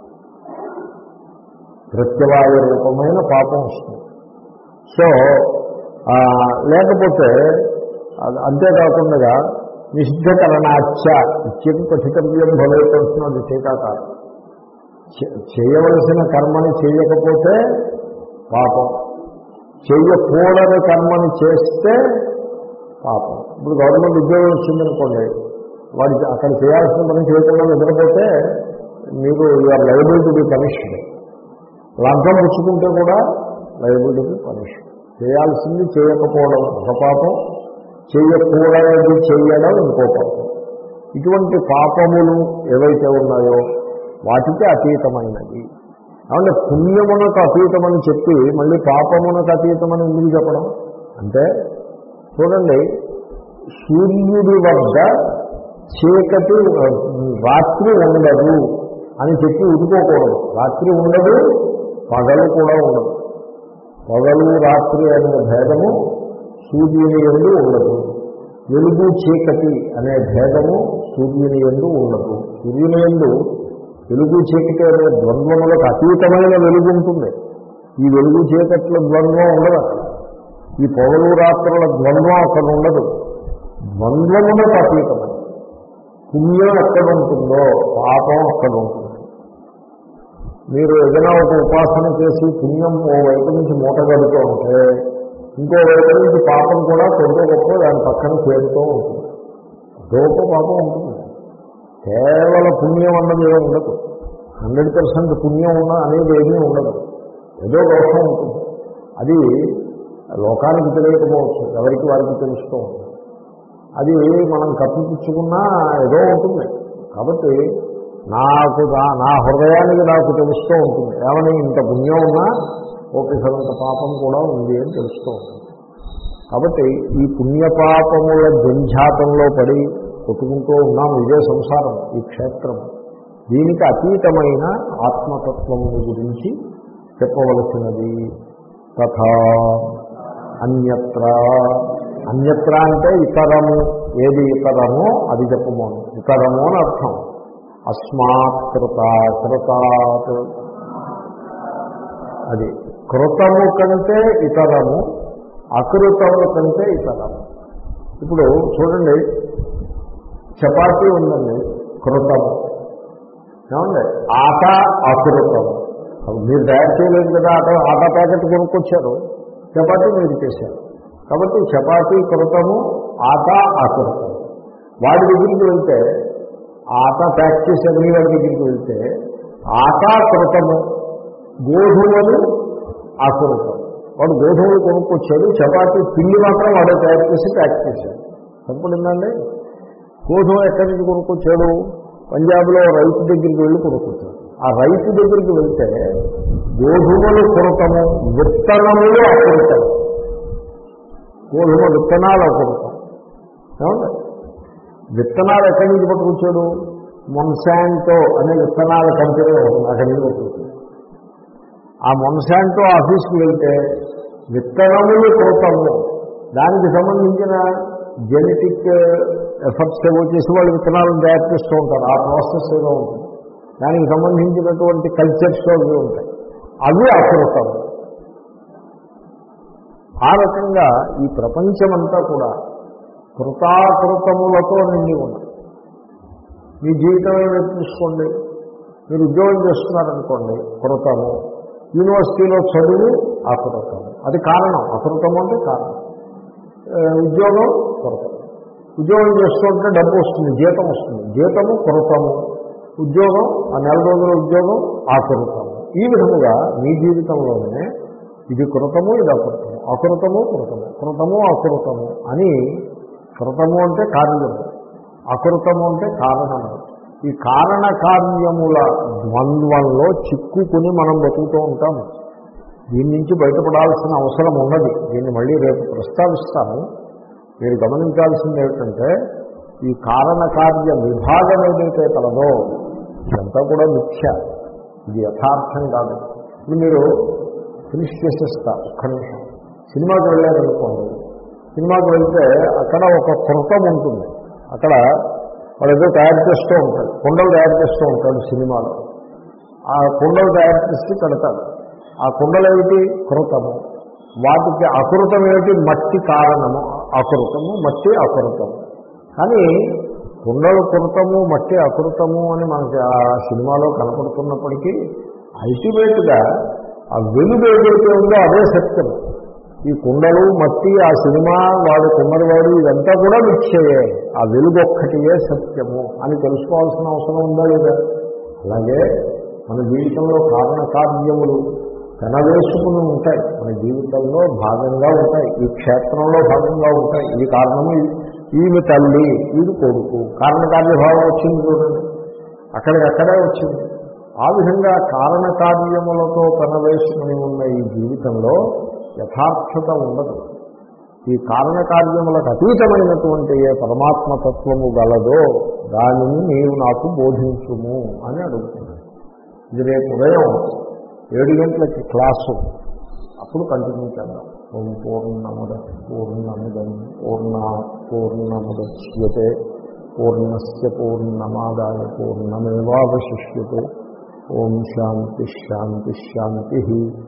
ప్రత్యవాయ రూపమైన పాపం వస్తుంది. సో లేకపోతే అంతేకాకుండా నిషిద్ధకరణాచ్చ ఇచ్చేది పఠితవ్యం భవేతుంటున్నది టీకాకారం. చేయవలసిన కర్మని చేయకపోతే పాపం, చేయకూడని కర్మని చేస్తే పాపం. ఇప్పుడు గవర్నమెంట్ ఉద్యోగం వచ్చిందనుకోండి, వాడికి అక్కడ చేయాల్సిన పని చేయకుండా నిద్రపోతే మీరు you are liable to be punished. లంచం పుచ్చుకుంటే కూడా లయబుల్ టు బి పనిష్డ్. చేయాల్సింది చేయకపోవడం ఒక పాపం, చేయకూడదు చేయడం ఇంకో పాపం. ఇటువంటి పాపములు ఏవైతే ఉన్నాయో వాటికి అతీతమైనది. కాబట్టి పుణ్యమునకు అతీతమని చెప్పి మళ్ళీ పాపమునకు అతీతమని ఎందుకు చెప్పడం అంటే, చూడండి, సూర్యుడి వద్ద చీకటి రాత్రి ఉండదు అని చెప్పి ఉడుకోకూడదు. రాత్రి ఉండదు, పగలు కూడా ఉండదు. పగలు రాత్రి అనే భేదము సూర్యుని యందు ఉండదు. వెలుగు చీకటి అనే భేదము సూర్యుని యందు ఉండదు. సూర్యుని యందు వెలుగు చీకటి అనే ద్వంద్వములకు అతీతమైన వెలుగు ఉంటుంది. ఈ వెలుగు చీకట్ల ద్వంద్వం ఉండదు. ఈ పొగలు రాత్రుల ద్వంద్వం అక్కడ ఉండదు. ద్వంద్వములకు అతీతమైన పుణ్యం ఎక్కడ ఉంటుందో పాపం అక్కడ ఉంటుంది. మీరు ఏదైనా ఒక ఉపాసన చేసి పుణ్యం ఓ వైపు నుంచి మూట కడుతూ ఉంటే ఇంకో వైపు నుంచి పాపం కూడా కొంత గొప్ప దాని పక్కన చేరుతూ ఉంటుంది. గొప్ప పాపం ఉంటుంది. కేవల పుణ్యం అన్నది ఏమీ ఉండదు. హండ్రెడ్ పర్సెంట్ పుణ్యం ఉన్న అనేది ఏమీ ఉండదు. ఏదో దోషం ఉంటుంది. అది లోకానికి తెలియకపోవచ్చు, ఎవరికి వారికి తెలుస్తూ ఉంటుంది. అది మనం కప్పిపుచ్చుకున్నా ఏదో ఉంటుంది. కాబట్టి నాకు నా హృదయానికి నాకు తెలుస్తూ ఉంటుంది, ఏమని ఇంత పుణ్యం ఉన్నా ఓపికలంత పాపం కూడా ఉంది అని తెలుస్తూ ఉంటుంది. కాబట్టి ఈ పుణ్యపాపముల జంఝాతంలో పడి కొట్టుకుంటూ ఉన్నాం. ఇదే సంసారం, ఈ క్షేత్రం. దీనికి అతీతమైన ఆత్మతత్వము గురించి చెప్పవలసినది. తథా అన్యత్ర. అన్యత్ర అంటే ఇతరము. ఏది ఇతరమో అది చెప్పమోను. ఇతరము అని అర్థం. అస్మాత్ కృత కృతాత్. అది కృతము కంటే ఇతరము, అకృతము కంటే ఇతరము. ఇప్పుడు చూడండి, చపాతీ ఉందండి, కృతము. ఏమండి, ఆట అకృతము. మీరు తయారు చేయలేదు కదా, ఆట ఆట ప్యాకెట్ కొనుక్కొచ్చారు, చపాతీ మీరు చేశారు. కాబట్టి చపాతీ కృతము, ఆట అకృతము. వాడి దగ్గరికి వెళ్తే ఆట ప్యాక్ చేసే మీ వాడి దగ్గరికి వెళ్తే ఆట కృతము, గోధుమలు అకృతం. వాడు గోధుమలు కొనుక్కొచ్చాడు, చపాతీ పిండి మాత్రం వాడే తయారు చేసి ప్యాక్ చేశాడు. తప్పుడుందండి. గోధుమ ఎక్కడి నుంచి కొనుక్కొచ్చాడు? పంజాబ్లో రైతు దగ్గరికి వెళ్ళి కొనుక్కొచ్చాడు. ఆ రైతు దగ్గరికి వెళ్తే గోధుమలు కృతము, విత్తనములు అకృతం. గోధుమ విత్తనాలు అకృతం. ఏమండి, విత్తనాలు ఎక్కడి నుంచి పట్టుకొచ్చాడు? మొన్సాంటో అనే విత్తనాల కంపెనీ ఉంటుంది, అక్కడి నుంచి పట్టుకొచ్చాడు. ఆ మొన్సాంటో ఆఫీస్కి వెళ్తే విత్తనములు కృతము, దానికి సంబంధించిన జెనెటిక్ ఎఫర్ట్స్ ఏవో చేసి వాళ్ళు విత్తనాలను తయారు చేస్తూ ఉంటారు. ఆ ప్రాసెస్ ఏదో ఉంటుంది. దానికి సంబంధించినటువంటి కల్చర్స్ అవి ఉంటాయి, అవి అకృతం. ఆ రకంగా ఈ ప్రపంచమంతా కూడా కృతాకృతములతో నిండి ఉన్నది. మీ జీవితం ఏమి తీసుకోండి, మీరు ఉద్యోగం చేస్తున్నారనుకోండి, కృతము. యూనివర్సిటీలో చదువు అకృతము, అది కారణం. అకృతము అంటే కారణం. ఉద్యోగం కృతం. ఉద్యోగం చేస్తుంటే డబ్బు వస్తుంది, జీతం వస్తుంది, జీతము కృతము. ఉద్యోగం, ఆ నెల రోజుల ఉద్యోగం అకృతము. ఈ విధముగా మీ జీవితంలోనే ఇది కృతము, ఇది అకృతము, అకృతము కృతము, కృతము అకృతము అని. కృతము అంటే కార్యము, అకృతము అంటే కారణము. ఈ కారణ కార్యముల ద్వంద్వంలో చిక్కుకుని మనం బతుకుతూ ఉంటాము. దీని నుంచి బయటపడాల్సిన అవసరం ఉన్నది. దీన్ని మళ్ళీ రేపు ప్రస్తావిస్తాను. మీరు గమనించాల్సింది ఏమిటంటే ఈ కారణ కార్య విభాగం ఏదైతే కలదో ఇదంతా కూడా మిథ్య, ఇది యథార్థం కాదు. ఇప్పుడు మీరు ఫినిష్ చేసేస్తా ఒక్క నిమిషం. సినిమాకి వెళ్ళారనుకోండి, సినిమాకి వెళ్తే అక్కడ ఒక కృతం ఉంటుంది. అక్కడ వాడు ఏదో తయారు చేస్తూ ఉంటాడు, కుండలు తయారు చేస్తూ ఉంటాడు సినిమాలో. ఆ కుండలు తయారు చేసి పెడతాడు. ఆ కుండలు ఏమిటి? కృతము. వాటికి అకృతం ఏమిటి? మట్టి కారణము. అకృతము, మట్టి అకృతము. కానీ కుండలు కృతము, మట్టి అకృతము అని మనకి ఆ సినిమాలో కనపడుతున్నప్పటికీ అల్టిమేట్గా ఆ వెలుగు ఏదైతే ఉందో అదే సత్యం. ఈ కుండలు, మట్టి, ఆ సినిమా, వాడు కుమ్మరివాడు ఇదంతా కూడా మిథ్యయే. ఆ వెలుగు ఒక్కటియే సత్యము అని తెలుసుకోవాల్సిన అవసరం ఉందా లేదా? అలాగే మన జీవితంలో కారణకార్యములు పెనవేసుకుని ఉంటాయి, మన జీవితంలో భాగంగా ఉంటాయి, ఈ క్షేత్రంలో భాగంగా ఉంటాయి. ఇది కారణము, ఈమె తల్లి, వీడు కొడుకు, కారణకార్యభావం వచ్చింది చూడండి, అక్కడికక్కడే వచ్చింది. ఆ విధంగా కారణకార్యములతో పెనవేసుకుని ఉన్న ఈ జీవితంలో యథార్థత ఉండదు. ఈ కారణకార్యములకు అతీతమైనటువంటి ఏ పరమాత్మతత్వము గలదో దానిని నీవు నాకు బోధించుము అని అడుగుతున్నాను. ఇది రేపు ఉదయం ఏడు గంటలకి క్లాసు, అప్పుడు కంటిన్యూ చేద్దాం. ఓం పూర్ణముద పూర్ణముదం పూర్ణ పూర్ణముద్యతే పూర్ణస్య పూర్ణమాదాయ పూర్ణమేవావశిష్యతే. ఓం శాంతి శాంతి శాంతి.